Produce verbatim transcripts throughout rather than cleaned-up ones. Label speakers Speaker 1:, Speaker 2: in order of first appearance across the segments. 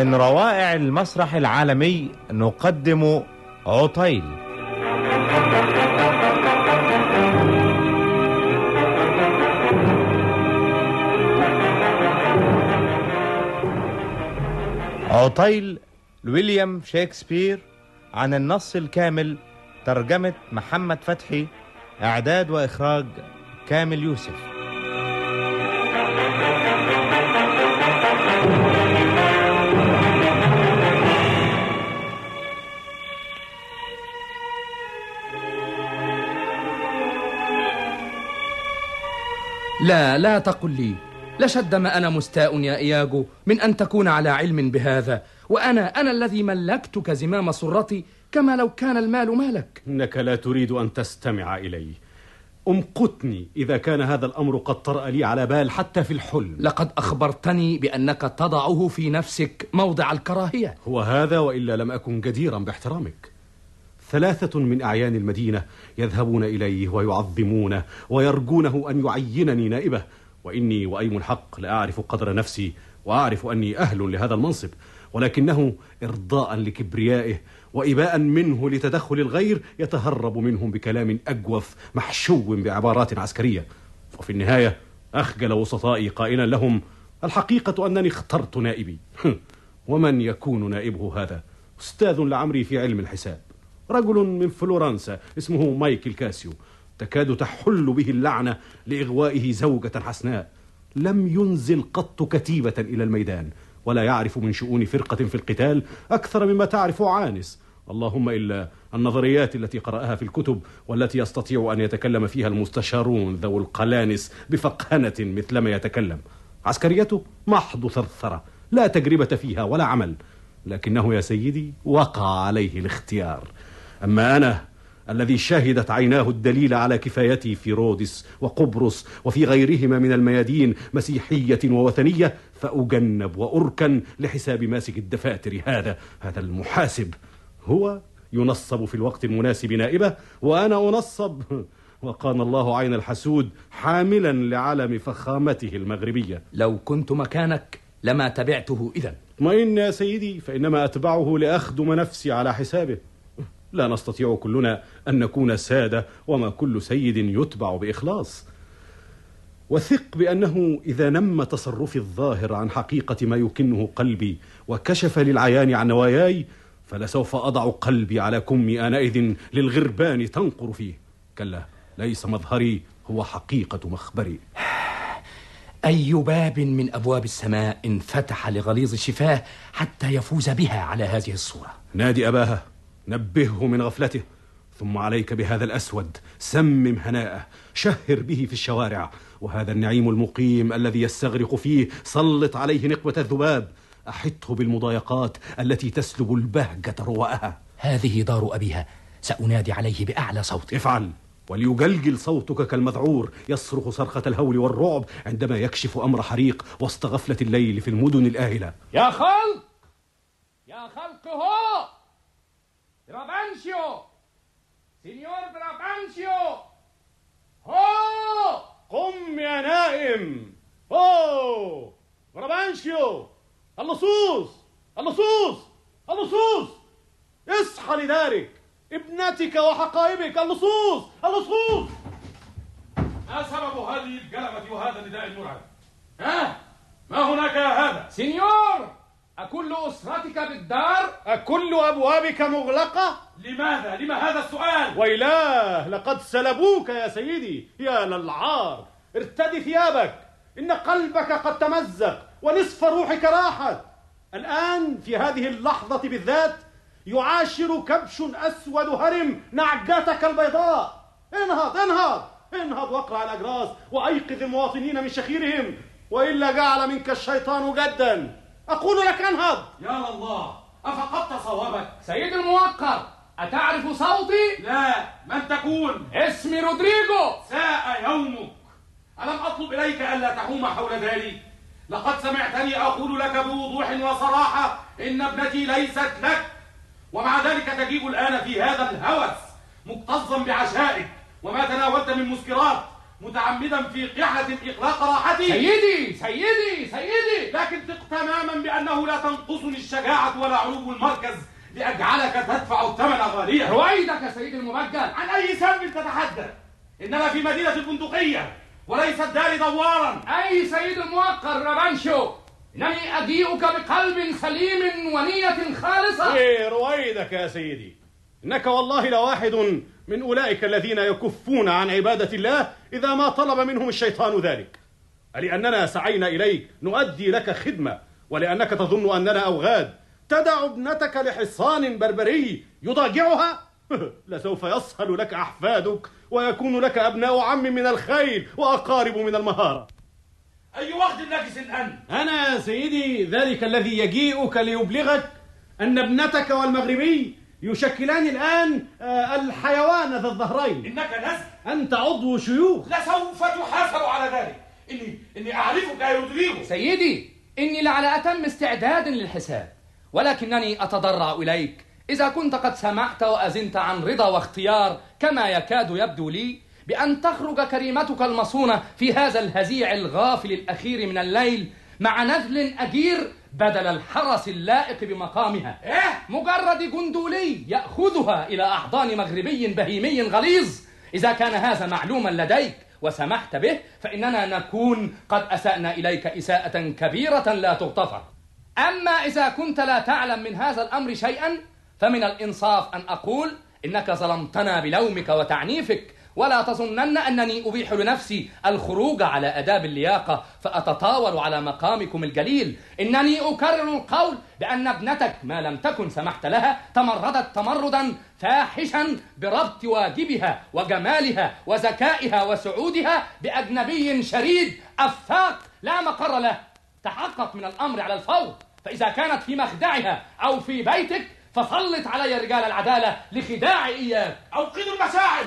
Speaker 1: ومن روائع المسرح العالمي نقدم عطيل. عطيل لويليام شكسبير، عن النص الكامل، ترجمة محمد فتحي، إعداد وإخراج كامل يوسف.
Speaker 2: لا لا تقل لي، لشد ما أنا مستاء يا إياغو من أن تكون على علم بهذا، وأنا أنا الذي ملكتك زمام سرتي كما لو كان المال مالك.
Speaker 3: إنك لا تريد أن تستمع إلي. أمقتني إذا كان هذا الأمر قد طرأ لي على بال حتى في الحلم.
Speaker 2: لقد أخبرتني بأنك تضعه في نفسك موضع الكراهية.
Speaker 3: هو هذا وإلا لم أكن جديرا باحترامك. ثلاثة من أعيان المدينة يذهبون إليه ويعظمونه ويرجونه أن يعينني نائبه، وإني وأيم الحق لا أعرف قدر نفسي وأعرف أني أهل لهذا المنصب، ولكنه إرضاء لكبريائه وإباء منه لتدخل الغير يتهرب منهم بكلام أجوف محشو بعبارات عسكرية. وفي النهاية أخجل وسطائي قائلا لهم: الحقيقة أنني اخترت نائبي. ومن يكون نائبه هذا؟ أستاذ لعمري في علم الحساب، رجل من فلورنسا اسمه مايكل كاسيو، تكاد تحل به اللعنة لإغوائه زوجة حسناء. لم ينزل قط كتيبة إلى الميدان، ولا يعرف من شؤون فرقة في القتال أكثر مما تعرف عانس، اللهم إلا النظريات التي قرأها في الكتب والتي يستطيع أن يتكلم فيها المستشارون ذو القلانس بفقهنة مثلما يتكلم. عسكريته محض ثرثرة لا تجربة فيها ولا عمل، لكنه يا سيدي وقع عليه الاختيار. أما أنا الذي شهدت عيناه الدليل على كفايتي في رودس وقبرص وفي غيرهما من الميادين مسيحية ووثنية، فأجنب وأركن لحساب ماسك الدفاتر هذا هذا المحاسب. هو ينصب في الوقت المناسب نائبه، وأنا أنصب وقان الله عين الحسود حاملا لعلم فخامته المغربية.
Speaker 2: لو كنت مكانك لما تبعته إذن.
Speaker 3: اطمئن يا سيدي، فإنما أتبعه لأخدم نفسي على حسابه. لا نستطيع كلنا أن نكون سادة، وما كل سيد يتبع بإخلاص. وثق بأنه إذا نم تصرفي الظاهر عن حقيقة ما يكنه قلبي وكشف للعيان عن نواياي، فلسوف أضع قلبي على كمي آنئذ للغربان تنقر فيه. كلا، ليس مظهري هو حقيقة مخبري.
Speaker 2: أي باب من أبواب السماء انفتح لغليظ شفاه حتى يفوز بها على هذه الصورة؟
Speaker 3: نادي أباها، نبهه من غفلته، ثم عليك بهذا الأسود، سمم هناءه، شهر به في الشوارع، وهذا النعيم المقيم الذي يستغرق فيه سلط عليه نقبة الذباب، أحطه بالمضايقات التي تسلب البهجة رواءها.
Speaker 2: هذه دار أبيها، سأنادي عليه بأعلى صوت.
Speaker 3: افعل، وليجلجل صوتك كالمذعور يصرخ صرخة الهول والرعب عندما يكشف أمر حريق وسط غفلة الليل في المدن الآهلة.
Speaker 2: يا خلق، يا خلق، هو برافانشيو، سينيور برافانشيو، هو
Speaker 3: قم يا نائم. هو برافانشيو، اللصوص اللصوص اللصوص، اصحى لدارك، ابنتك وحقائبك، اللصوص اللصوص.
Speaker 4: ما سبب هذه الجلبة وهذا النداء المرعب؟ ها؟ ما هناك يا هذا؟
Speaker 2: سينيور، أكل أسرتك بالدار؟
Speaker 3: أكل أبوابك مغلقة؟
Speaker 4: لماذا؟ لما هذا السؤال؟
Speaker 3: ويلاه، لقد سلبوك يا سيدي، يا للعار. ارتدي ثيابك، إن قلبك قد تمزق ونصف روحك راحت. الآن في هذه اللحظة بالذات يعاشر كبش أسود هرم نعجتك البيضاء. انهض انهض انهض واقرع الأجراس وأيقظ المواطنين من شخيرهم، وإلا جعل منك الشيطان جدا. أقول لك انهض.
Speaker 4: يا الله، أفقدت صوابك؟
Speaker 2: سيد الموقر، أتعرف صوتي؟
Speaker 4: لا، من تكون؟
Speaker 2: اسمي رودريغو.
Speaker 4: ساء يومك. ألم أطلب إليك ألا تحوم حول ذلك؟ لقد سمعتني أقول لك بوضوح وصراحة إن ابنتي ليست لك، ومع ذلك تجيب الآن في هذا الهوس مكتظا بعشائك وما تناولت من مسكرات متعمدا في قحة إغلاق راحتي.
Speaker 2: سيدي سيدي سيدي،
Speaker 4: لكن ثق تماما بأنه لا تنقصني الشجاعة ولا علو المركز لأجعلك تدفع الثمن غاليا.
Speaker 2: رويدك يا سيدي المبجل.
Speaker 4: عن أي سبب تتحدث؟ إننا في مدينة البندقية وليست دار دوارا.
Speaker 2: أي سيد الموقر رابانشو، إنني أجيئك بقلب سليم ونية خالصة.
Speaker 3: إيه رويدك يا سيدي، إنك والله لواحد من أولئك الذين يكفون عن عبادة الله إذا ما طلب منهم الشيطان ذلك. لأننا سعينا إليك نؤدي لك خدمة، ولأنك تظن أننا أوغاد تدع ابنتك لحصان بربري يضاجعها؟ لسوف يصهل لك أحفادك ويكون لك أبناء عم من الخيل وأقارب من المهارة.
Speaker 4: أي وقت نجس أنت؟
Speaker 3: أنا سيدي ذلك الذي يجيئك ليبلغك أن ابنتك والمغربي يشكلان الآن الحيوان ذا الظهرين.
Speaker 4: إنك نزل،
Speaker 3: أنت عضو شيوخ.
Speaker 4: لسوف تحاسب على ذلك. إني إني أعرفك يا رودريغو.
Speaker 2: سيدي، إني لعلى أتم استعداد للحساب، ولكنني أتضرع إليك إذا كنت قد سمعت وأذنت عن رضا واختيار كما يكاد يبدو لي بأن تخرج كريمتك المصونة في هذا الهزيع الغافل الأخير من الليل مع نذل أجير بدل الحرس اللائق بمقامها.
Speaker 4: إيه؟
Speaker 2: مجرد جندولي يأخذها إلى أحضان مغربي بهيمي غليظ. إذا كان هذا معلوما لديك وسمحت به فإننا نكون قد أسأنا إليك إساءة كبيرة لا تغتفر. أما إذا كنت لا تعلم من هذا الأمر شيئا فمن الإنصاف أن أقول إنك ظلمتنا بلومك وتعنيفك، ولا تظنن أنني أبيح لنفسي الخروج على أداب اللياقة فأتطاول على مقامكم الجليل. إنني أكرر القول بأن ابنتك ما لم تكن سمحت لها تمردت تمردا فاحشا بربط واجبها وجمالها وذكائها وسعودها بأجنبي شريد أفاق لا مقر له. تحقق من الأمر على الفور، فإذا كانت في مخدعها أو في بيتك فسلط علي رجال العدالة لخداع إياك.
Speaker 4: أوقدوا المشاعل.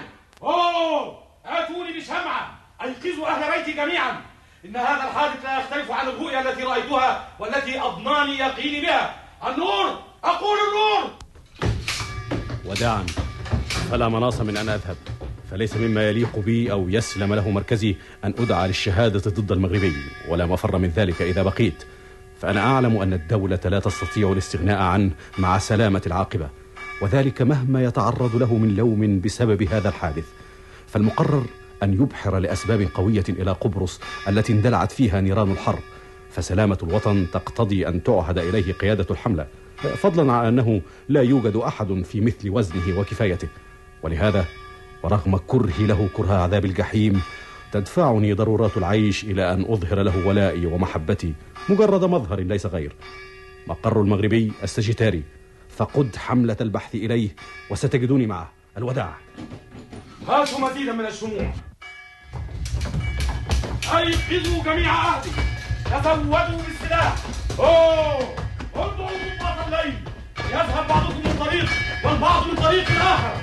Speaker 4: أوه، آتوني بشمعة أيقظوا أهل بيتي جميعا. إن هذا الحادث لا يختلف عن الرؤيا التي رأيتها والتي أضناني يقيني بها. النور، أقول النور.
Speaker 3: وداعا، فلا مناص من أن أذهب، فليس مما يليق بي أو يسلم له مركزي أن أدعى للشهادة ضد المغربي، ولا مفر من ذلك إذا بقيت، فأنا أعلم أن الدولة لا تستطيع الاستغناء عنه مع سلامة العاقبة، وذلك مهما يتعرض له من لوم بسبب هذا الحادث. فالمقرر أن يبحر لأسباب قوية إلى قبرص التي اندلعت فيها نيران الحرب، فسلامة الوطن تقتضي أن تعهد إليه قيادة الحملة، فضلا عن أنه لا يوجد أحد في مثل وزنه وكفايته. ولهذا ورغم كرهي له كره عذاب الجحيم تدفعني ضرورات العيش إلى أن أظهر له ولائي ومحبتي مجرد مظهر ليس غير. مقر المغربي السجيتاري، فقد حملة البحث إليه وستجدوني معه. الوداع.
Speaker 4: هاتوا مزيدا من الشموع. أيقظوا جميع أهلي، تزودوا بالسلاح. أوه، انظروا ضباط الليل، يذهب بعضكم من طريق والبعض من طريق آخر.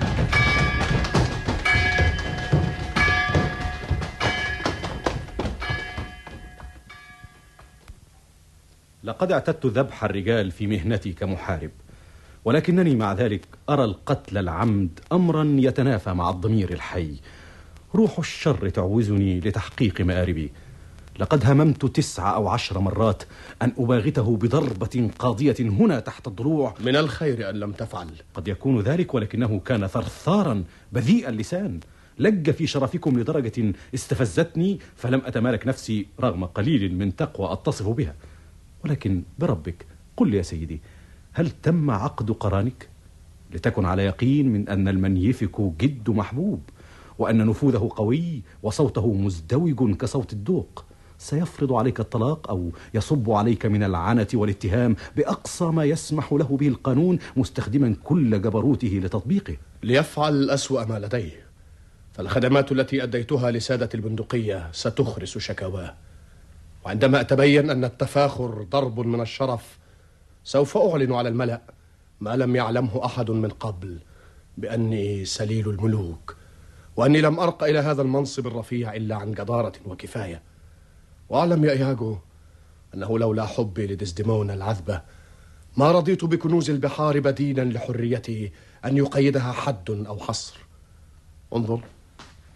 Speaker 3: لقد اعتدت ذبح الرجال في مهنتي كمحارب، ولكنني مع ذلك أرى القتل العمد أمرا يتنافى مع الضمير الحي. روح الشر تعوزني لتحقيق مآربي. لقد هممت تسع أو عشر مرات أن أباغته بضربة قاضية هنا تحت الضلوع.
Speaker 5: من الخير أن لم تفعل.
Speaker 3: قد يكون ذلك، ولكنه كان ثرثارا بذيء اللسان، لج في شرفكم لدرجة استفزتني فلم أتمالك نفسي رغم قليل من تقوى أتصف بها. ولكن بربك قل لي يا سيدي، هل تم عقد قرانك؟ لتكن على يقين من أن المنيفك جد محبوب، وأن نفوذه قوي وصوته مزدوج كصوت الدوق. سيفرض عليك الطلاق أو يصب عليك من العنة والاتهام بأقصى ما يسمح له به القانون، مستخدما كل جبروته لتطبيقه.
Speaker 5: ليفعل أسوأ ما لديه، فالخدمات التي أديتها لسادة البندقية ستخرس شكاواه، وعندما أتبين أن التفاخر ضرب من الشرف سوف أعلن على الملأ ما لم يعلمه أحد من قبل، بأني سليل الملوك، وأني لم أرق إلى هذا المنصب الرفيع إلا عن جدارة وكفاية. وأعلم يا إياجو أنه لولا حبي لديسديمونا العذبة ما رضيت بكنوز البحار بديلا لحريتي أن يقيدها حد أو حصر. انظر،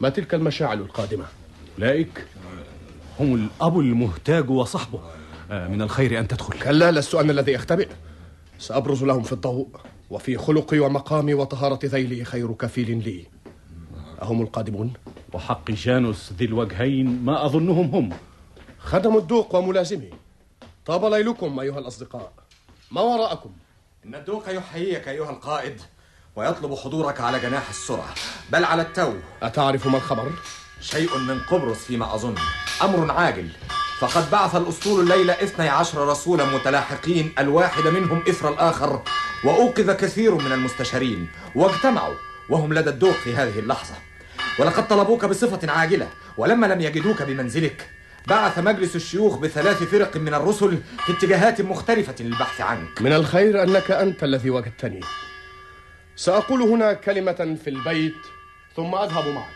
Speaker 5: ما تلك المشاعل القادمة؟
Speaker 3: أولئك هم الأب المهتاج وصحبه. آه من الخير أن تدخل.
Speaker 5: كلا، لست أنا الذي أختبئ. سأبرز لهم في الضوء، وفي خلقي ومقامي وطهارة ذيلي خير كفيل لي. أهم القادمون؟
Speaker 3: وحق جانوس ذي الوجهين ما أظنهم هم.
Speaker 5: خدم الدوق وملازمي. طاب ليلكم أيها الأصدقاء. ما وراءكم؟
Speaker 6: إن الدوق يحييك أيها القائد ويطلب حضورك على جناح السرعة، بل على التو.
Speaker 5: أتعرف ما الخبر؟
Speaker 6: شيء من قبرص فيما أظن، أمر عاجل. فقد بعث الأسطول الليلة اثني عشر رسولا متلاحقين، الواحد منهم إثر الآخر، وأوقظ كثير من المستشارين واجتمعوا وهم لدى الدوق في هذه اللحظة. ولقد طلبوك بصفة عاجلة، ولما لم يجدوك بمنزلك بعث مجلس الشيوخ بثلاث فرق من الرسل في اتجاهات مختلفة للبحث عنك.
Speaker 5: من الخير أنك أنت الذي وجدتني. سأقول هنا كلمة في البيت ثم أذهب معك.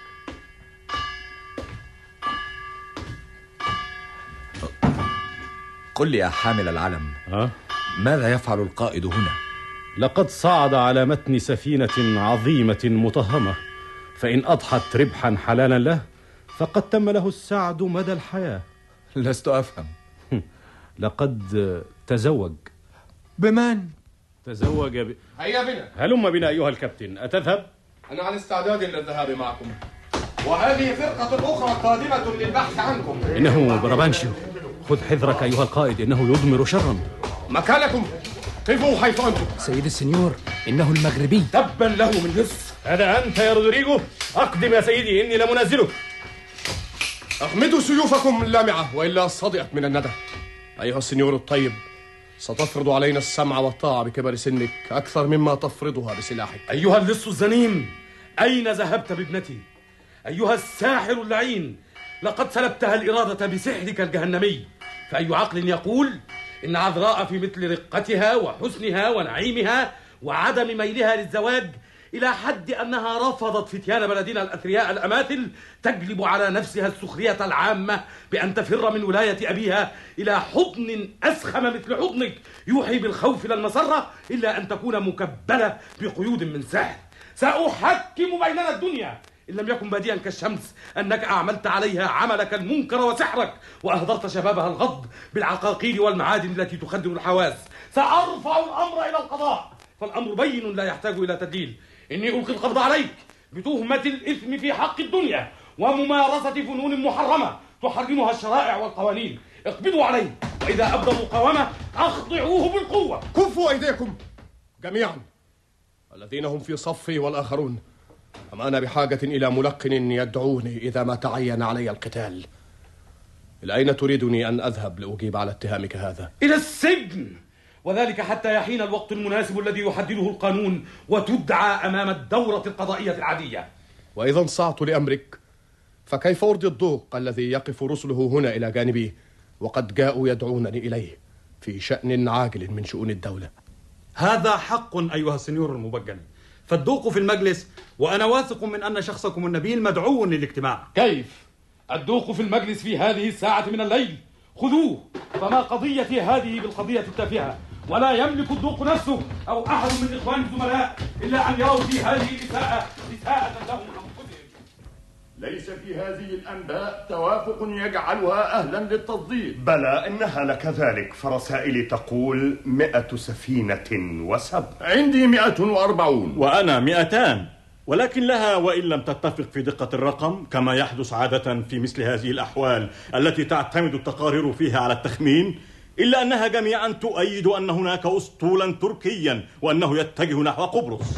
Speaker 6: قل لي يا حامل العلم،
Speaker 3: أه؟
Speaker 6: ماذا يفعل القائد هنا؟
Speaker 3: لقد صعد على متن سفينة عظيمة مطهمة، فإن أضحت ربحا حلالا له فقد تم له السعد مدى الحياة.
Speaker 6: لست أفهم.
Speaker 3: لقد تزوج.
Speaker 6: بمن؟
Speaker 3: تزوج ب...
Speaker 5: هيا بنا.
Speaker 3: هلم بنا أيها الكابتن. أتذهب؟
Speaker 5: أنا على استعداد للذهاب معكم.
Speaker 6: وهذه فرقة أخرى قادمة للبحث عنكم.
Speaker 3: إنه برابانشيو. خذ حذرك أيها القائد، إنه يضمر شرا.
Speaker 5: مكانكم، قفوا حيث أنتم.
Speaker 2: سيد السنيور، إنه المغربي.
Speaker 4: تبا له من لص.
Speaker 3: هذا أنت يا رودريغو؟ أقدم يا سيدي، إني لمنازلك.
Speaker 5: أغمدوا سيوفكم اللامعة وإلا صدئت من الندى. أيها السنيور الطيب، ستفرض علينا السمع والطاعة بكبر سنك أكثر مما تفرضها بسلاحك.
Speaker 4: أيها اللص الزنيم، أين ذهبت بابنتي؟ أيها الساحر اللعين، لقد سلبتها الإرادة بسحرك الجهنمي. فأي عقل يقول إن عذراء في مثل رقتها وحسنها ونعيمها وعدم ميلها للزواج إلى حد أنها رفضت فتيان بلدنا الأثرياء الأماثل تجلب على نفسها السخرية العامة بأن تفر من ولاية أبيها إلى حضن أسخم مثل حضنك يوحي بالخوف لا المسرة، إلا أن تكون مكبلة بقيود من سحر. سأحكم بيننا الدنيا إن لم يكن باديا كالشمس أنك أعملت عليها عملك المنكر وسحرك، وأهدرت شبابها الغض بالعقاقير والمعادن التي تخدر الحواس. سأرفع الأمر إلى القضاء، فالأمر بين لا يحتاج إلى تدليل. إني ألقي القبض عليك بتهمة الإثم في حق الدنيا وممارسة فنون محرمة تحرمها الشرائع والقوانين. اقبضوا عليه، وإذا أبدى مقاومة أخضعوه بالقوة.
Speaker 5: كفوا أيديكم جميعا، الذين هم في صفي والآخرون. أما أنا بحاجة إلى ملقن يدعوني إذا ما تعين علي القتال. إلى أين تريدني أن أذهب لأجيب على اتهامك هذا؟
Speaker 4: إلى السجن، وذلك حتى يحين الوقت المناسب الذي يحدده القانون وتدعى أمام الدورة القضائية العادية.
Speaker 5: وإذا انصعت لأمرك فكيف أرضي الضوق الذي يقف رسله هنا إلى جانبي وقد جاءوا يدعونني إليه في شأن عاجل من شؤون الدولة؟
Speaker 7: هذا حق أيها السنيور المبجل، فالدوق في المجلس، وأنا واثق من أن شخصكم النبيل مدعو للاجتماع.
Speaker 4: كيف؟ الدوق في المجلس في هذه الساعة من الليل؟ خذوه، فما قضيتي هذه بالقضية التافهة، ولا يملك الدوق نفسه أو أحد من إخوان الزملاء إلا أن يروا في هذه الإساءة إساءة لهم أنفسهم.
Speaker 8: ليس في هذه الأنباء توافق يجعلها أهلا للتصديق.
Speaker 9: بلى إنها لكذلك، فرسائلي تقول مئة سفينة وسبع.
Speaker 8: عندي مئة وأربعون.
Speaker 7: وأنا مئتان، ولكن لها وإن لم تتفق في دقة الرقم كما يحدث عادة في مثل هذه الأحوال التي تعتمد التقارير فيها على التخمين، إلا أنها جميعا تؤيد أن هناك أسطولا تركيا وأنه يتجه نحو قبرص.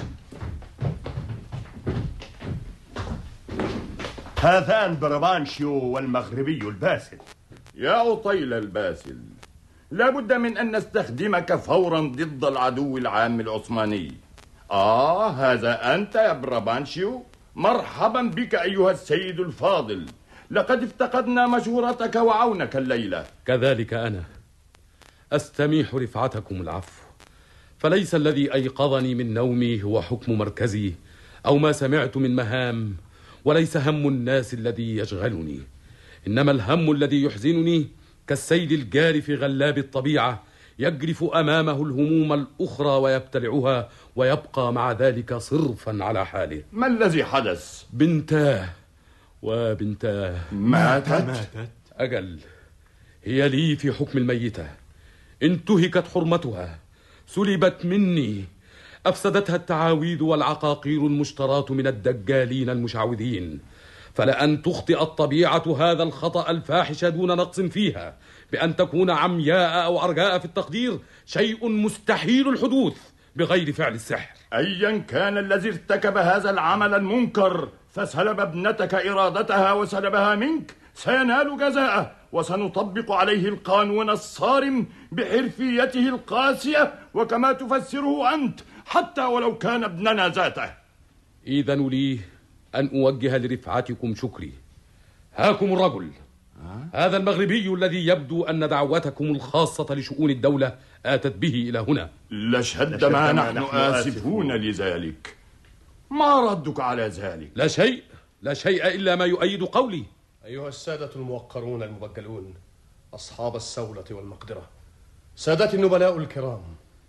Speaker 9: هذان برابانشيو والمغربي الباسل.
Speaker 8: يا أطيل الباسل، لا بد من أن نستخدمك فورا ضد العدو العام العثماني. آه، هذا أنت يا برابانشيو؟ مرحبا بك أيها السيد الفاضل، لقد افتقدنا مشورتك وعونك الليلة.
Speaker 10: كذلك أنا أستميح رفعتكم العفو، فليس الذي أيقظني من نومي هو حكم مركزي أو ما سمعت من مهام، وليس هم الناس الذي يشغلني، إنما الهم الذي يحزنني كالسيل الجاري في غلاب الطبيعة يجرف أمامه الهموم الأخرى ويبتلعها ويبقى مع ذلك صرفا على حاله.
Speaker 8: ما الذي حدث؟
Speaker 10: بنتاه، وبنتاه
Speaker 8: ماتت؟
Speaker 10: ماتت أجل، هي لي في حكم الميتة. انتهكت حرمتها، سلبت مني، أفسدتها التعاويذ والعقاقير المشتراة من الدجالين المشعوذين. فلأن تخطئ الطبيعة هذا الخطأ الفاحش دون نقص فيها بأن تكون عمياء أو أرجاء في التقدير شيء مستحيل الحدوث بغير فعل السحر.
Speaker 8: أيا كان الذي ارتكب هذا العمل المنكر فسلب ابنتك إرادتها وسلبها منك سينال جزاءه، وسنطبق عليه القانون الصارم بحرفيته القاسية وكما تفسره أنت، حتى ولو كان ابننا ذاته.
Speaker 10: إذن لي أن أوجه لرفعتكم شكري. هاكم الرجل، هذا المغربي الذي يبدو أن دعوتكم الخاصة لشؤون الدولة آتت به إلى هنا.
Speaker 8: لشد ما نحن آسفون لذلك. ما ردك على ذلك؟
Speaker 10: لا شيء، لا شيء إلا ما يؤيد قولي.
Speaker 5: أيها السادة الموقرون المبجلون، أصحاب السولة والمقدرة، سادتي النبلاء الكرام،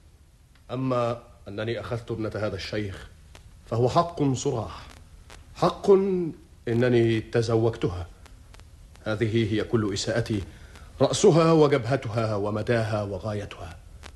Speaker 5: أما أنني أخذت ابنة هذا الشيخ فهو حق صراح، حق إنني تزوجتها. هذه هي كل إساءتي، رأسها وجبهتها ومداها وغايتها.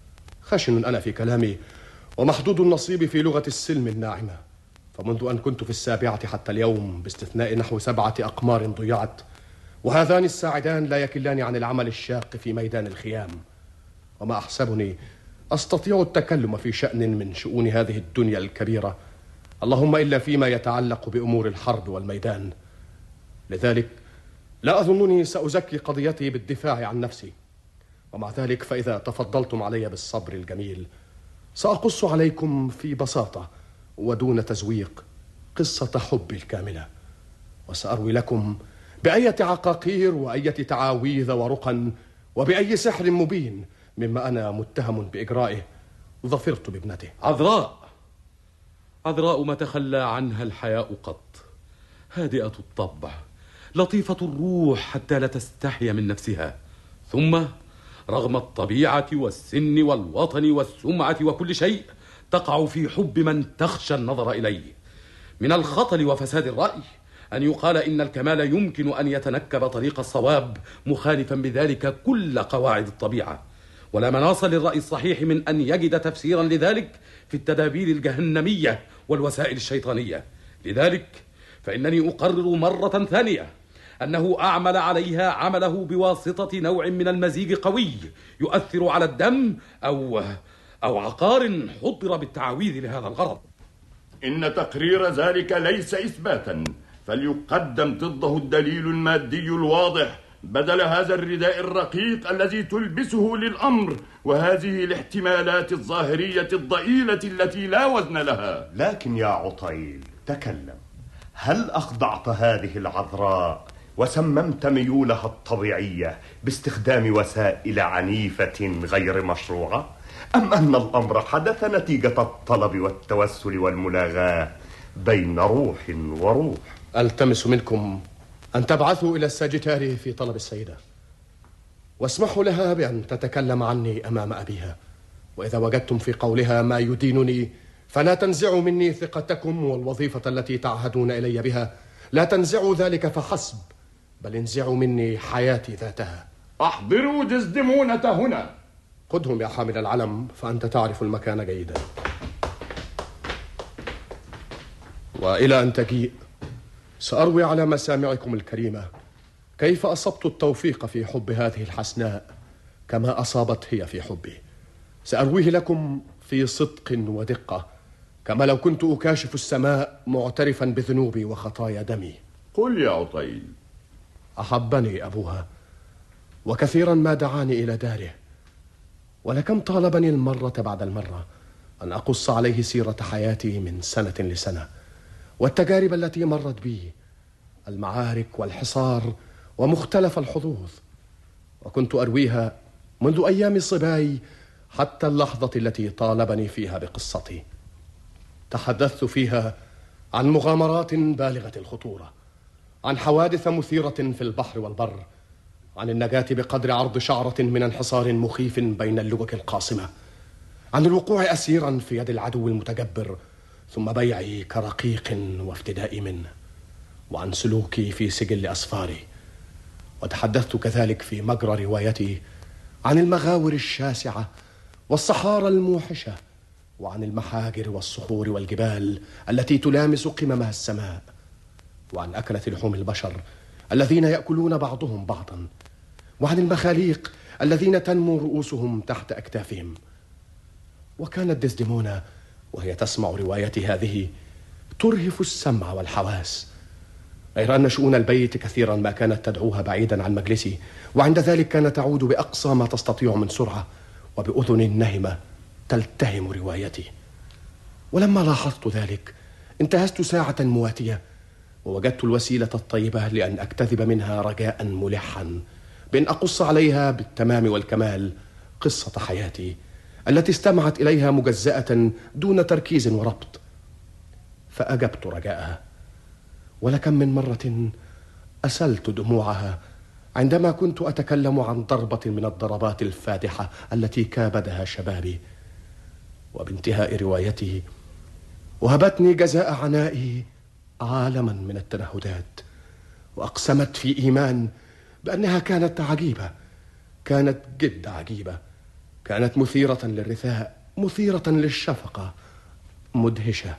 Speaker 5: خشن أنا في كلامي ومحدود النصيب في لغة السلم الناعمة، فمنذ أن كنت في السابعة حتى اليوم باستثناء نحو سبعة أقمار ضيعت، وهذان الساعدان لا يكلان عن العمل الشاق في ميدان الخيام، وما أحسبني أستطيع التكلم في شأن من شؤون هذه الدنيا الكبيرة، اللهم إلا فيما يتعلق بأمور الحرب والميدان. لذلك لا أظنني سأزكي قضيتي بالدفاع عن نفسي، ومع ذلك فإذا تفضلتم علي بالصبر الجميل سأقص عليكم في بساطة ودون تزويق قصة حبي الكاملة، وسأروي لكم بأية عقاقير وأية تعاويذ ورقا وبأي سحر مبين مما أنا متهم بإجرائه ظفرت بابنته.
Speaker 10: عذراء، عذراء ما تخلى عنها الحياء قط، هادئة الطبع، لطيفة الروح حتى لا تستحي من نفسها، ثم رغم الطبيعة والسن والوطن والسمعة وكل شيء تقع في حب من تخشى النظر إليه. من الخطل وفساد الرأي أن يقال إن الكمال يمكن أن يتنكب طريق الصواب مخالفا بذلك كل قواعد الطبيعة، ولا مناص للرأي الصحيح من أن يجد تفسيرا لذلك في التدابير الجهنمية والوسائل الشيطانية. لذلك فإنني أقرر مرة ثانية أنه أعمل عليها عمله بواسطة نوع من المزيج قوي يؤثر على الدم أو أو عقار حضر بالتعاويذ لهذا الغرض.
Speaker 8: إن تقرير ذلك ليس إثباتا، فليقدم ضده الدليل المادي الواضح بدل هذا الرداء الرقيق الذي تلبسه للأمر وهذه الاحتمالات الظاهرية الضئيلة التي لا وزن لها.
Speaker 9: لكن يا عطيل تكلم، هل أخضعت هذه العذراء وسممت ميولها الطبيعية باستخدام وسائل عنيفة غير مشروعة، أم أن الأمر حدث نتيجة الطلب والتوسل والملاغاة بين روح وروح؟
Speaker 5: ألتمس منكم أن تبعثوا إلى الساجيتاري في طلب السيدة، واسمحوا لها بأن تتكلم عني أمام أبيها، وإذا وجدتم في قولها ما يدينني فلا تنزعوا مني ثقتكم والوظيفة التي تعهدون إلي بها، لا تنزعوا ذلك فحسب، بل انزعوا مني حياتي ذاتها.
Speaker 8: أحضروا دزدمونة هنا.
Speaker 5: خذهم يا حامل العلم، فأنت تعرف المكان جيدا. وإلى أن تجيء سأروي على مسامعكم الكريمة كيف أصبت التوفيق في حب هذه الحسناء كما أصابت هي في حبي. سأرويه لكم في صدق ودقة كما لو كنت أكاشف السماء معترفا بذنوبي وخطايا دمي.
Speaker 8: قل يا عطيل.
Speaker 5: أحبني أبوها وكثيرا ما دعاني إلى داره، ولكم طالبني المرة بعد المرة أن أقص عليه سيرة حياتي من سنة لسنة والتجارب التي مرت بي، المعارك والحصار ومختلف الحظوظ، وكنت أرويها منذ أيام صباي حتى اللحظة التي طالبني فيها بقصتي. تحدثت فيها عن مغامرات بالغة الخطورة، عن حوادث مثيرة في البحر والبر، عن النجاة بقدر عرض شعرة من انحصار مخيف بين اللجج القاصمة، عن الوقوع أسيرا في يد العدو المتجبر ثم بيعي كرقيق وافتدائي منه، وعن سلوكي في سجل أسفاري، وتحدثت كذلك في مجرى روايتي عن المغاور الشاسعة والصحارى الموحشة، وعن المحاجر والصخور والجبال التي تلامس قممها السماء، وعن أكلة لحوم البشر الذين يأكلون بعضهم بعضا، وعن المخاليق الذين تنمو رؤوسهم تحت أكتافهم. وكانت ديسديمونا وهي تسمع روايتي هذه ترهف السمع والحواس، غير أن شؤون البيت كثيرا ما كانت تدعوها بعيدا عن مجلسي، وعند ذلك كانت تعود بأقصى ما تستطيع من سرعة وبأذن نهمة تلتهم روايتي. ولما لاحظت ذلك انتهزت ساعة مواتية، ووجدت الوسيلة الطيبة لأن أكتذب منها رجاء ملحا بأن أقص عليها بالتمام والكمال قصة حياتي التي استمعت إليها مجزأة دون تركيز وربط. فأجبت رجاءها، ولكم من مرة أسلت دموعها عندما كنت أتكلم عن ضربة من الضربات الفادحة التي كابدها شبابي. وبانتهاء روايته وهبتني جزاء عنائي عالما من التنهدات، وأقسمت في إيمان بأنها كانت عجيبة، كانت جد عجيبة، كانت مثيرة للرثاء، مثيرة للشفقة، مدهشة.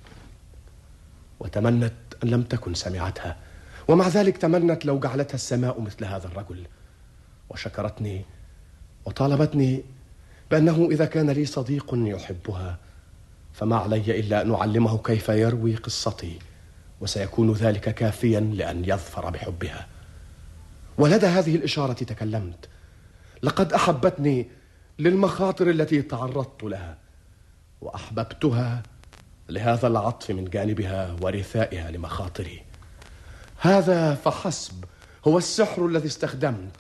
Speaker 5: وتمنت أن لم تكن سمعتها، ومع ذلك تمنت لو جعلتها السماء مثل هذا الرجل. وشكرتني وطالبتني بأنه إذا كان لي صديق يحبها فما علي إلا أن أعلمه كيف يروي قصتي، وسيكون ذلك كافيا لأن يظفر بحبها. ولدى هذه الإشارة تكلمت. لقد أحبتني للمخاطر التي تعرضت لها، وأحببتها لهذا العطف من جانبها ورثائها لمخاطري. هذا فحسب هو السحر الذي استخدمت.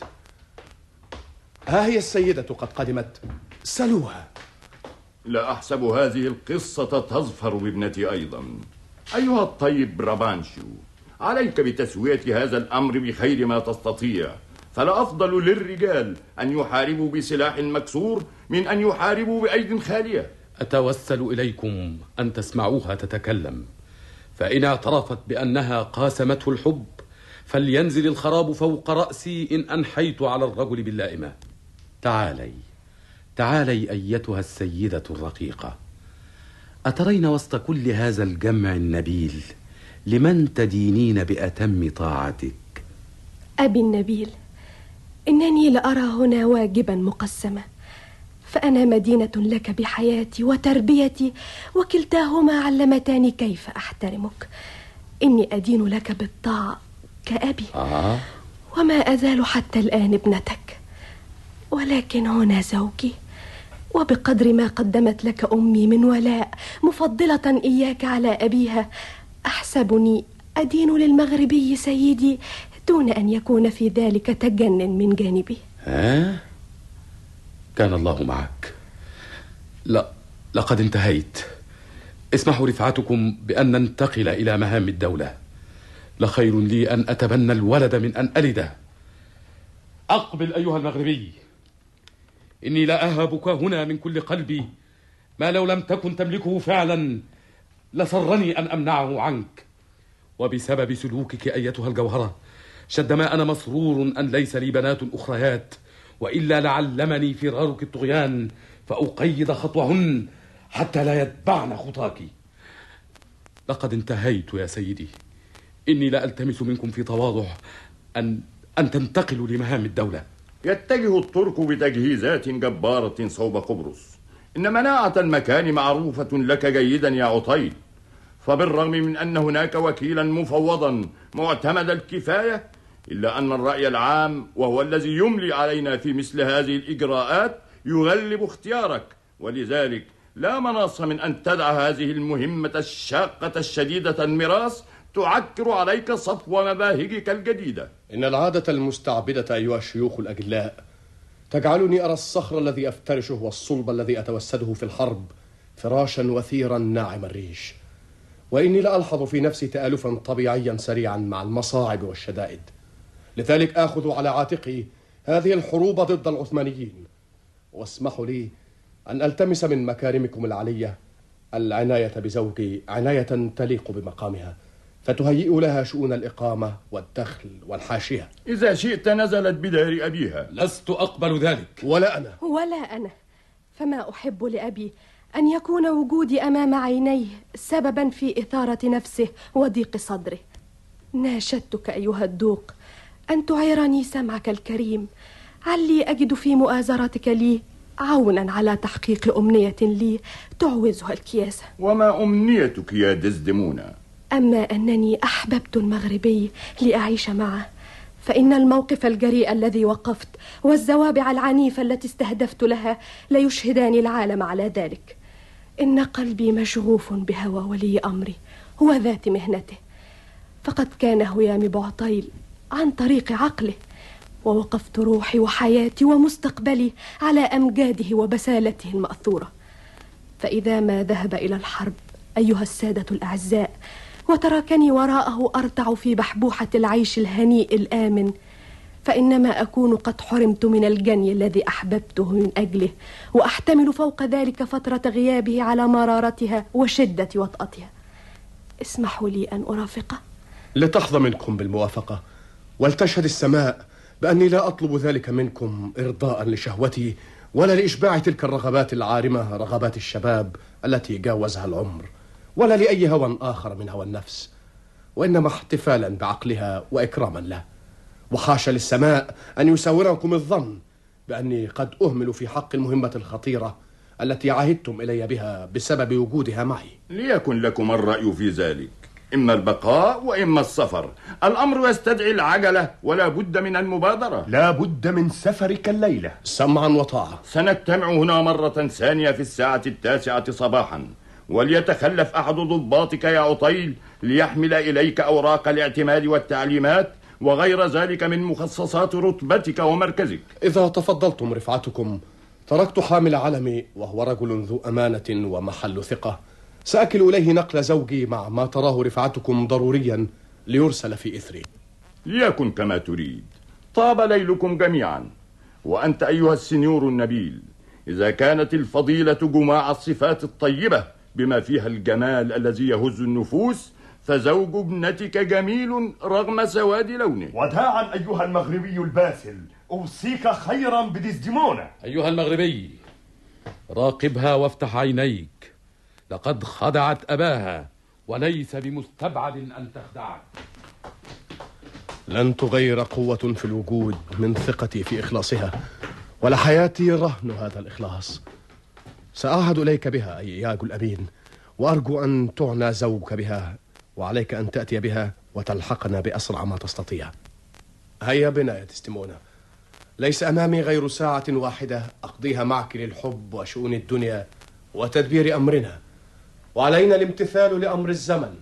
Speaker 5: ها هي السيدة قد قدمت، سلوها.
Speaker 8: لا أحسب هذه القصة تظفر بابنتي أيضا. أيها الطيب برابانشيو، عليك بتسوية هذا الأمر بخير ما تستطيع، فلا أفضل للرجال أن يحاربوا بسلاح مكسور من أن يحاربوا بأيد خالية.
Speaker 10: أتوسل إليكم أن تسمعوها تتكلم، فإن اعترفت بأنها قاسمته الحب فلينزل الخراب فوق رأسي إن أنحيت على الرجل باللائمة. تعالي تعالي أيتها السيدة الرقيقة، أترين وسط كل هذا الجمع النبيل لمن تدينين بأتم طاعتك؟
Speaker 11: أبي النبيل، إنني لأرى هنا واجبا مقسما، فأنا مدينة لك بحياتي وتربيتي، وكلتاهما علمتاني كيف أحترمك. إني أدين لك بالطاعة كأبي،
Speaker 10: آه.
Speaker 11: وما أزال حتى الآن ابنتك، ولكن هنا زوجي، وبقدر ما قدمت لك أمي من ولاء مفضلة إياك على أبيها، أحسبني أدين للمغربي سيدي دون أن يكون في ذلك تجنن من جانبي.
Speaker 10: ها؟ كان الله معك. لا، لقد انتهيت. اسمحوا رفعتكم بأن ننتقل إلى مهام الدولة. لخير لي أن أتبنى الولد من أن ألده. أقبل أيها المغربي، إني لا أهابك هنا من كل قلبي، ما لو لم تكن تملكه فعلا لسرني أن أمنعه عنك. وبسبب سلوكك أيتها الجوهرة شد ما أنا مسرور أن ليس لي بنات أخريات، وإلا لعلمني فرارك الطغيان فأقيد خطوهن حتى لا يتبعن خطاك. لقد انتهيت يا سيدي. إني لا ألتمس منكم في تواضع أن أن تنتقلوا لمهام الدولة.
Speaker 8: يتجه الترك بتجهيزات جبارة صوب قبرص، إن مناعة المكان معروفة لك جيدا يا عطيل، فبالرغم من أن هناك وكيلا مفوضا معتمد الكفاية، إلا أن الرأي العام وهو الذي يملي علينا في مثل هذه الإجراءات يغلب اختيارك، ولذلك لا مناص من أن تدع هذه المهمة الشاقة الشديدة المراس تعكر عليك صفو مباهجك الجديدة.
Speaker 5: إن العادة المستعبدة أيها الشيوخ الأجلاء تجعلني أرى الصخر الذي أفترشه والصلب الذي أتوسده في الحرب فراشا وثيرا ناعم الريش، وإني لألحظ في نفسي تآلفا طبيعيا سريعا مع المصاعب والشدائد. لذلك آخذ على عاتقي هذه الحروب ضد العثمانيين، واسمحوا لي أن ألتمس من مكارمكم العلية العناية بزوجي عناية تليق بمقامها، فتهيئ لها شؤون الإقامة والدخل والحاشية.
Speaker 8: إذا شئت نزلت بدار أبيها.
Speaker 10: لست أقبل ذلك.
Speaker 5: ولا أنا.
Speaker 11: ولا أنا. فما أحب لأبي أن يكون وجودي أمام عينيه سببا في إثارة نفسه وضيق صدره. ناشدتك أيها الدوق أن تعيرني سمعك الكريم، علي أجد في مؤازرتك لي عونا على تحقيق أمنية لي تعوزها الكياسة.
Speaker 8: وما أمنيتك يا دزدمونة؟
Speaker 11: أما أنني أحببت المغربي لأعيش معه، فإن الموقف الجريء الذي وقفت والزوابع العنيفة التي استهدفت لها ليشهدان العالم على ذلك. إن قلبي مشغوف بهوى ولي أمري وذات مهنته، فقد كان هيام بعطيل عن طريق عقله، ووقفت روحي وحياتي ومستقبلي على أمجاده وبسالته المأثورة. فإذا ما ذهب إلى الحرب أيها السادة الأعزاء وتركني وراءه أرتع في بحبوحة العيش الهنيء الآمن، فإنما أكون قد حرمت من الجني الذي أحببته من أجله، وأحتمل فوق ذلك فترة غيابه على مرارتها وشدة وطأتها. اسمحوا لي أن أرافقه.
Speaker 5: لتحظى منكم بالموافقة، ولتشهد السماء بأني لا أطلب ذلك منكم إرضاء لشهوتي ولا لإشباع تلك الرغبات العارمة، رغبات الشباب التي جاوزها العمر، ولا لأي هوى آخر من هوى النفس، وإنما احتفالا بعقلها وإكراما له. وحاشا للسماء أن يساوركم الظن بأني قد أهمل في حق المهمة الخطيرة التي عهدتم إلي بها بسبب وجودها معي.
Speaker 8: ليكن لكم الرأي في ذلك، إما البقاء وإما السفر. الأمر يستدعي العجلة ولا بد من المبادرة.
Speaker 9: لا بد من سفرك الليلة.
Speaker 5: سمعا وطاعة.
Speaker 8: سنجتمع هنا مرة ثانية في الساعة التاسعة صباحا، وليتخلف أحد ضباطك يا عطيل ليحمل إليك أوراق الاعتماد والتعليمات وغير ذلك من مخصصات رتبتك ومركزك.
Speaker 5: إذا تفضلتم رفعتكم تركت حامل علمي، وهو رجل ذو أمانة ومحل ثقة، سأكل إليه نقل زوجي مع ما تراه رفعتكم ضروريا ليرسل في إثري.
Speaker 8: ليكن كما تريد. طاب ليلكم جميعا. وأنت أيها السنيور النبيل، إذا كانت الفضيلة جماع الصفات الطيبة بما فيها الجمال الذي يهز النفوس، فزوج ابنتك جميل رغم سواد لونه.
Speaker 9: وداعا أيها المغربي الباسل، أوصيك خيرا بدزدمونة.
Speaker 10: أيها المغربي، راقبها وافتح عينيك، لقد خدعت أباها وليس بمستبعد أن تخدعك.
Speaker 5: لن تغير قوة في الوجود من ثقتي في إخلاصها، ولا حياتي رهن هذا الإخلاص. سأعهد إليك بها أيها الأمين، وأرجو أن تعنى زوجك بها، وعليك أن تأتي بها وتلحقنا بأسرع ما تستطيع. هيا بنا يا دزدمونة، ليس أمامي غير ساعة واحدة أقضيها معك للحب وشؤون الدنيا وتدبير أمرنا، وعلينا الامتثال لأمر الزمن.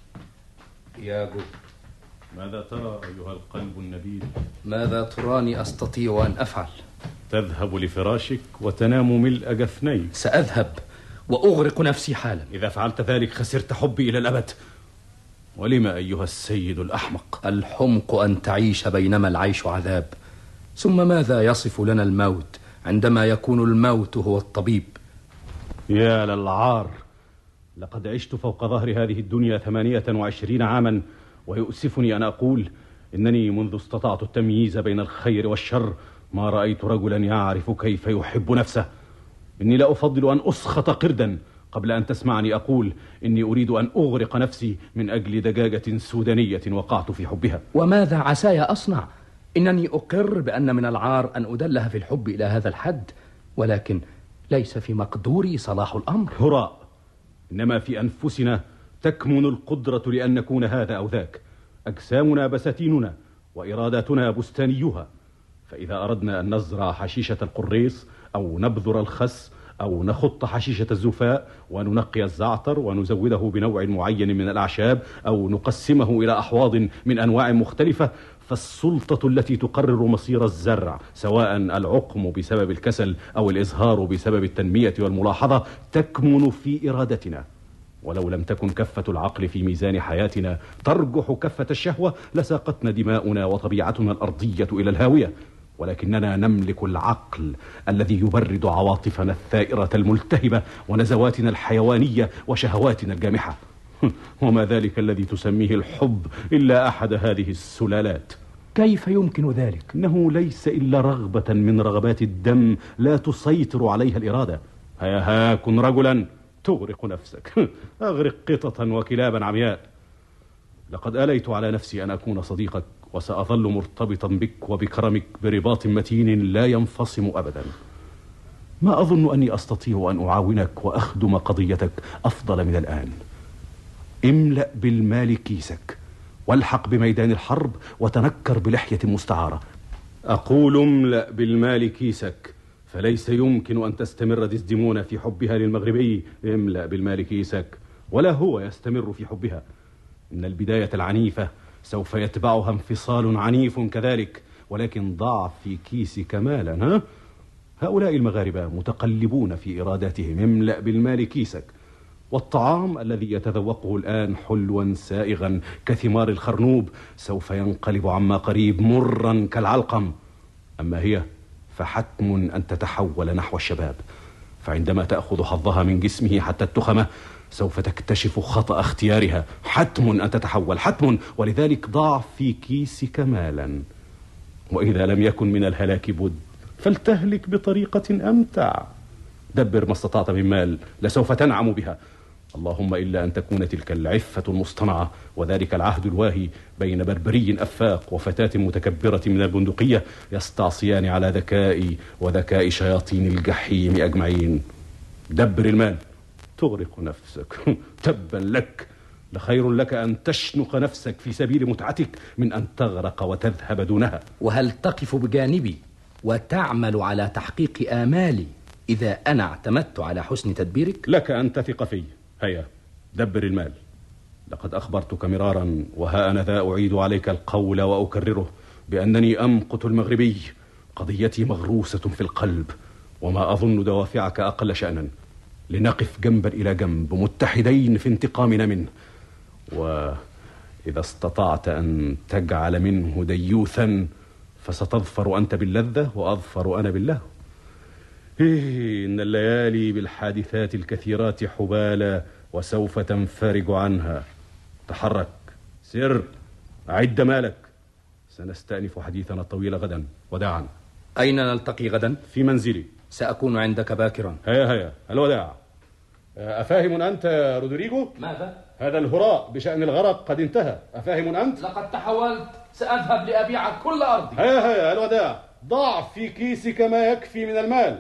Speaker 2: إياغو،
Speaker 3: ماذا ترى أيها القلب النبيل؟
Speaker 2: ماذا تراني أستطيع أن أفعل؟
Speaker 3: تذهب لفراشك وتنام ملء جفنيك.
Speaker 2: سأذهب وأغرق نفسي حالا.
Speaker 3: إذا فعلت ذلك خسرت حبي إلى الأبد. ولما أيها السيد الأحمق؟
Speaker 2: الحمق أن تعيش بينما العيش عذاب. ثم ماذا يصف لنا الموت عندما يكون الموت هو الطبيب؟
Speaker 3: يا للعار، لقد عشت فوق ظهر هذه الدنيا ثمانية وعشرين عاما، ويؤسفني أن أقول إنني منذ استطعت التمييز بين الخير والشر ما رأيت رجلا يعرف كيف يحب نفسه. إني لا أفضل أن أسخط قردا قبل أن تسمعني أقول إني أريد أن أغرق نفسي من أجل دجاجة سودانية وقعت في حبها.
Speaker 2: وماذا عساي أصنع؟ إنني أقر بأن من العار أن أدلها في الحب إلى هذا الحد، ولكن ليس في مقدوري صلاح الأمر.
Speaker 3: هراء، إنما في أنفسنا تكمن القدرة لأن نكون هذا أو ذاك. أجسامنا بساتيننا وإراداتنا بستانيها، فإذا أردنا أن نزرع حشيشة القريص أو نبذر الخس أو نخط حشيشة الزفاء وننقي الزعتر ونزوده بنوع معين من الأعشاب أو نقسمه إلى أحواض من أنواع مختلفة، فالسلطة التي تقرر مصير الزرع، سواء العقم بسبب الكسل أو الإزهار بسبب التنمية والملاحظة، تكمن في إرادتنا. ولو لم تكن كفة العقل في ميزان حياتنا ترجح كفة الشهوة لساقتنا دماؤنا وطبيعتنا الأرضية إلى الهاوية، ولكننا نملك العقل الذي يبرد عواطفنا الثائرة الملتهبة ونزواتنا الحيوانية وشهواتنا الجامحة. وما ذلك الذي تسميه الحب إلا أحد هذه السلالات.
Speaker 2: كيف يمكن ذلك؟
Speaker 3: إنه ليس إلا رغبة من رغبات الدم لا تسيطر عليها الإرادة. هيا ها كن رجلا تغرق نفسك. أغرق قططا وكلابا عمياء. لقد آليت على نفسي أن أكون صديقك، وسأظل مرتبطا بك وبكرمك برباط متين لا ينفصم أبدا. ما أظن أني أستطيع أن أعاونك وأخدم قضيتك أفضل من الآن. املأ بالمال كيسك، والحق بميدان الحرب، وتنكر بلحية مستعارة. أقول املأ بالمال كيسك، فليس يمكن أن تستمر ديزديمونا في حبها للمغربي. املأ بالمال كيسك، ولا هو يستمر في حبها. إن البداية العنيفة سوف يتبعها انفصال عنيف كذلك، ولكن ضع في كيسك مالا. ها؟ هؤلاء المغاربة متقلبون في إراداتهم. املأ بالمال كيسك، والطعام الذي يتذوقه الآن حلوا سائغا كثمار الخرنوب سوف ينقلب عما قريب مرا كالعلقم. أما هي فحتم أن تتحول نحو الشباب، فعندما تأخذ حظها من جسمه حتى التخمة سوف تكتشف خطأ اختيارها. حتم أن تتحول، حتم. ولذلك ضع في كيسك مالا، وإذا لم يكن من الهلاك بد فلتهلك بطريقة أمتع. دبر ما استطعت من مال، لسوف تنعم بها. اللهم إلا أن تكون تلك العفة المصطنعة وذلك العهد الواهي بين بربري أفاق وفتاة متكبرة من البندقية يستعصيان على ذكائي وذكاء شياطين الجحيم أجمعين. دبر المال، تغرق نفسك. تبا لك، لخير لك أن تشنق نفسك في سبيل متعتك من أن تغرق وتذهب دونها.
Speaker 2: وهل تقف بجانبي وتعمل على تحقيق آمالي إذا أنا اعتمدت على حسن تدبيرك؟
Speaker 3: لك أن تثق في. هيا دبر المال. لقد أخبرتك مرارا، وها أنا ذا أعيد عليك القول وأكرره بأنني أمقت المغربي. قضيتي مغروسة في القلب، وما أظن دوافعك أقل شأنا. لنقف جنبا إلى جنب متحدين في انتقامنا منه، وإذا استطعت أن تجعل منه ديوثا فستظفر أنت باللذة وأظفر أنا بالله. إيه إن الليالي بالحادثات الكثيرات حبالى، وسوف تنفرج عنها. تحرك، سر، أعد مالك، سنستأنف حديثنا الطويل غدا. وداعا.
Speaker 2: أين نلتقي غدا؟
Speaker 3: في منزلي،
Speaker 2: سأكون عندك باكرا.
Speaker 3: هيا هيا الوداع. أفاهم أنت يا رودريجو؟
Speaker 2: ماذا؟
Speaker 3: هذا الهراء بشأن الغرق قد انتهى. أفاهم أنت؟
Speaker 2: لقد تحولت، سأذهب لأبيع كل أرضي.
Speaker 3: هيا هيا الوداع. ضع في كيسك ما يكفي من المال.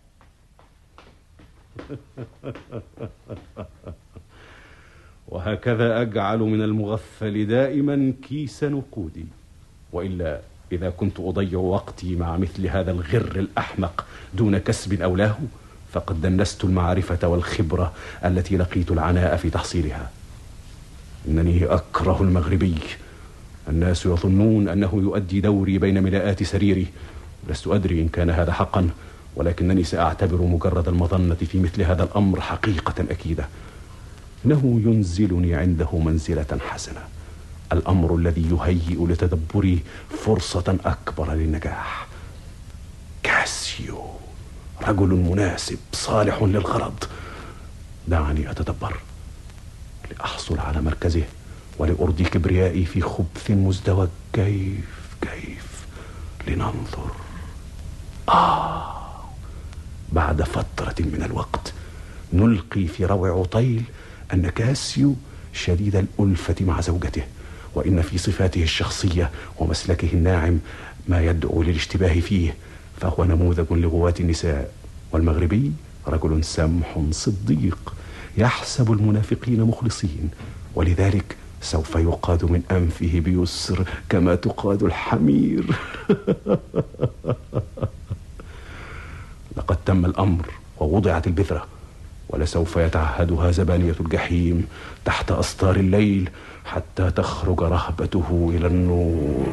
Speaker 3: وهكذا أجعل من المغفل دائما كيس نقودي، وإلا إذا كنت أضيع وقتي مع مثل هذا الغر الأحمق دون كسب أولاه فقد دنست المعرفة والخبرة التي لقيت العناء في تحصيلها. إنني أكره المغربي. الناس يظنون أنه يؤدي دوري بين ملاءات سريري. لست أدري إن كان هذا حقا، ولكنني سأعتبر مجرد المظنة في مثل هذا الأمر حقيقة أكيدة. إنه ينزلني عنده منزلة حسنة، الأمر الذي يهيئ لتدبري فرصة أكبر للنجاح. كاسيو رجل مناسب صالح للغرض. دعني أتدبر لأحصل على مركزه ولأرضي كبريائي في خبث مزدوج. كيف كيف لننظر. آه بعد فترة من الوقت نلقي في روع عطيل أن كاسيو شديد الألفة مع زوجته، وإن في صفاته الشخصية ومسلكه الناعم ما يدعو للاشتباه فيه، فهو نموذج لغواة النساء. والمغربي رجل سمح صديق يحسب المنافقين مخلصين، ولذلك سوف يقاد من أنفه بيسر كما تقاد الحمير. لقد تم الأمر ووضعت البذرة، ولسوف يتعهدها زبانية الجحيم تحت أستار الليل حتى تخرج رهبته إلى النور.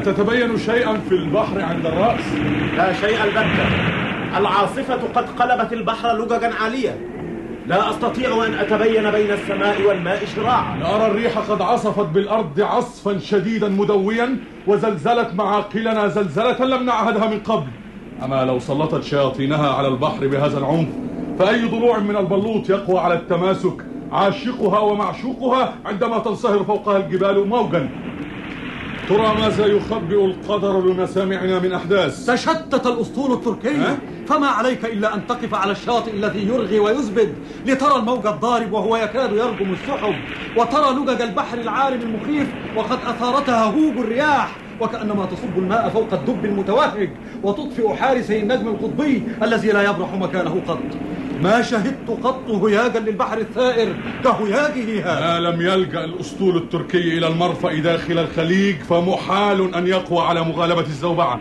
Speaker 12: أتتبين شيئا في البحر عند الرأس؟
Speaker 13: لا شيء البتة. العاصفة قد قلبت البحر لججا عالية. لا أستطيع أن أتبين بين السماء والماء شراعا.
Speaker 12: نرى الريح قد عصفت بالأرض عصفا شديدا مدويا، وزلزلت معاقلنا زلزلة لم نعهدها من قبل. أما لو سلطت شياطينها على البحر بهذا العنف، فأي ضلوع من البلوط يقوى على التماسك عاشقها ومعشوقها عندما تنصهر فوقها الجبال موجا؟ ترى ماذا يخبئ القدر لمسامعنا من أحداث؟
Speaker 14: تشتت الأسطول التركي، أه؟ فما عليك إلا أن تقف على الشاطئ الذي يرغي ويزبد لترى الموج الضارب وهو يكاد يرجم السحب، وترى لجج البحر العارم المخيف وقد أثارتها هوج الرياح، وكأنما تصب الماء فوق الدب المتوهج وتطفئ حارسي النجم القطبي الذي لا يبرح مكانه قط. ما شهدت قط هياجا للبحر الثائر كهياجه هذا.
Speaker 12: ما لم يلجأ الأسطول التركي إلى المرفأ داخل الخليج فمحال أن يقوى على مغالبة الزوبعة.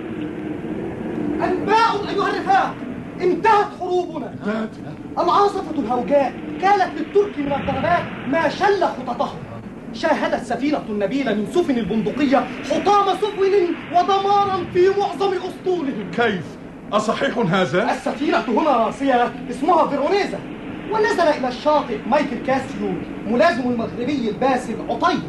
Speaker 15: أنباء أيها الرفاق، انتهت حروبنا.
Speaker 12: انتهت؟
Speaker 15: العاصفة الهوجاء كانت للترك من الضربات ما شل خططهم. شاهدت سفينة النبيلة من سفن البندقية حطام سفن ودمارا في معظم أسطولهم.
Speaker 12: كيف؟ أصحيح هذا؟
Speaker 15: السفينة هنا راسية اسمها فيرونيزا، ونزل إلى الشاطئ مايكل كاسيو ملازم المغربي الباسل عطيل.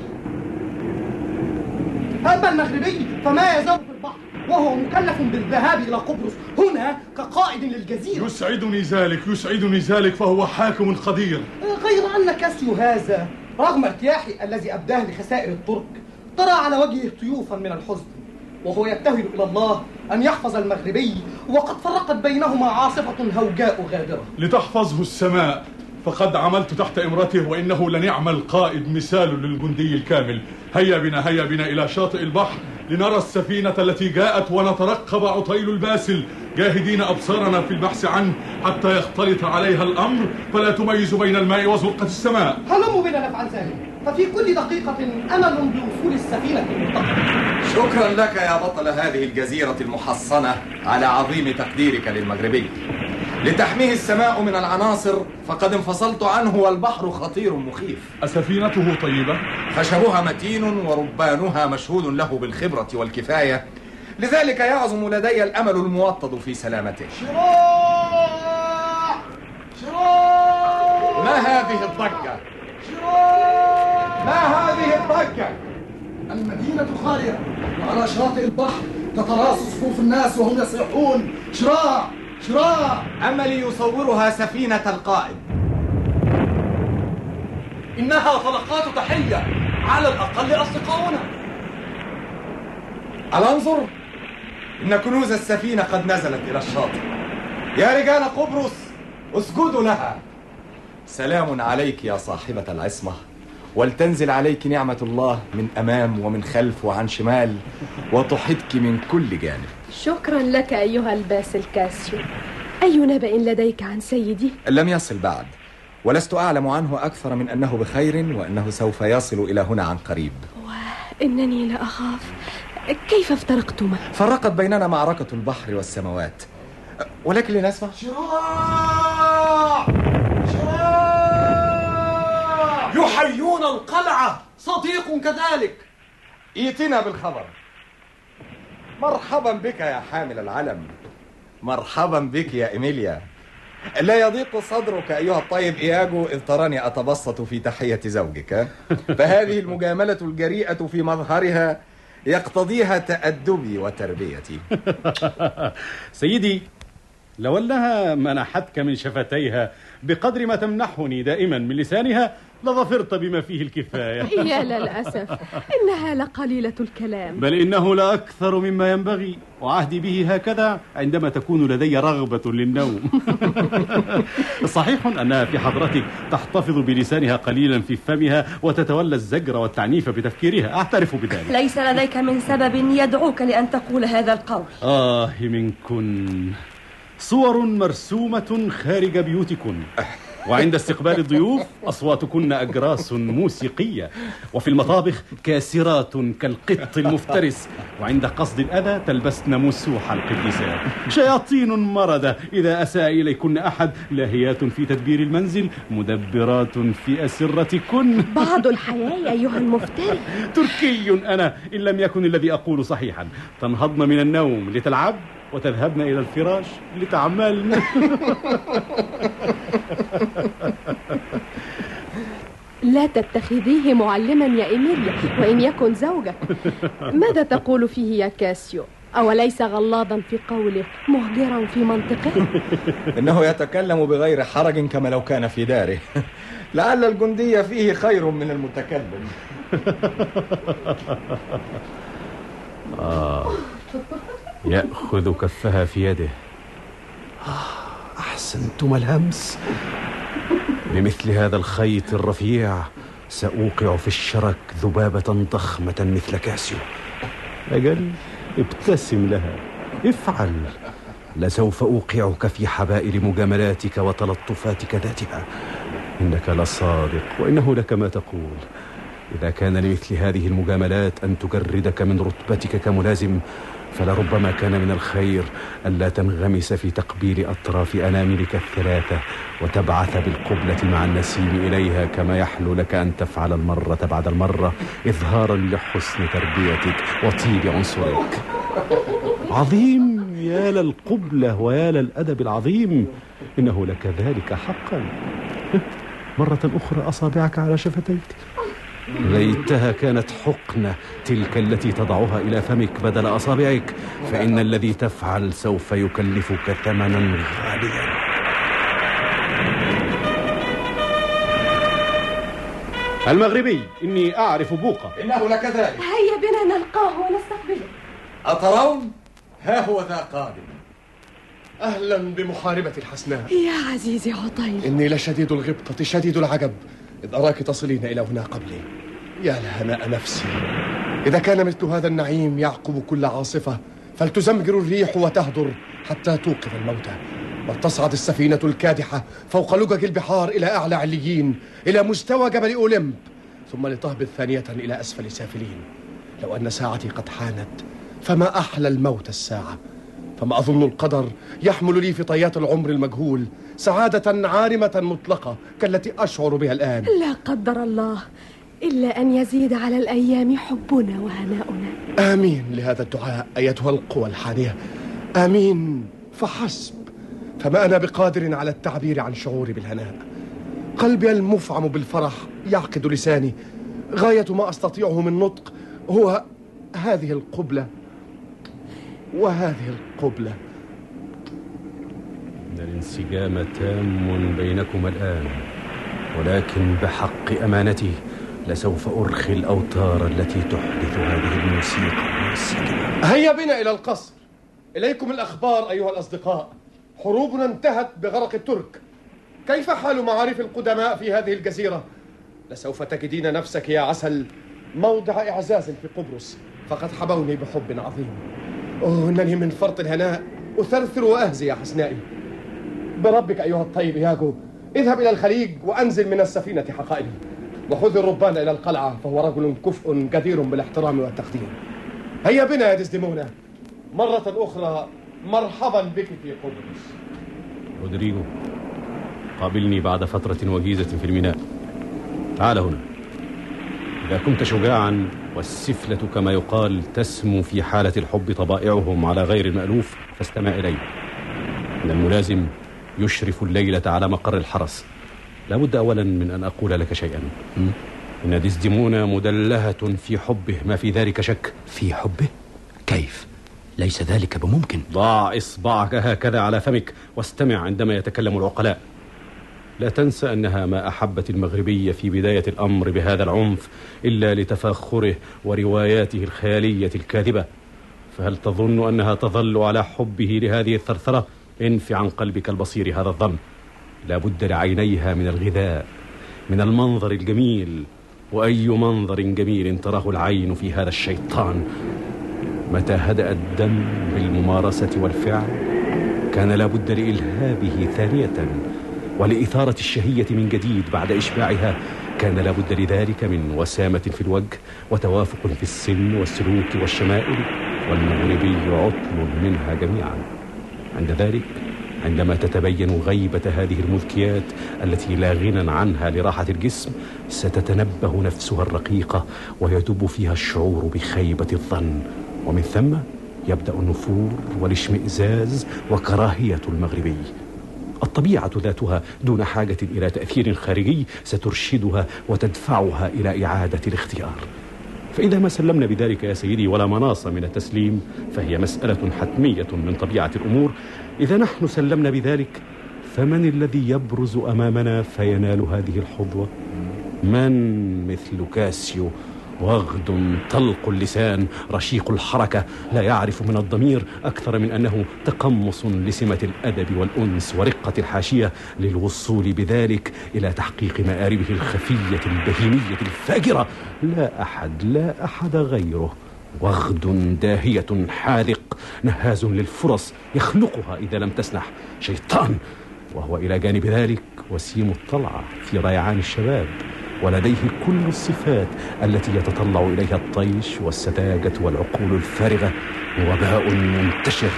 Speaker 15: أما المغربي فما يزال في البحر وهو مكلف بالذهاب إلى قبرص هنا كقائد للجزيرة.
Speaker 12: يسعدني ذلك، يسعدني ذلك، فهو حاكم قدير.
Speaker 15: غير أن كاسيو هذا رغم ارتياحي الذي أبداه لخسائر الترك ترى على وجهه طيوفا من الحزن، وهو يبتهل إلى الله أن يحفظ المغربي وقد فرقت بينهما عاصفة هوجاء غادرة.
Speaker 12: لتحفظه السماء، فقد عملت تحت إمرته، وإنه لنعم القائد مثال للجندي الكامل. هيا بنا هيا بنا إلى شاطئ البحر لنرى السفينة التي جاءت ونترقب عطيل الباسل، جاهدين أبصارنا في البحث عنه حتى يختلط عليها الأمر فلا تميز بين الماء وزرقة السماء.
Speaker 15: هلموا بنا نفعل ذلك، ففي كل دقيقة أمل بوصول السفينة المرتقبة.
Speaker 6: شكرا لك يا بطل هذه الجزيرة المحصنة على عظيم تقديرك للمغربي. لتحميه السماء من العناصر فقد انفصلت عنه والبحر خطير مخيف.
Speaker 12: أسفينته طيبة؟
Speaker 6: خشبها متين وربانها مشهود له بالخبرة والكفاية، لذلك يعظم لدي الأمل الموطد في سلامته.
Speaker 15: شراع شراع
Speaker 6: ما هذه الضجة؟
Speaker 15: شراع
Speaker 6: ما هذه الضجة؟
Speaker 15: المدينة خالية، وعلى شاطئ البحر تتراص صفوف الناس وهم يصيحون شراع شراع.
Speaker 6: أملي يصورها سفينة القائد.
Speaker 14: إنها طلقات تحية، على الأقل أصدقاؤنا.
Speaker 6: ألا انظر، إن كنوز السفينة قد نزلت إلى الشاطئ. يا رجال قبرص اسجدوا لها. سلام عليك يا صاحبة العصمة، ولتنزل عليك نعمة الله من أمام ومن خلف وعن شمال، وتحيطك من كل جانب.
Speaker 11: شكرا لك أيها الباسل كاسيو. أي نبأ لديك عن سيدي؟
Speaker 6: لم يصل بعد، ولست أعلم عنه أكثر من أنه بخير وأنه سوف يصل إلى هنا عن قريب.
Speaker 11: وإنني لأخاف. كيف افترقتما؟
Speaker 6: فرقت بيننا معركة البحر والسماوات، ولكن لنسمع.
Speaker 15: شراع شراع
Speaker 14: يحيون القلعة، صديق كذلك.
Speaker 6: ائتنا بالخبر. مرحبا بك يا حامل العلم، مرحبا بك يا إيميليا. لا يضيق صدرك أيها الطيب إياجو إذ تراني أتبسط في تحية زوجك، فهذه المجاملة الجريئة في مظهرها يقتضيها تأدبي وتربيتي.
Speaker 7: سيدي، لو أنها منحتك من شفتيها بقدر ما تمنحني دائما من لسانها لظفرت بما فيه الكفاية.
Speaker 11: يا للأسف، إنها لقليلة الكلام،
Speaker 7: بل إنه لأكثر مما ينبغي، وعهدي به هكذا عندما تكون لدي رغبة للنوم. صحيح أنها في حضرتك تحتفظ بلسانها قليلا في فمها وتتولى الزجر والتعنيف بتفكيرها، أعترف بذلك.
Speaker 16: ليس لديك من سبب يدعوك لأن تقول هذا القول.
Speaker 7: آه منكن، صور مرسومة خارج بيوتكن.
Speaker 3: وعند استقبال الضيوف أصواتكن أجراس موسيقية، وفي المطابخ كاسرات كالقط المفترس، وعند قصد الأذى تلبسن مسوح القديسات. شياطين مردة إذا أساء إليكن أحد، لاهيات في تدبير المنزل، مدبرات في أسرتكن.
Speaker 11: بعض الحياة أيها المفتري.
Speaker 3: تركي أنا إن لم يكن الذي أقول صحيحا. تنهضن من النوم لتلعب وتذهبن إلى الفراش لتعملن.
Speaker 11: لا تتخذيه معلما يا إيميليا، وإن يكن زوجك. ماذا تقول فيه يا كاسيو؟ أوليس غلاظا في قوله مهجرا في منطقه؟
Speaker 6: إنه يتكلم بغير حرج كما لو كان في داره. لعل الجندي فيه خير من المتكلم.
Speaker 3: آه يأخذ كفها في يده. آه أحسنتم الهمس. بمثل هذا الخيط الرفيع سأوقع في الشرك ذبابة ضخمة مثل كاسيو. أجل ابتسم لها، افعل. لسوف أوقعك في حبائل مجاملاتك وتلطفاتك ذاتها. إنك لصادق وإنه لك ما تقول. إذا كان لمثل هذه المجاملات أن تجردك من رتبتك كملازم، فلربما كان من الخير ألا تنغمس في تقبيل أطراف أناملك الثلاثة وتبعث بالقبلة مع النسيم إليها، كما يحلو لك أن تفعل المرة بعد المرة، إظهارا لحسن تربيتك وطيب عنصرك. عظيم، يا للقبلة ويا للأدب العظيم. إنه لك ذلك حقا. مرة أخرى أصابعك على شفتيك. ليتها كانت حقنة تلك التي تضعها إلى فمك بدل أصابعك، فإن الذي تفعل سوف يكلفك ثمنا غاليا. المغربي، إني أعرف بوقة.
Speaker 6: إنه لكذلك.
Speaker 11: هيا بنا نلقاه ونستقبله.
Speaker 6: أترون؟ ها هو ذا قادم.
Speaker 5: أهلا بمحاربة الحسناء.
Speaker 11: يا عزيزي عطيل،
Speaker 5: إني لشديد الغبطة شديد العجب إذ أراك تصلين إلى هنا قبلي. يا لهناء نفسي. إذا كان مثل هذا النعيم يعقب كل عاصفة، فلتزمجر الريح وتهدر حتى توقظ الموتى، وتصعد السفينة الكادحة فوق لجج البحار إلى أعلى عليين، إلى مستوى جبل أولمب، ثم لتهبط ثانية إلى أسفل سافلين. لو أن ساعتي قد حانت، فما أحلى الموت الساعة. فما أظن القدر يحمل لي في طيات العمر المجهول سعادة عارمة مطلقة كالتي أشعر بها الآن.
Speaker 11: لا قدر الله، إلا أن يزيد على الأيام حبنا وهناؤنا.
Speaker 5: آمين لهذا الدعاء أيتها القوى الحانية، آمين فحسب. فما أنا بقادر على التعبير عن شعوري بالهناء. قلبي المفعم بالفرح يعقد لساني. غاية ما أستطيعه من نطق هو هذه القبلة وهذه القبلة.
Speaker 3: إن الانسجام تام بينكما الآن، ولكن بحق أمانتي لسوف أرخي الأوتار التي تحدث هذه الموسيقى المنسجمة.
Speaker 5: هيا بنا إلى القصر. إليكم الأخبار أيها الأصدقاء. حروبنا انتهت بغرق الترك. كيف حال معارف القدماء في هذه الجزيرة؟ لسوف تجدين نفسك يا عسل موضع إعزاز في قبرص، فقد حبوني بحب عظيم. أوه، إنني من فرط الهناء أثرثر وأهزي يا حسنائي. بربك أيها الطيب ياغو، اذهب إلى الخليج وأنزل من السفينة حقائبي، وخذ الربان إلى القلعة، فهو رجل كفء جدير بالاحترام والتقدير. هيا بنا يا ديزديمونا، مرة أخرى مرحبا بك في قبرص.
Speaker 3: رودريغو، قابلني بعد فترة وجيزة في الميناء. تعال هنا. إذا كنت شجاعا، والسفلة كما يقال تسمو في حالة الحب طبائعهم على غير المألوف، فاستمع إلي. إن الملازم يشرف الليلة على مقر الحرس. لابد أولا من أن أقول لك شيئا. إن ديزديمونا مدلهة في حبه، ما في ذلك شك.
Speaker 17: في حبه؟ كيف؟ ليس ذلك بممكن.
Speaker 3: ضع إصبعك هكذا على فمك واستمع عندما يتكلم العقلاء. لا تنسى أنها ما أحبت المغربية في بداية الأمر بهذا العنف إلا لتفاخره ورواياته الخيالية الكاذبة. فهل تظن أنها تظل على حبه لهذه الثرثرة؟ انف عن قلبك البصير هذا الظن. لا بد لعينيها من الغذاء، من المنظر الجميل. وأي منظر جميل تراه العين في هذا الشيطان. متى هدأ الدم بالممارسة والفعل كان لا بد لإلهابه ثانية، ولإثارة الشهية من جديد بعد إشباعها كان لابد لذلك من وسامة في الوجه وتوافق في السن والسلوك والشمائل، والمغربي عطل منها جميعا. عند ذلك، عندما تتبين غيبة هذه المذكيات التي لا غنى عنها لراحة الجسم، ستتنبه نفسها الرقيقة ويدب فيها الشعور بخيبة الظن، ومن ثم يبدأ النفور والاشمئزاز وكراهية المغربي. الطبيعة ذاتها دون حاجة إلى تأثير خارجي سترشدها وتدفعها إلى إعادة الاختيار. فإذا ما سلمنا بذلك يا سيدي ولا مناص من التسليم، فهي مسألة حتمية من طبيعة الأمور. إذا نحن سلمنا بذلك، فمن الذي يبرز أمامنا فينال هذه الحظوة؟ من مثل كاسيو، وغد طلق اللسان رشيق الحركة، لا يعرف من الضمير أكثر من أنه تقمص لسمة الأدب والأنس ورقة الحاشية للوصول بذلك إلى تحقيق مآربه الخفية البهيمية الفاجرة. لا أحد لا أحد غيره. وغد داهية حاذق نهاز للفرص يخلقها إذا لم تسنح، شيطان، وهو إلى جانب ذلك وسيم الطلعة في ريعان الشباب، ولديه كل الصفات التي يتطلع إليها الطيش والسذاجة والعقول الفارغة. وباء منتشر،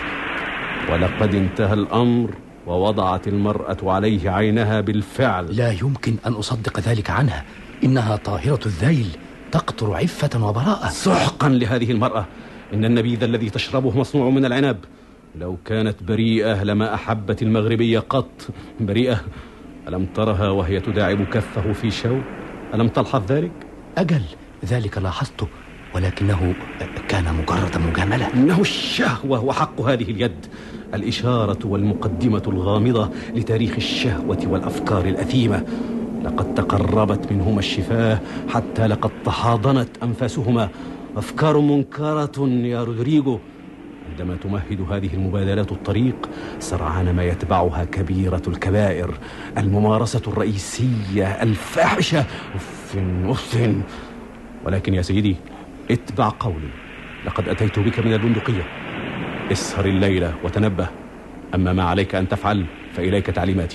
Speaker 3: ولقد انتهى الأمر ووضعت المرأة عليه عينها بالفعل.
Speaker 17: لا يمكن أن أصدق ذلك عنها، إنها طاهرة الذيل تقطر عفة وبراءة.
Speaker 3: سحقا لهذه المرأة، إن النبيذ الذي تشربه مصنوع من العنب. لو كانت بريئة لما أحبت المغربية قط. بريئة؟ ألم ترها وهي تداعب كفه في شو؟ ألم تلحظ ذلك؟
Speaker 17: أجل، ذلك لاحظته، ولكنه كان مجرد مجاملة.
Speaker 3: إنه الشهوة وحق هذه اليد، الإشارة والمقدمة الغامضة لتاريخ الشهوة والأفكار الأثيمة. لقد تقربت منهما الشفاه حتى لقد تحاضنت أنفاسهما. أفكار منكرة يا رودريغو. عندما تمهد هذه المبادلات الطريق، سرعان ما يتبعها كبيرة الكبائر، الممارسة الرئيسية الفاحشة. أف أف. ولكن يا سيدي، اتبع قولي، لقد أتيت بك من البندقية. اسهر الليلة وتنبه. أما ما عليك أن تفعل فإليك تعليماتي.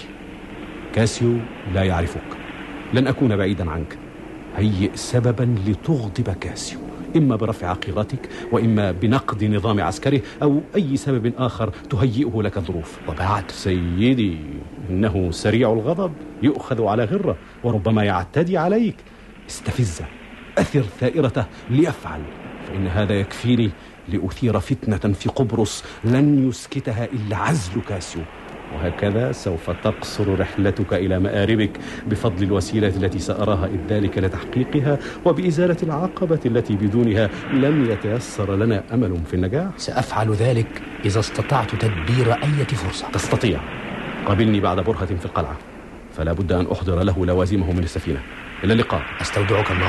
Speaker 3: كاسيو لا يعرفك، لن أكون بعيدا عنك. هيئ سببا لتغضب كاسيو، إما برفع قيرتك، وإما بنقد نظام عسكره، أو أي سبب آخر تهيئه لك الظروف.
Speaker 17: وبعد
Speaker 3: سيدي، إنه سريع الغضب، يؤخذ على غرة، وربما يعتدي عليك. استفزه، أثر ثائرته ليفعل، فإن هذا يكفيني لأثير فتنة في قبرص لن يسكتها إلا عزل كاسيو. وهكذا سوف تقصر رحلتك إلى مآربك بفضل الوسيلة التي سأراها إذ ذلك لتحقيقها، وبإزالة العقبة التي بدونها لن يتيسر لنا أمل في النجاح.
Speaker 17: سأفعل ذلك إذا استطعت تدبير أي فرصة.
Speaker 3: تستطيع. قابلني بعد برهة في القلعة، فلا بد أن أحضر له لوازمه من السفينة. إلى اللقاء.
Speaker 17: أستودعك الله.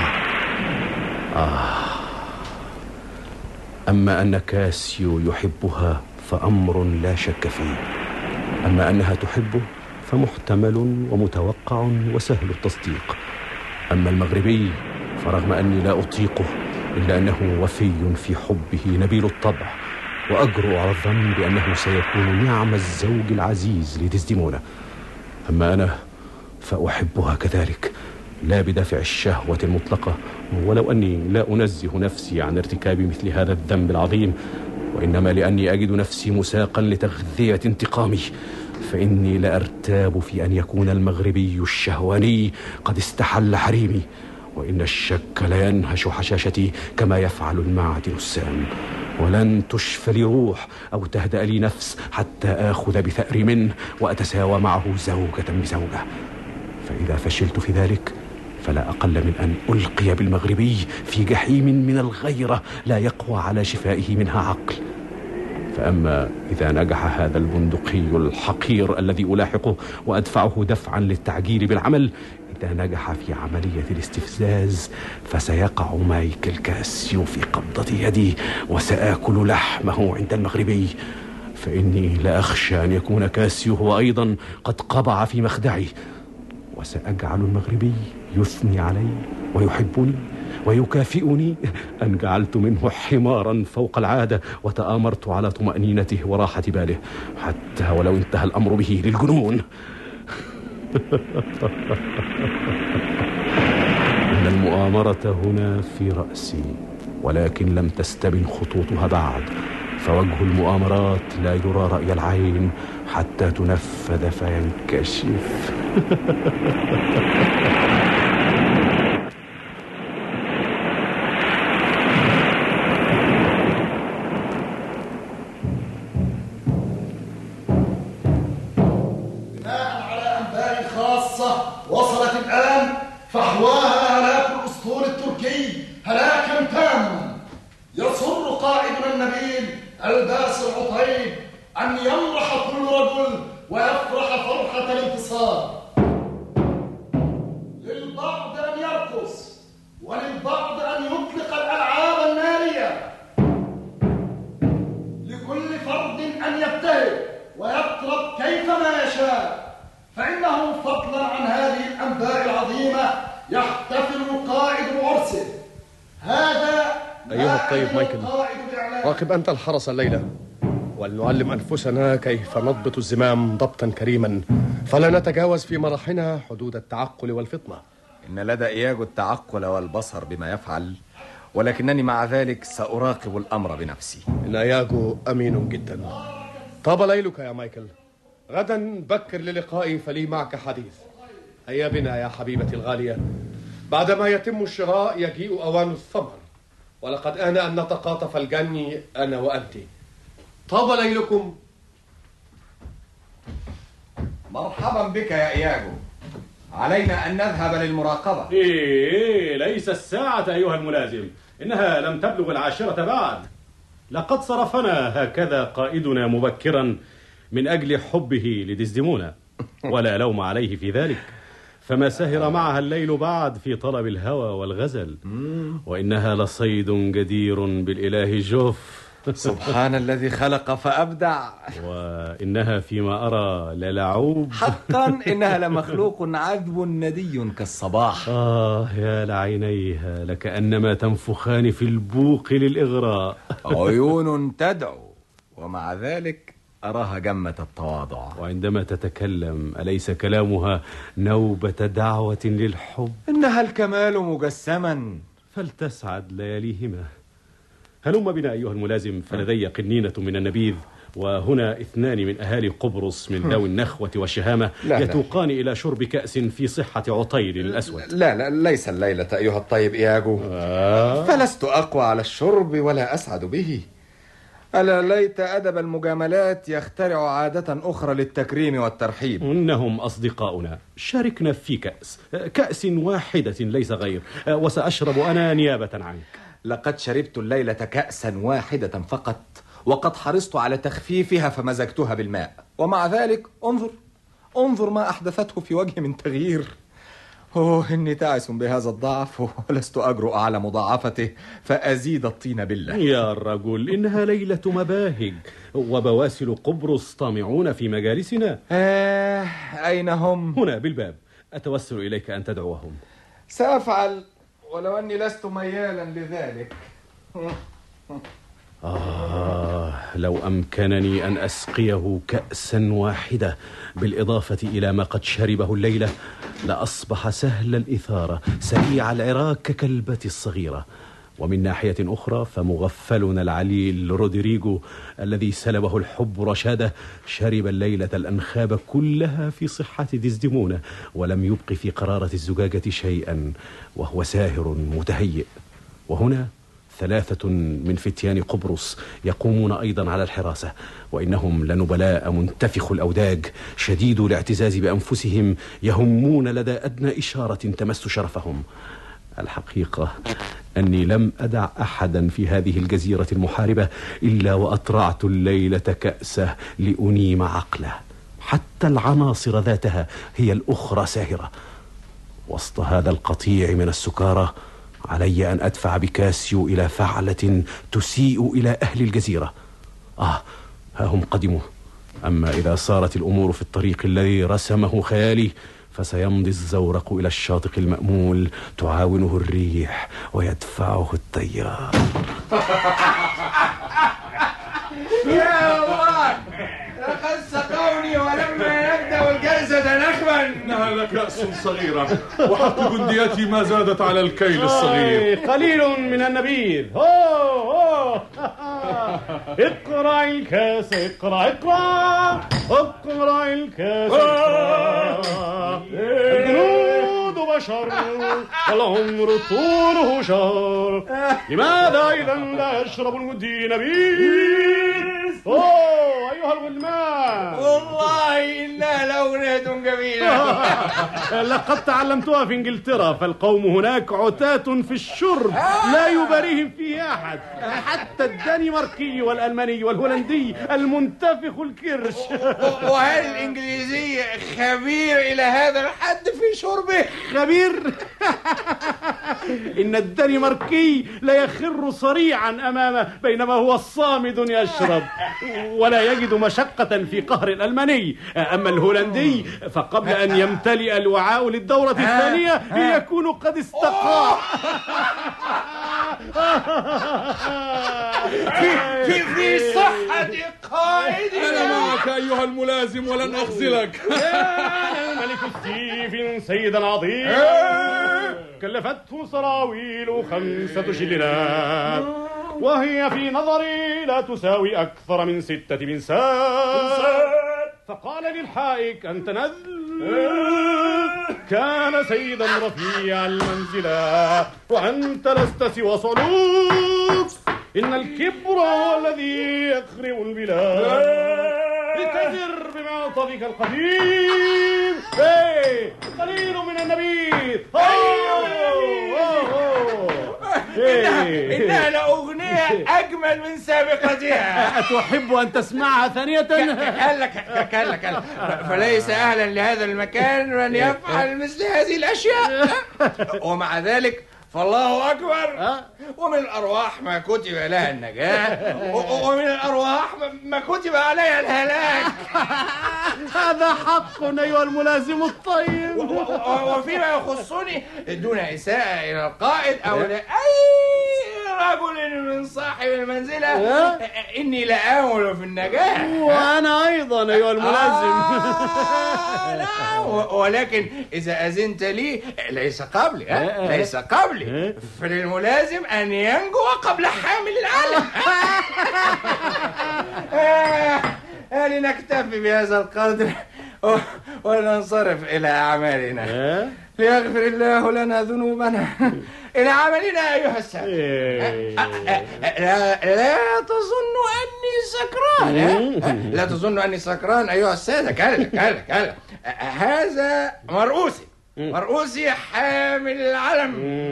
Speaker 3: آه. أما أن كاسيو يحبها فأمر لا شك فيه، أما أنها تحبه فمحتمل ومتوقع وسهل التصديق. أما المغربي فرغم أني لا أطيقه، إلا أنه وفي في حبه نبيل الطبع، وأجرؤ على الظن بأنه سيكون نعم الزوج العزيز لديزديمونا. أما أنا فأحبها كذلك، لا بدافع الشهوة المطلقة، ولو أني لا أنزه نفسي عن ارتكاب مثل هذا الذنب العظيم، وإنما لأني أجد نفسي مساقا لتغذية انتقامي. فإني لأرتاب في أن يكون المغربي الشهواني قد استحل حريمي، وإن الشك لا ينهش حشاشتي كما يفعل المعدن السام. ولن تشفى لي روح أو تهدأ لي نفس حتى آخذ بثأر منه وأتساوى معه زوجة بزوجة. فإذا فشلت في ذلك فلا أقل من أن ألقي بالمغربي في جحيم من الغيرة لا يقوى على شفائه منها عقل. فأما إذا نجح هذا البندقي الحقير الذي ألاحقه وأدفعه دفعا للتعجيل بالعمل، إذا نجح في عملية الاستفزاز فسيقع مايكل كاسيو في قبضة يدي، وسآكل لحمه عند المغربي. فإني لا أخشى أن يكون كاسيو هو أيضا قد قبع في مخدعي، وسأجعل المغربي يثني علي ويحبني ويكافئني أن جعلت منه حمارا فوق العادة، وتآمرت على طمأنينته وراحة باله، حتى ولو انتهى الأمر به للجنون. إن المؤامرة هنا في رأسي، ولكن لم تستبن خطوطها بعد، فوجه المؤامرات لا يرى رأي العين حتى تنفذ فينكشف.
Speaker 18: بناء على أنباء خاصة وصلت الآن، فحواها هلاك الأسطول التركي هلاكا تاما. يسر قائدنا النبيل الباسل عطيب أن يمرح كل رجل ويفرح فرحة الانتصار. للبعض أن يرقص، وللبعض أن يطلق الألعاب النارية، لكل فرد أن يبتهج ويطرب كيفما يشاء، فإنه فضلا عن هذه الأنباء العظيمة يحتفل قائد بعرسه. هذا
Speaker 5: أيها الطيب مايكل، راقب أنت الحرس الليلة، ولنعلم أنفسنا كيف نضبط الزمام ضبطا كريما، فلا نتجاوز في مرحنا حدود التعقل والفطنة.
Speaker 6: إن لدى إياجو التعقل والبصر بما يفعل، ولكنني مع ذلك سأراقب الأمر بنفسي.
Speaker 5: إن إياجو أمين جدا. طاب ليلك يا مايكل، غدا بكر للقائي فلي معك حديث. هيا بنا يا حبيبتي الغالية، بعدما يتم الشراء يجيء أوان الثمر، ولقد آن أن نتقاطف الجني أنا وأنت. طاب ليلكم.
Speaker 6: مرحبا بك يا إياجو، علينا أن نذهب للمراقبة.
Speaker 3: إيه، ليس الساعة أيها الملازم، إنها لم تبلغ العاشرة بعد. لقد صرفنا هكذا قائدنا مبكرا من أجل حبه لديزديمونا، ولا لوم عليه في ذلك، فما سهر معها الليل بعد في طلب الهوى والغزل، وإنها لصيد جدير بالإله جوف.
Speaker 6: سبحان الذي خلق فأبدع.
Speaker 3: وإنها فيما أرى للعوب.
Speaker 6: حقا إنها لمخلوق عذب ندي كالصباح.
Speaker 3: آه يا لعينيها، لكأنما تنفخان في البوق للإغراء.
Speaker 6: عيون تدعو، ومع ذلك أراها جمة التواضع.
Speaker 3: وعندما تتكلم أليس كلامها نوبة دعوة للحب؟
Speaker 6: إنها الكمال مجسما،
Speaker 3: فلتسعد لياليهما. هلم بنا أيها الملازم، فلدي قنينة من النبيذ، وهنا اثنان من أهالي قبرص من ذوي النخوة والشهامة لا يتوقان لا. إلى شرب كأس في صحة عطيل الأسود.
Speaker 6: لا لا ليس الليلة أيها الطيب إياجو. آه. فلست أقوى على الشرب ولا أسعد به. ألا ليت أدب المجاملات يخترع عادة أخرى للتكريم والترحيب.
Speaker 3: إنهم أصدقاؤنا، شاركنا في كأس كأس واحدة ليس غير، وسأشرب أنا نيابة عنك.
Speaker 6: لقد شربت الليلة كأسا واحدة فقط، وقد حرصت على تخفيفها فمزجتها بالماء، ومع ذلك انظر انظر ما أحدثته في وجهي من تغيير. أوه إني تعس بهذا الضعف، ولست أجرؤ على مضاعفته فأزيد الطين بالله.
Speaker 3: يا رجل، إنها ليلة مباهج، وبواسل قبرص طامعون في مجالسنا.
Speaker 6: آه أين هم؟
Speaker 3: هنا بالباب، أتوسل إليك أن تدعوهم.
Speaker 6: سأفعل، ولو أني لست ميالا لذلك.
Speaker 3: آه لو أمكنني أن أسقيه كأسا واحدة بالإضافة إلى ما قد شربه الليلة، لأصبح سهل الإثارة سريع العراك ككلبتي الصغيرة. ومن ناحية أخرى فمغفلنا العليل رودريغو الذي سلبه الحب رشاده شرب الليلة الأنخاب كلها في صحة ديزديمونا، ولم يبق في قرارة الزجاجة شيئا، وهو ساهر متهيئ. وهنا ثلاثة من فتيان قبرص يقومون أيضا على الحراسة، وإنهم لنبلاء منتفخ الأوداج شديد الاعتزاز بأنفسهم، يهمون لدى أدنى إشارة تمس شرفهم. الحقيقة أني لم أدع أحدا في هذه الجزيرة المحاربة إلا وأطرعت الليلة كأسه لأنيم عقله. حتى العناصر ذاتها هي الأخرى ساهرة. وسط هذا القطيع من السكارى علي أن أدفع بكاسيو إلى فعلة تسيء إلى أهل الجزيرة. آه ها هم قدموا. أما إذا صارت الأمور في الطريق الذي رسمه خيالي، فسيمضي الزورق إلى الشاطئ المأمول، تعاونه الريح ويدفعه التيار.
Speaker 18: يا الله، لقد سقوني ولما يبدأ الجد
Speaker 19: كأسة نخبا.
Speaker 12: إنها لكأس صغيرة، وحق جنديتي ما زادت على الكيل الصغير.
Speaker 20: قليل من النبيذ. أوه اقرأ الكاس، اقرأ اقرأ اقرأ الكاس، اقرأ. الجنود بشر والعمر طوله شهر، لماذا إذا لا يشرب الجندي نبيذ؟ أوه أيها الغلمان،
Speaker 19: والله إنها لأغنية جميلة.
Speaker 20: لقد تعلمتها في إنجلترا، فالقوم هناك عتاة في الشرب لا يباريهم فيه أحد، حتى الدنماركي والألماني والهولندي المنتفخ الكرش.
Speaker 19: وهل الإنجليزي خبير إلى هذا الحد في شربه؟
Speaker 20: خبير؟ إن الدنماركي لا يخر صريعا أمامه، بينما هو الصامد يشرب ولا يجد مشقة في قهر الألماني. أما الهولندي فقبل أن يمتلئ الوعاء للدورة الثانية يكون قد استقى.
Speaker 19: في في في صحة قائدنا.
Speaker 12: أنا معك أيها الملازم ولن أخذلك.
Speaker 20: الملك ستيفن سيدا عظيم، كلفته سراويل خمسة شلنات، وهي في نظري لا تساوي أكثر من ستة بنسات. فقال للحائك أنت نذل، كان سيدا رفيع المنزلة، وأنت لست سوى صلوب. إن الكبر هو الذي يخرب البلاد. لتزر بمعطفك القديم. ايه قليل من النبيذ.
Speaker 19: إنها لأغنية أجمل من سابقتها.
Speaker 20: أتحب أن تسمعها ثانية؟
Speaker 19: كلا كلا كلا، فليس أهلا لهذا المكان من يفعل مثل هذه الأشياء. ومع ذلك فالله أكبر، ومن الأرواح ما كتب لها النجاة، ومن الأرواح ما كتب عليها الهلاك.
Speaker 20: هذا حق أيها الملازم الطيب.
Speaker 19: وفيما يخصني دون إساءة إلى القائد أو لأي رجل من صاحب المنزلة، إني لآمل في النجاة.
Speaker 20: وأنا أيضا أيها الملازم.
Speaker 19: ولكن إذا أذنت لي، ليس قبلي ليس قبلي فللملازم أن ينجو قبل حامل العلم. لنكتفي بهذا القدر وننصرف إلى أعمالنا. ليغفر الله لنا ذنوبنا. إلى عملنا أيها السادة. لا, لا تظن أني سكران. لا تظن أني سكران أيها السادة. كلا كلا كلا، هذا مرؤوسي مرؤوسي حامل العلم.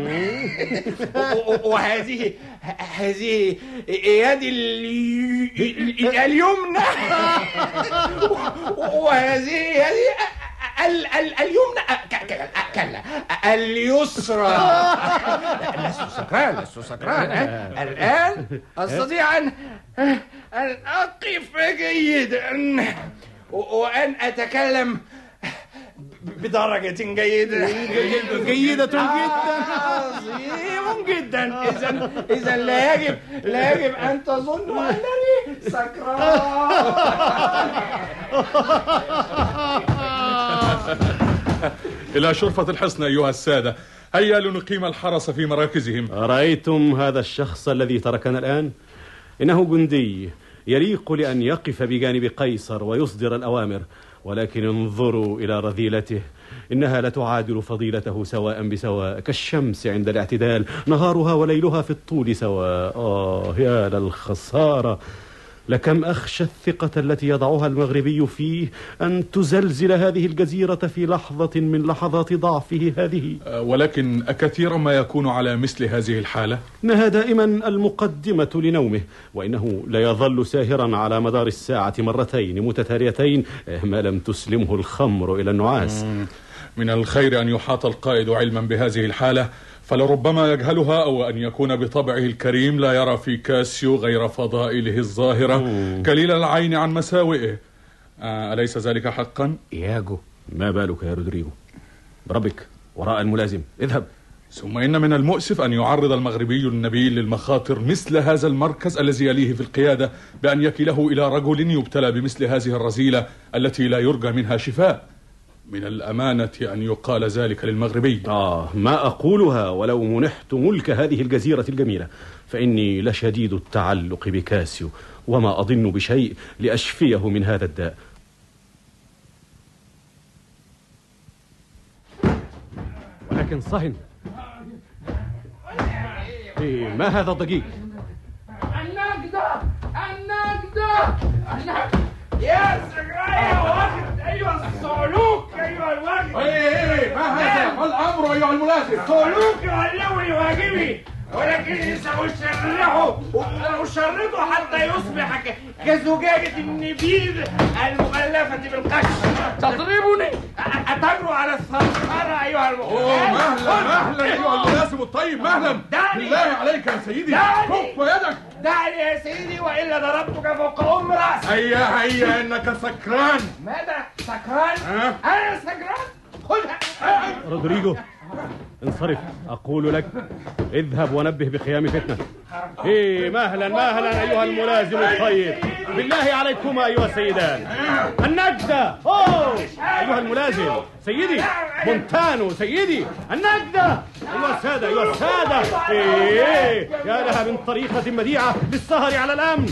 Speaker 19: وهذه هذه يدي اليمنى، وهذه يدي اليمنى كلا اليسرى. لست سكران لست سكران. الآن أستطيع أن أن أقف جيدا وأن أتكلم بدرجة جيدة
Speaker 20: جيدة جدا،
Speaker 19: عظيم جدا. إذا إذا لا يجب لا يجب أن تظنوا أنني سكران.
Speaker 12: إلى شرفة الحصن أيها السادة، هيا لنقيم الحرس في مراكزهم.
Speaker 20: أرأيتم هذا الشخص الذي تركنا الآن؟ إنه جندي يليق لأن يقف بجانب قيصر ويصدر الأوامر، ولكن انظروا إلى رذيلته، إنها لتعادل فضيلته سواء بسواء، كالشمس عند الاعتدال، نهارها وليلها في الطول سواء. آه يا للخسارة، لكم أخشى الثقة التي يضعها المغربي فيه أن تزلزل هذه الجزيرة في لحظة من لحظات ضعفه هذه.
Speaker 12: أه ولكن أكثيرا ما يكون على مثل هذه الحالة؟
Speaker 20: إنها دائما المقدمة لنومه، وإنه لا يظل ساهرا على مدار الساعة مرتين متتاليتين ما لم تسلمه الخمر إلى النعاس.
Speaker 12: من الخير أن يحاط القائد علما بهذه الحالة، فلربما يجهلها، أو أن يكون بطبعه الكريم لا يرى في كاسيو غير فضائله الظاهرة، كليل العين عن مساوئه. آه أليس ذلك حقا؟
Speaker 20: إياجو، ما بالك يا رودريغو؟ بربك، وراء الملازم، اذهب.
Speaker 12: ثم إن من المؤسف أن يعرض المغربي النبيل للمخاطر مثل هذا المركز الذي يليه في القيادة، بأن يكله إلى رجل يبتلى بمثل هذه الرذيلة التي لا يرجى منها شفاء. من الأمانة أن يقال ذلك للمغربي.
Speaker 20: آه ما أقولها ولو منحت ملك هذه الجزيرة الجميلة، فإني لشديد التعلق بكاسيو، وما أظن بشيء لأشفيه من هذا الداء. ولكن صهن، إيه ما هذا الضجيج؟
Speaker 19: النجدة النجدة النجدة يا سجايا واخد. أيها الصعلوك أيها الواجب.
Speaker 12: ايه ايه ما هذا؟ ما الأمر أيها الملازم؟
Speaker 19: صعلوك يعلوي واجبي، ولكني سأشرحه وأشرطه حتى يصبح كزجاجة النبيذ المغلفة بالقش. تضربني؟ أتجرؤ على الثرثرة أيها المغلف.
Speaker 12: أوه مهلا مهلا أيها الملازم الطيب، مهلا.
Speaker 19: دعني
Speaker 12: بالله عليك يا سيدي، كف يدك.
Speaker 19: دعني يا سيدي وإلا ضربتك فوق أم رأسك.
Speaker 12: هيا هيا إنك سكران.
Speaker 19: ماذا؟ سكران؟ أنا سكران؟ خذها.
Speaker 20: رودريجو انصرف، أقول لك اذهب ونبه بقيام فتنة. إيه مهلا مهلا أيها الملازم الطيب، بالله عليكما أيها السيدان. النجدة. أوه أيها الملازم سيدي مونتانو سيدي النجدة. أيها السادة أيها السادة. إيه يا لها من طريقة بديعة للسهر على الأمن.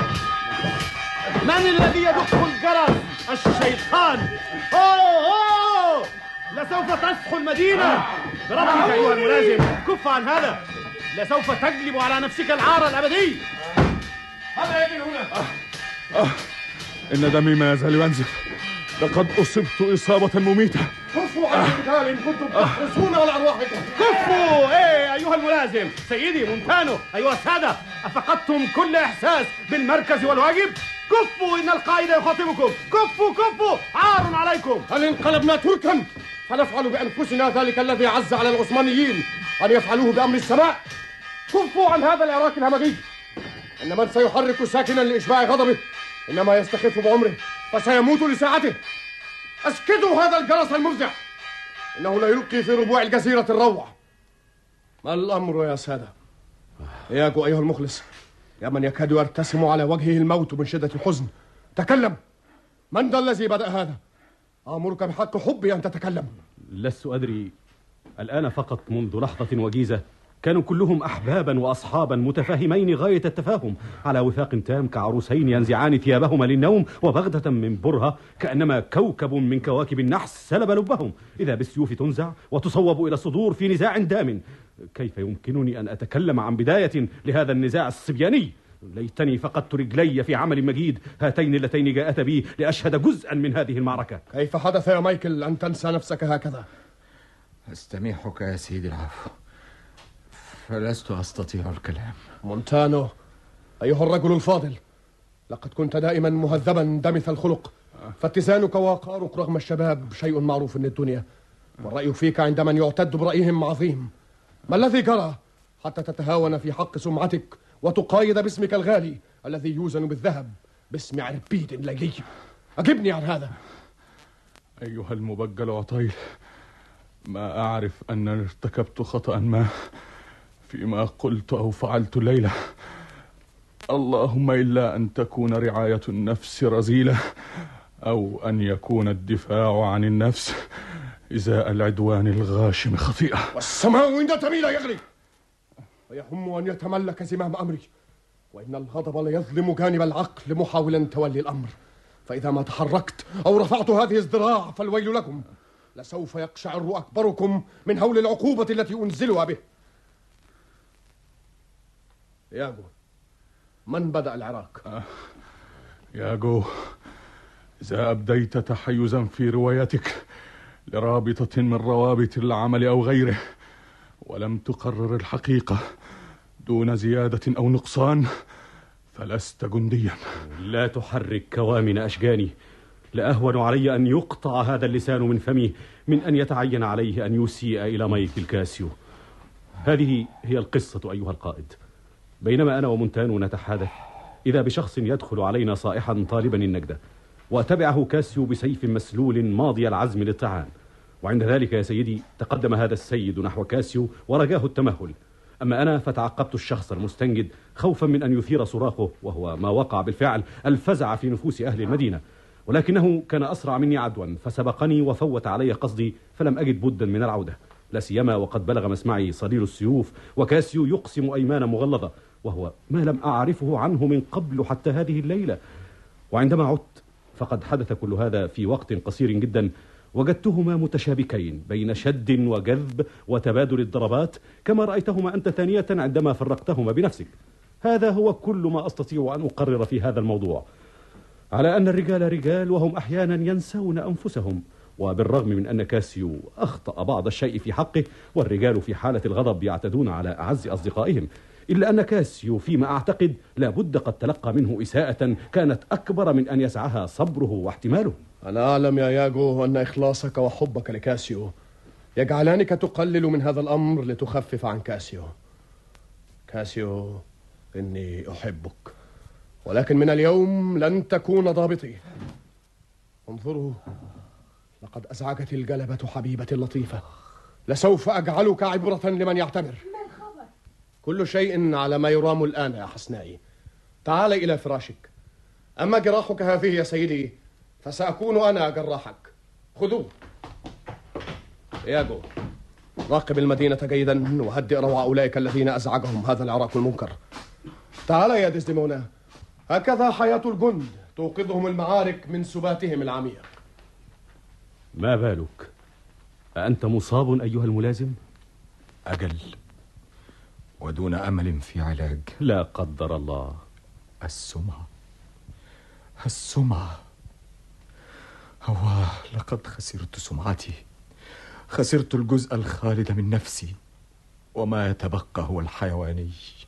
Speaker 20: من الذي يدق الجرس؟ الشيطان. أوه أوه لسوف تصحو المدينة بربك أيها الملازم. كف عن هذا، لسوف تجلب على نفسك العار الأبدي.
Speaker 19: هذا يجي هنا.
Speaker 12: آه. آه. إن دمي ما يزال ينزف، لقد أصبت إصابة مميتة.
Speaker 5: كفوا عن القتال إن كنتم تحرصون على أرواحكم.
Speaker 20: كفوا. إيه أيها الملازم سيدي مونتانو أيها السادة، أفقدتم كل إحساس بالمركز والواجب؟ كفوا إن القائد يخاطبكم. كفوا كفوا، عار عليكم.
Speaker 5: هل انقلبنا تركا فنفعل بأنفسنا ذلك الذي عز على العثمانيين أن يفعلوه بأمر السماء؟ كفوا عن هذا العراك الهمجي. إن من سيحرك ساكنا لإشباع غضبه إنما يستخف بعمره فسيموت لساعته. أسكتوا هذا الجرس المفزع، إنه لا يلقي في ربوع الجزيرة الروع. ما الأمر يا سادة؟ إياكو أيها المخلص، يا من يكاد يرتسم على وجهه الموت من شدة الحزن، تكلم. من ذا الذي بدأ هذا؟ آمرك بحق حبي أن تتكلم.
Speaker 20: لست أدري، الآن فقط منذ لحظة وجيزة كانوا كلهم أحبابا وأصحابا متفاهمين غاية التفاهم، على وثاق تام كعروسين ينزعان ثيابهما للنوم، وبغدة من برهة كأنما كوكب من كواكب النحس سلب لبهم، إذا بالسيوف تنزع وتصوب إلى الصدور في نزاع دام. كيف يمكنني أن أتكلم عن بداية لهذا النزاع الصبياني؟ ليتني فقدت رجلي في عمل مجيد، هاتين اللتين جاءت بي لأشهد جزءا من هذه المعركة.
Speaker 5: كيف حدث يا مايكل أن تنسى نفسك هكذا؟
Speaker 19: أستميحك يا سيدي العفو، فلست أستطيع الكلام.
Speaker 5: مونتانو أيها الرجل الفاضل، لقد كنت دائما مهذبا دمث الخلق، فاتزانك ووقارك رغم الشباب شيء معروف للدنيا، والرأي فيك عند من يعتد برأيهم عظيم. ما الذي جرى حتى تتهاون في حق سمعتك وتقايد باسمك الغالي الذي يوزن بالذهب باسم عربيد ليلي؟ أجبني عن هذا.
Speaker 12: أيها المبجل عطيل، ما أعرف أن ارتكبت خطأ ما فيما قلت أو فعلت الليلة، اللهم إلا أن تكون رعاية النفس رذيلة، أو أن يكون الدفاع عن النفس إزاء العدوان الغاشم خطيئة.
Speaker 5: والسماء إن تميل يغلي، ويهم أن يتملك زمام أمري، وإن الغضب ليظلم جانب العقل محاولا تولي الأمر، فإذا ما تحركت أو رفعت هذه الذراع فالويل لكم، لسوف يقشعر أكبركم من هول العقوبة التي أنزلها به. ياغو، من بدأ العراك؟
Speaker 12: آه. ياغو، إذا أبديت تحيزا في روايتك لرابطة من روابط العمل أو غيره، ولم تقرر الحقيقة دون زيادة أو نقصان، فلست جنديا.
Speaker 20: لا تحرك كوامن أشجاني، لأهون علي أن يقطع هذا اللسان من فمي من أن يتعين عليه أن يسيء إلى مايكل كاسيو. هذه هي القصة أيها القائد. بينما أنا ومونتانو نتحادث، إذا بشخص يدخل علينا صائحا طالبا النجدة، وأتبعه كاسيو بسيف مسلول ماضي العزم للطعان. وعند ذلك يا سيدي تقدم هذا السيد نحو كاسيو ورجاه التمهل، أما أنا فتعقبت الشخص المستنجد خوفا من أن يثير صراخه، وهو ما وقع بالفعل، الفزع في نفوس أهل المدينة. ولكنه كان أسرع مني عدوا فسبقني وفوت علي قصدي، فلم أجد بدا من العودة، لا سيما وقد بلغ مسمعي صليل السيوف وكاسيو يقسم أيمان مغلظة، وهو ما لم أعرفه عنه من قبل حتى هذه الليلة. وعندما عدت فقد حدث كل هذا في وقت قصير جدا، وجدتهما متشابكين بين شد وجذب وتبادل الضربات كما رأيتهما أنت ثانية عندما فرقتهما بنفسك. هذا هو كل ما أستطيع أن أقرر في هذا الموضوع، على أن الرجال رجال وهم أحيانا ينسون أنفسهم، وبالرغم من أن كاسيو أخطأ بعض الشيء في حقه، والرجال في حالة الغضب يعتدون على أعز أصدقائهم، إلا أن كاسيو فيما أعتقد لابد قد تلقى منه إساءة كانت أكبر من أن يسعها صبره واحتماله.
Speaker 5: أنا أعلم يا ياغو أن إخلاصك وحبك لكاسيو يجعلانك تقلل من هذا الأمر لتخفف عن كاسيو. كاسيو، إني أحبك، ولكن من اليوم لن تكون ضابطي. انظروا، لقد أزعجت الجلبة حبيبتي اللطيفة، لسوف أجعلك عبرة لمن يعتبر. كل شيء على ما يرام الآن يا حسنائي. تعال إلى فراشك. أما جراحك هذه يا سيدي فسأكون أنا جراحك. خذوه. ياغو، راقب المدينة جيدا وهدئ روع أولئك الذين أزعجهم هذا العراق المنكر. تعال يا ديزديمونا، هكذا حياة الجند، توقظهم المعارك من سباتهم العميق.
Speaker 20: ما بالك؟ أنت مصاب أيها الملازم؟
Speaker 6: أجل، ودون أمل في علاج.
Speaker 20: لا قدر الله.
Speaker 6: السمعة السمعة هو لقد خسرت سمعتي، خسرت الجزء الخالد من نفسي، وما يتبقى هو الحيواني.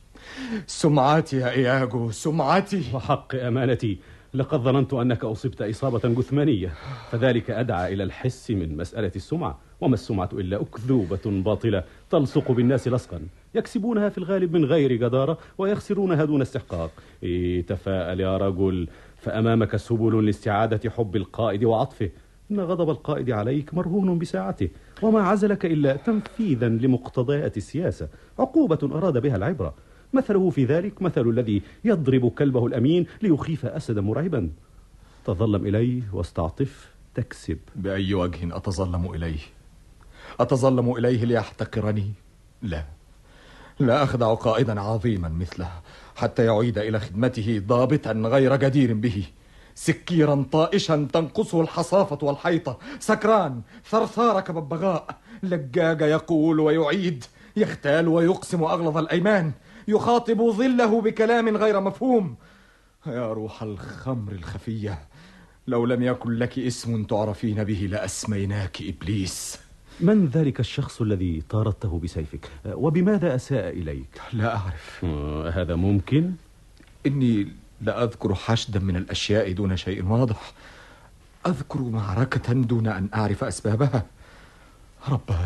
Speaker 6: سمعتي يا إياغو، سمعتي.
Speaker 20: وحق أمانتي، لقد ظننت أنك أصبت إصابة جثمانية، فذلك أدعى إلى الحس من مسألة السمعة. وما السمعة إلا أكذوبة باطلة تلصق بالناس لصقا، يكسبونها في الغالب من غير جدارة ويخسرونها دون استحقاق. إيه، تفاءل يا رجل، فأمامك سبل لاستعادة حب القائد وعطفه. إن غضب القائد عليك مرهون بساعته، وما عزلك إلا تنفيذا لمقتضيات السياسة، عقوبة أراد بها العبرة. مثله في ذلك مثل الذي يضرب كلبه الأمين ليخيف أسدا مرعبا. تظلم إليه واستعطف تكسب.
Speaker 6: بأي وجه أتظلم إليه؟ أتظلم إليه ليحتقرني؟ لا، لا أخدع قائدا عظيما مثله حتى يعيد إلى خدمته ضابطا غير جدير به، سكيرا طائشا تنقصه الحصافة والحيطة، سكران ثرثار كببغاء، لجاج يقول ويعيد، يختال ويقسم أغلظ الأيمان، يخاطب ظله بكلام غير مفهوم. يا روح الخمر الخفية، لو لم يكن لك اسم تعرفين به لأسميناك إبليس.
Speaker 20: من ذلك الشخص الذي طاردته بسيفك؟ وبماذا أساء إليك؟
Speaker 6: لا أعرف.
Speaker 20: آه، هذا ممكن؟
Speaker 6: إني لا أذكر حشدا من الأشياء دون شيء واضح. أذكر معركة دون أن أعرف أسبابها. رباه،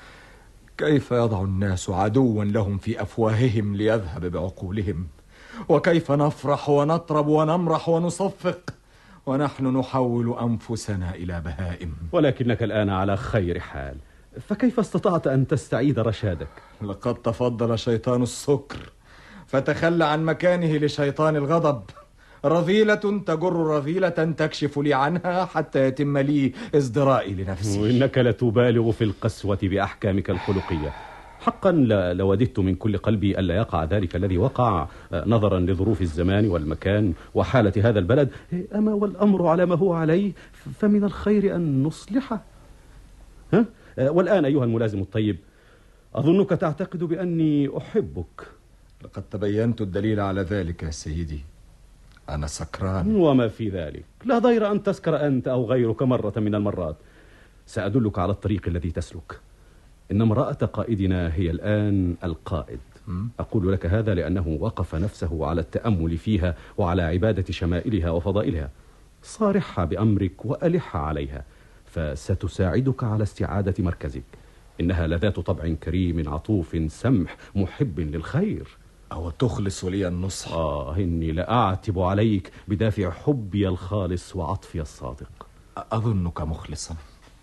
Speaker 6: كيف يضع الناس عدوا لهم في أفواههم ليذهب بعقولهم، وكيف نفرح ونطرب ونمرح ونصفق ونحن نحول أنفسنا إلى بهائم.
Speaker 20: ولكنك الآن على خير حال، فكيف استطعت أن تستعيد رشادك؟
Speaker 6: لقد تفضل شيطان السكر فتخلى عن مكانه لشيطان الغضب. رذيلة تجر رذيلة تكشف لي عنها حتى يتم لي ازدرائي لنفسي.
Speaker 20: وإنك لتبالغ في القسوة بأحكامك الخلقية. حقا لوددت من كل قلبي ألا يقع ذلك الذي وقع نظرا لظروف الزمان والمكان وحالة هذا البلد. أما والأمر على ما هو عليه فمن الخير أن نصلحه. ها؟ والآن أيها الملازم الطيب، أظنك تعتقد بأني أحبك.
Speaker 6: لقد تبينت الدليل على ذلك يا سيدي، أنا سكران.
Speaker 20: وما في ذلك، لا ضير أن تسكر أنت أو غيرك مرة من المرات. سأدلك على الطريق الذي تسلك. إن امرأة قائدنا هي الآن القائد. أقول لك هذا لأنه وقف نفسه على التأمل فيها وعلى عبادة شمائلها وفضائلها. صارحها بأمرك وألح عليها، فستساعدك على استعادة مركزك. إنها لذات طبع كريم عطوف سمح محب للخير.
Speaker 6: أو تخلص لي النصح؟
Speaker 20: آه، إني لأعتب عليك بدافع حبي الخالص وعطفي الصادق.
Speaker 6: أظنك مخلصا،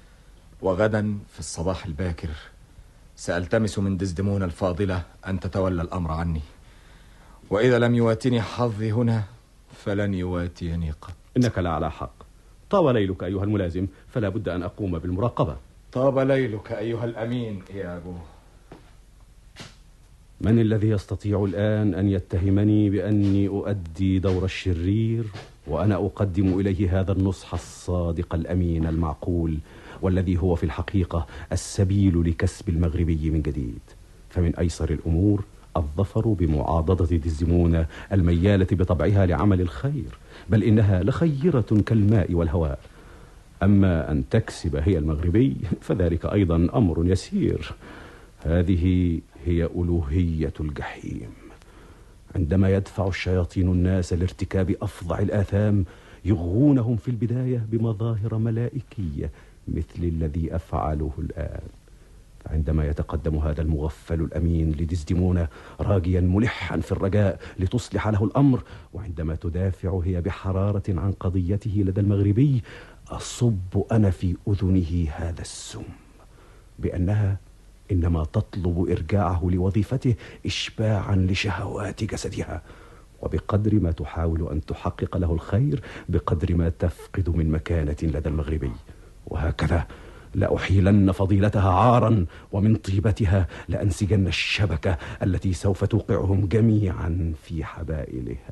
Speaker 6: وغدا في الصباح الباكر سألتمس من ديزديمونا الفاضلة أن تتولى الأمر عني، وإذا لم يواتني حظي هنا فلن يواتيني قط.
Speaker 20: إنك لعلى حق،
Speaker 3: طاب ليلك أيها الملازم، فلا بد أن أقوم بالمراقبة.
Speaker 6: طاب ليلك أيها الأمين إياغو.
Speaker 3: من الذي يستطيع الآن أن يتهمني بأني أؤدي دور الشرير وأنا أقدم إليه هذا النصح الصادق الأمين المعقول، والذي هو في الحقيقة السبيل لكسب المغربي من جديد؟ فمن أيسر الأمور الظفر بمعاضدة ديزديمونا الميالة بطبعها لعمل الخير، بل إنها لخيرة كالماء والهواء. أما أن تكسب هي المغربي فذلك أيضا أمر يسير. هذه هي ألوهية الجحيم. عندما يدفع الشياطين الناس لارتكاب أفظع الآثام يغوونهم في البداية بمظاهر ملائكية مثل الذي أفعله الآن. فعندما يتقدم هذا المغفل الأمين لديزديمونا راجيا ملحا في الرجاء لتصلح له الأمر، وعندما تدافع هي بحرارة عن قضيته لدى المغربي، أصب أنا في أذنه هذا السم بأنها إنما تطلب إرجاعه لوظيفته إشباعا لشهوات جسدها، وبقدر ما تحاول أن تحقق له الخير بقدر ما تفقد من مكانة لدى المغربي. وهكذا لأحيلن فضيلتها عارا، ومن طيبتها لأنسجن الشبكة التي سوف توقعهم جميعا في حبائلها.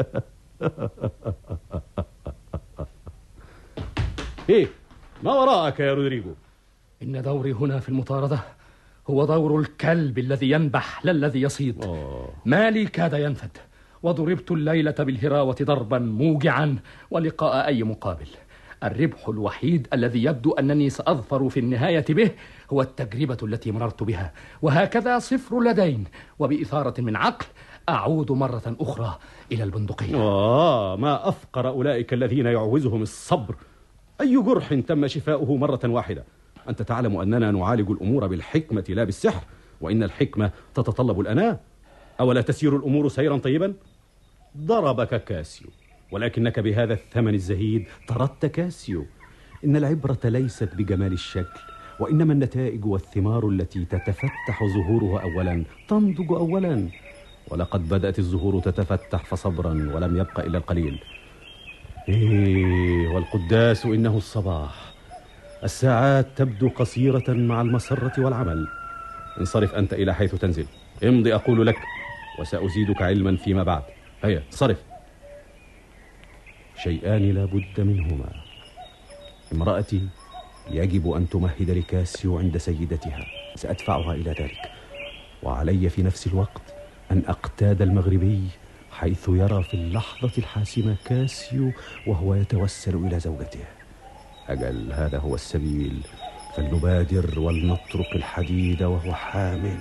Speaker 3: إيه ما وراءك يا رودريغو؟
Speaker 2: إن دوري هنا في المطاردة هو دور الكلب الذي ينبح لا الذي يصيد.
Speaker 3: أوه.
Speaker 2: مالي كاد ينفد، وضربت الليلة بالهراوة ضربا موجعا ولقاء أي مقابل. الربح الوحيد الذي يبدو أنني سأظفر في النهاية به هو التجربة التي مررت بها، وهكذا صفر لدين، وبإثارة من عقل أعود مرة أخرى إلى البندقية.
Speaker 3: آه ما أفقر أولئك الذين يعوزهم الصبر. أي جرح تم شفاؤه مرة واحدة؟ أنت تعلم أننا نعالج الأمور بالحكمة لا بالسحر، وإن الحكمة تتطلب الأناة. أولا تسير الأمور سيرا طيبا؟ ضربك كاسيو، ولكنك بهذا الثمن الزهيد طردت كاسيو. إن العبرة ليست بجمال الشكل، وإنما النتائج والثمار التي تتفتح زهورها أولا تنضج أولا. ولقد بدأت الزهور تتفتح فصبرا ولم يبق إلا القليل. إيه والقداس إنه الصباح. الساعات تبدو قصيرة مع المسرة والعمل. انصرف أنت إلى حيث تنزل. امضي أقول لك، وسأزيدك علما فيما بعد. هيا صرف. شيئان لا بد منهما. امرأتي يجب أن تمهد لكاسيو عند سيدتها، سأدفعها إلى ذلك. وعلي في نفس الوقت أن أقتاد المغربي حيث يرى في اللحظة الحاسمة كاسيو وهو يتوسل إلى زوجته. أجل هذا هو السبيل، فلنبادر ولنطرق الحديد وهو حامل.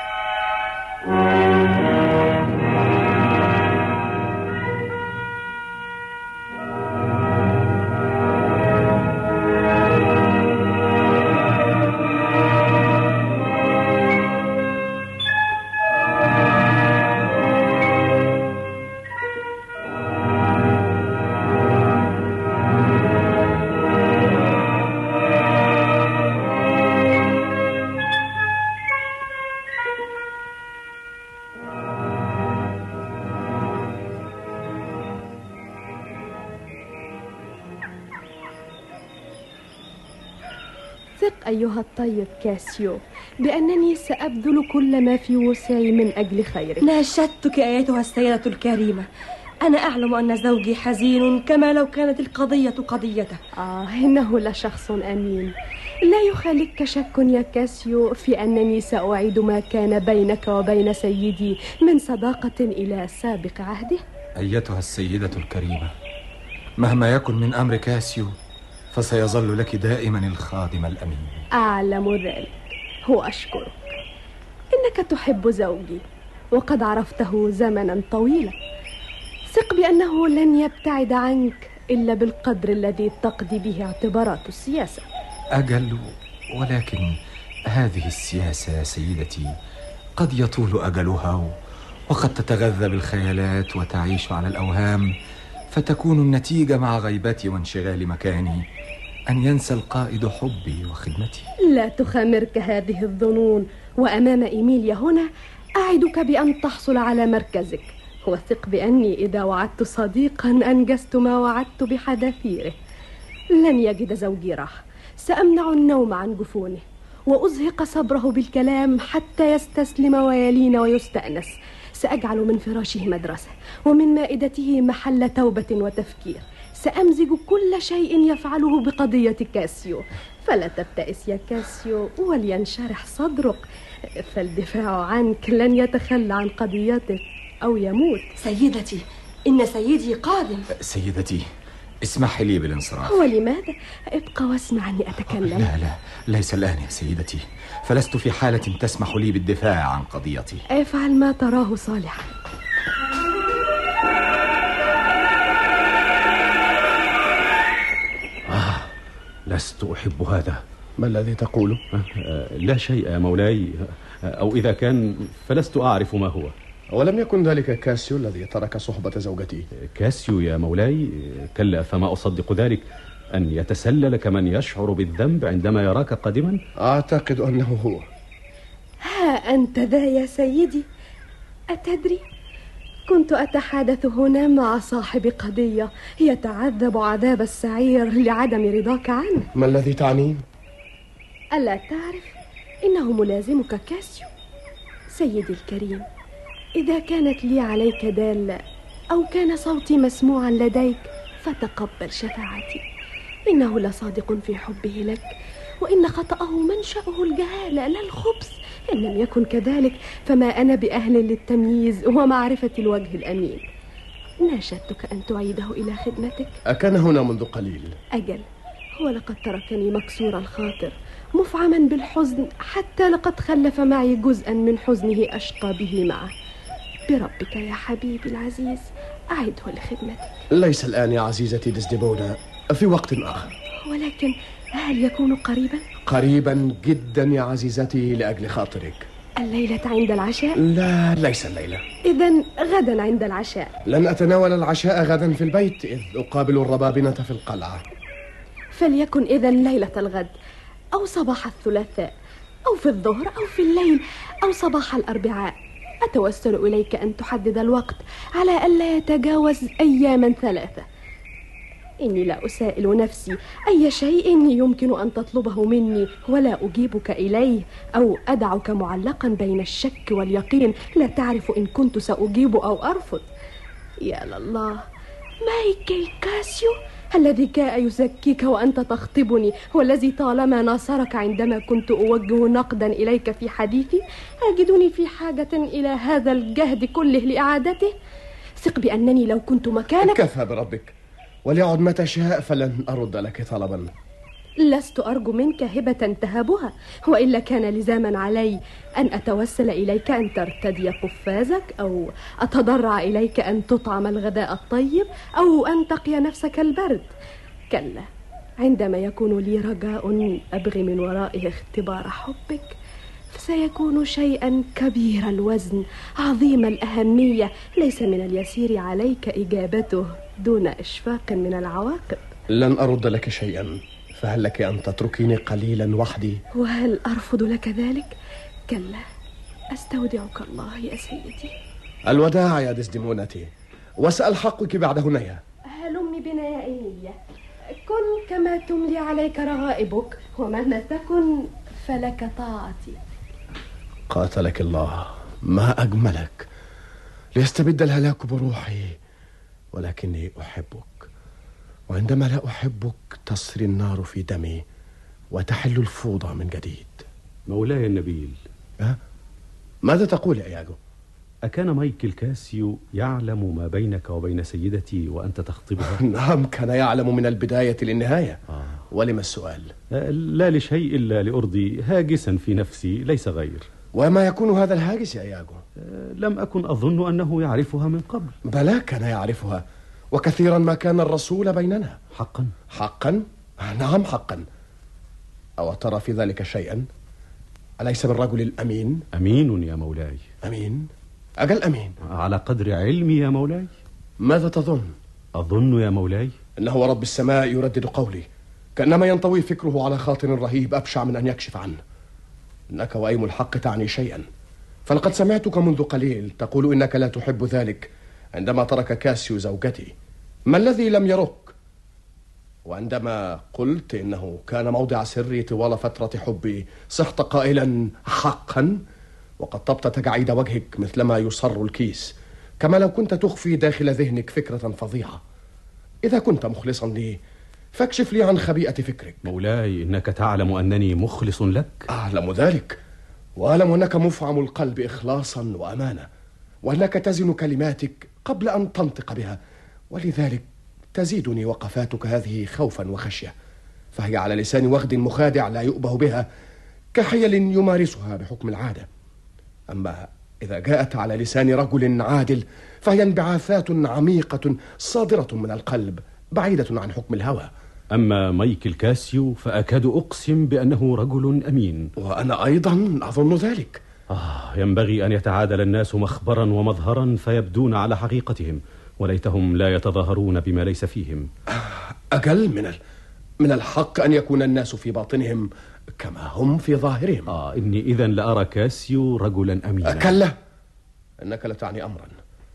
Speaker 11: ثق أيها الطيب كاسيو بأنني سأبذل كل ما في وسعي من أجل خيرك.
Speaker 16: ناشدتك أيتها السيدة الكريمة. أنا أعلم أن زوجي حزين كما لو كانت القضية قضيته.
Speaker 11: آه إنه لشخص أمين. لا يخالك شك يا كاسيو في أنني سأعيد ما كان بينك وبين سيدي من صداقة إلى سابق عهده.
Speaker 6: أيتها السيدة الكريمة، مهما يكن من أمر كاسيو فسيظل لك دائما الخادم الأمين.
Speaker 11: أعلم ذلك وأشكرك. إنك تحب زوجي وقد عرفته زمنا طويلا. ثق بأنه لن يبتعد عنك إلا بالقدر الذي تقضي به اعتبارات السياسة.
Speaker 6: أجل، ولكن هذه السياسة يا سيدتي قد يطول أجلها، وقد تتغذى بالخيالات وتعيش على الأوهام، فتكون النتيجة مع غيبتي وانشغال مكاني أن ينسى القائد حبي وخدمتي.
Speaker 11: لا تخامرك هذه الظنون، وأمام إيميليا هنا أعدك بأن تحصل على مركزك، وثق بأني إذا وعدت صديقا أنجزت ما وعدت بحذافيره. لن يجد زوجي راحة. سأمنع النوم عن جفونه وأزهق صبره بالكلام حتى يستسلم ويلين ويستأنس. سأجعل من فراشه مدرسة ومن مائدته محل توبة وتفكير. سأمزج كل شيء يفعله بقضية كاسيو. فلا تبتئس يا كاسيو ولينشرح صدرك، فالدفاع عنك لن يتخلى عن قضيتك أو يموت.
Speaker 16: سيدتي، إن سيدي قادم.
Speaker 6: سيدتي اسمحي لي بالانصراف.
Speaker 11: ولماذا؟ ابقى واسمعني أتكلم.
Speaker 6: لا لا ليس الآن يا سيدتي، فلست في حالة تسمح لي بالدفاع عن قضيتي.
Speaker 11: افعل ما تراه صالحا.
Speaker 20: آه لست أحب هذا.
Speaker 5: ما الذي تقوله؟
Speaker 20: آه لا شيء يا مولاي، أو إذا كان فلست أعرف ما هو.
Speaker 5: ولم يكن ذلك كاسيو الذي ترك صحبة زوجتي؟
Speaker 20: كاسيو يا مولاي؟ كلا، فما أصدق ذلك. أن يتسلل كمن يشعر بالذنب عندما يراك قادما؟
Speaker 5: أعتقد أنه هو.
Speaker 11: ها أنت ذا يا سيدي. أتدري، كنت أتحادث هنا مع صاحب قضية يتعذب عذاب السعير لعدم رضاك عنه.
Speaker 5: ما الذي تعنيه؟
Speaker 11: ألا تعرف إنه ملازمك كاسيو؟ سيدي الكريم، إذا كانت لي عليك دالة أو كان صوتي مسموعا لديك فتقبل شفاعتي. إنه لصادق في حبه لك، وإن خطأه منشأه الجهالة لا الخبث. إن لم يكن كذلك فما أنا بأهل للتمييز ومعرفة الوجه الأمين. ناشدتك أن تعيده إلى خدمتك.
Speaker 5: أكان هنا منذ قليل؟
Speaker 11: أجل، هو لقد تركني مكسور الخاطر مفعما بالحزن، حتى لقد خلف معي جزءا من حزنه أشقى به معه. بربك يا حبيبي العزيز أعده لخدمتك.
Speaker 5: ليس الآن يا عزيزتي ديسديمونا، في وقت آخر.
Speaker 11: ولكن هل يكون قريبا؟
Speaker 5: قريبا جدا يا عزيزتي لأجل خاطرك.
Speaker 11: الليلة عند العشاء؟
Speaker 5: لا، ليس الليلة.
Speaker 11: إذن غدا عند العشاء.
Speaker 5: لن أتناول العشاء غدا في البيت، إذ أقابل الربابنة في القلعة.
Speaker 11: فليكن إذن ليلة الغد، أو صباح الثلاثاء، أو في الظهر، أو في الليل، أو صباح الأربعاء. أتوسل إليك أن تحدد الوقت على ألا يتجاوز أياما ثلاثة. إني لا أسائل نفسي أي شيء يمكن أن تطلبه مني ولا أجيبك إليه، أو أدعك معلقا بين الشك واليقين لا تعرف إن كنت سأجيب أو أرفض. يا لله، مايكل كاسيو الذي كاء يزكيك وأنت تخطبني، والذي طالما ناصرك عندما كنت أوجه نقدا إليك في حديثي، أجدني في حاجة إلى هذا الجهد كله لإعادته. ثق بأنني لو كنت مكانك.
Speaker 5: كفى بربك، وليعد متى شاء فلن أرد لك طلبا.
Speaker 11: لست أرجو منك هبة تهبها، وإلا كان لزاما علي أن أتوسل إليك أن ترتدي قفازك، أو أتضرع إليك أن تطعم الغداء الطيب، أو أن تقي نفسك البرد. كلا، عندما يكون لي رجاء أبغي من ورائه اختبار حبك، فسيكون شيئا كبير الوزن عظيم الأهمية، ليس من اليسير عليك إجابته دون إشفاق من العواقب.
Speaker 5: لن أرد لك شيئا، فهل لك أن تتركيني قليلا وحدي؟
Speaker 11: وهل أرفض لك ذلك؟ كلا، أستودعك الله يا سيدي.
Speaker 5: الوداع يا ديسديمونتي، وسألحقك بعد هنيا.
Speaker 11: هلم بنا يا إيميليا، كن كما تملي عليك رغائبك، ومهما تكن فلك طاعتي.
Speaker 5: قاتلك الله، ما أجملك. ليستبد الهلاك بروحي، ولكني أحبك، وعندما لا أحبك تصري النار في دمي وتحل الفوضى من جديد.
Speaker 20: مولاي النبيل،
Speaker 5: أه؟ ماذا تقول يا إياجو؟
Speaker 20: أكان مايكل كاسيو يعلم ما بينك وبين سيدتي وأنت تخطبها؟
Speaker 5: نعم، كان يعلم من البداية للنهاية. آه. ولما السؤال؟
Speaker 20: آه لا لشيء إلا لأرضي هاجسا في نفسي ليس غير.
Speaker 5: وما يكون هذا الهاجس يا إياجو؟
Speaker 20: آه لم أكن أظن أنه يعرفها من قبل.
Speaker 5: بلى، كان يعرفها، وكثيرا ما كان الرسول بيننا.
Speaker 20: حقا؟
Speaker 5: حقا؟ نعم حقا. أو ترى في ذلك شيئا؟ أليس بالرجل الأمين؟
Speaker 20: أمين يا مولاي.
Speaker 5: أمين؟ أجل أمين.
Speaker 20: على قدر علمي يا مولاي.
Speaker 5: ماذا تظن؟
Speaker 20: أظن يا مولاي
Speaker 5: إنه رب السماء يردد قولي، كأنما ينطوي فكره على خاطر رهيب أبشع من أن يكشف عنه. إنك وأيم الحق تعني شيئا، فلقد سمعتك منذ قليل تقول إنك لا تحب ذلك عندما ترك كاسيو زوجتي. ما الذي لم يرك؟ وعندما قلت إنه كان موضع سري طوال فترة حبي صحت قائلا حقا، وقد طبت تجاعيد وجهك مثلما يصر الكيس، كما لو كنت تخفي داخل ذهنك فكرة فظيعة. إذا كنت مخلصا لي فاكشف لي عن خبيئة فكرك.
Speaker 20: مولاي، إنك تعلم أنني مخلص لك.
Speaker 5: أعلم ذلك، وأعلم أنك مفعم القلب إخلاصا وأمانة، وأنك تزن كلماتك قبل أن تنطق بها، ولذلك تزيدني وقفاتك هذه خوفا وخشية، فهي على لسان وغد مخادع لا يؤبه بها، كحيل يمارسها بحكم العادة. أما إذا جاءت على لسان رجل عادل فهي انبعاثات عميقة صادرة من القلب بعيدة عن حكم الهوى.
Speaker 20: أما مايكل كاسيو فأكاد أقسم بأنه رجل أمين.
Speaker 5: وأنا أيضا أظن ذلك.
Speaker 20: آه ينبغي أن يتعادل الناس مخبرا ومظهرا فيبدون على حقيقتهم، وليتهم لا يتظاهرون بما ليس فيهم.
Speaker 5: أجل من ال... من الحق أن يكون الناس في باطنهم كما هم في ظاهرهم.
Speaker 20: آه إني إذن لأرى كاسيو رجلا أمينا.
Speaker 5: كلا، إنك لتعني أمرا.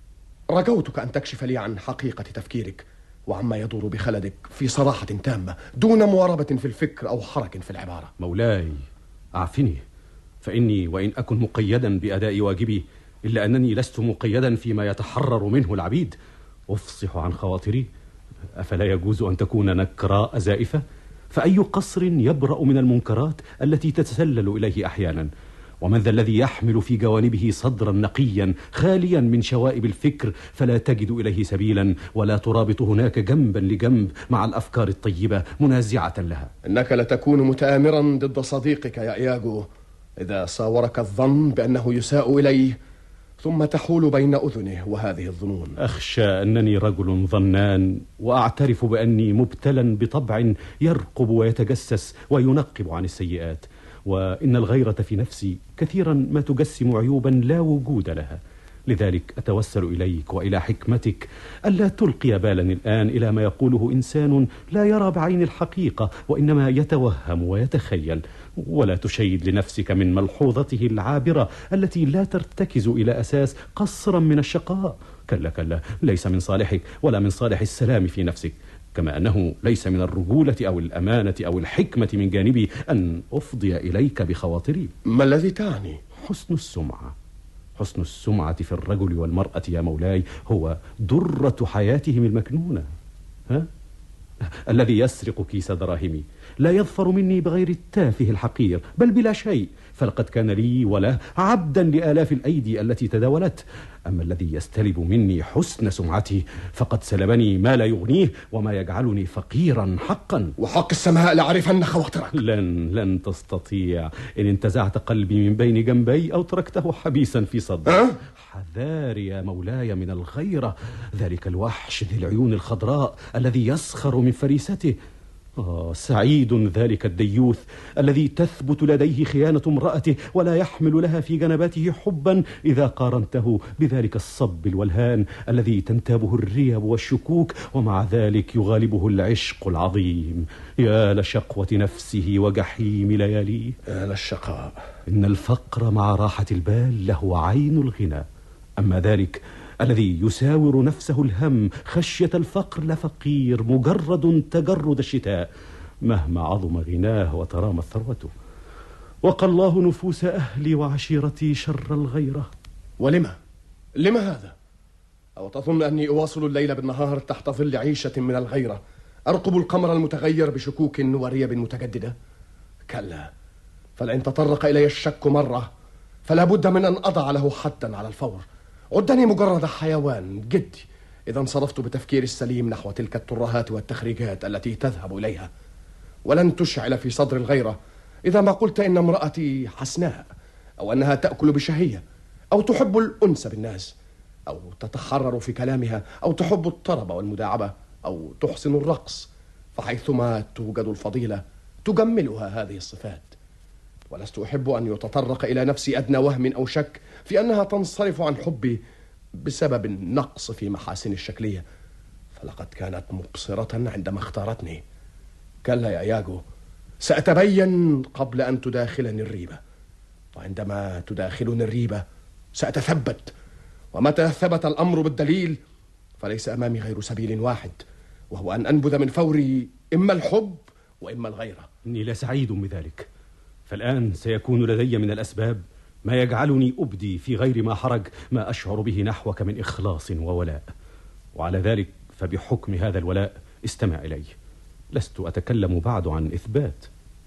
Speaker 5: رجوتك أن تكشف لي عن حقيقة تفكيرك وعما يدور بخلدك في صراحة تامة دون مواربة في الفكر أو حرك في العبارة.
Speaker 20: مولاي أعفني، فإني وإن أكن مقيدا بأداء واجبي إلا أنني لست مقيدا فيما يتحرر منه العبيد. أفصح عن خواطري، أفلا يجوز أن تكون نكراء زائفة؟ فأي قصر يبرأ من المنكرات التي تتسلل إليه أحيانا؟ ومن ذا الذي يحمل في جوانبه صدرا نقيا خاليا من شوائب الفكر فلا تجد إليه سبيلا، ولا ترابط هناك جنبا لجنب مع الأفكار الطيبة منازعة لها؟
Speaker 5: إنك لتكون متآمرا ضد صديقك يا إياجو إذا صاورك الظن بأنه يساء إليه، ثم تحول بين أذنه وهذه الظنون.
Speaker 20: أخشى أنني رجل ظنان، وأعترف بأني مبتلا بطبع يرقب ويتجسس وينقب عن السيئات، وإن الغيرة في نفسي كثيرا ما تجسم عيوبا لا وجود لها. لذلك أتوسل إليك وإلى حكمتك ألا تلقي بالا الآن إلى ما يقوله إنسان لا يرى بعين الحقيقة وإنما يتوهم ويتخيل، ولا تشيد لنفسك من ملحوظته العابرة التي لا ترتكز إلى أساس قصرا من الشقاء. كلا كلا، ليس من صالحك ولا من صالح السلام في نفسك، كما أنه ليس من الرجولة أو الأمانة أو الحكمة من جانبي أن أفضي إليك بخواطري.
Speaker 5: ما الذي تعني؟
Speaker 20: حسن السمعة. حسن السمعة في الرجل والمرأة يا مولاي هو درة حياتهم المكنونة. ها؟ الذي يسرق كيس دراهمي لا يظفر مني بغير التافه الحقير بل بلا شيء، فلقد كان لي وله عبدا لآلاف الأيدي التي تداولت. أما الذي يستلب مني حسن سمعتي فقد سلبني ما لا يغنيه وما يجعلني فقيرا حقا.
Speaker 5: وحق السماء لأعرفن خواطرك.
Speaker 20: لن لن تستطيع إن انتزعت قلبي من بين جنبي أو تركته حبيسا في صدري.
Speaker 5: أه؟
Speaker 20: حذار يا مولاي من الغيرة، ذلك الوحش ذي العيون الخضراء الذي يسخر من فريسته. آه سعيد ذلك الديوث الذي تثبت لديه خيانة امرأته ولا يحمل لها في جنباته حبا إذا قارنته بذلك الصب الولهان الذي تنتابه الريب والشكوك ومع ذلك يغالبه العشق العظيم. يا لشقوة نفسه وجحيم لياليه.
Speaker 5: يا للشقاء.
Speaker 20: إن الفقر مع راحة البال له عين الغنى، أما ذلك الذي يساور نفسه الهم خشية الفقر لفقير مجرد تجرد الشتاء مهما عظم غناه وترامت ثروته. وقى الله نفوس أهلي وعشيرتي شر الغيرة.
Speaker 5: ولما؟ لما هذا؟ أو تظن أني أواصل الليل بالنهار تحت ظل عيشة من الغيرة أرقب القمر المتغير بشكوك وريب متجددة؟ كلا، فلئن تطرق إلي الشك مرة فلا بد من أن أضع له حدا على الفور. عدني مجرد حيوان جدي إذا انصرفت بتفكير السليم نحو تلك الترهات والتخريجات التي تذهب إليها، ولن تشعل في صدر الغيرة إذا ما قلت إن امرأتي حسناء، أو أنها تأكل بشهية، أو تحب الأنس بالناس، أو تتحرر في كلامها، أو تحب الطرب والمداعبة، أو تحسن الرقص، فحيثما توجد الفضيلة تجملها هذه الصفات. ولست أحب أن يتطرق إلى نفسي أدنى وهم أو شك في أنها تنصرف عن حبي بسبب النقص في محاسن الشكلية، فلقد كانت مبصرة عندما اختارتني. كلا يا ياجو، سأتبين قبل أن تداخلني الريبة، وعندما تداخلني الريبة سأتثبت، ومتى ثبت الأمر بالدليل فليس أمامي غير سبيل واحد، وهو أن أنبذ من فوري إما الحب وإما الغيرة.
Speaker 20: إني لسعيد بذلك، فالآن سيكون لدي من الأسباب ما يجعلني أبدي في غير ما حرج ما أشعر به نحوك من إخلاص وولاء، وعلى ذلك فبحكم هذا الولاء استمع إلي. لست أتكلم بعد عن إثبات.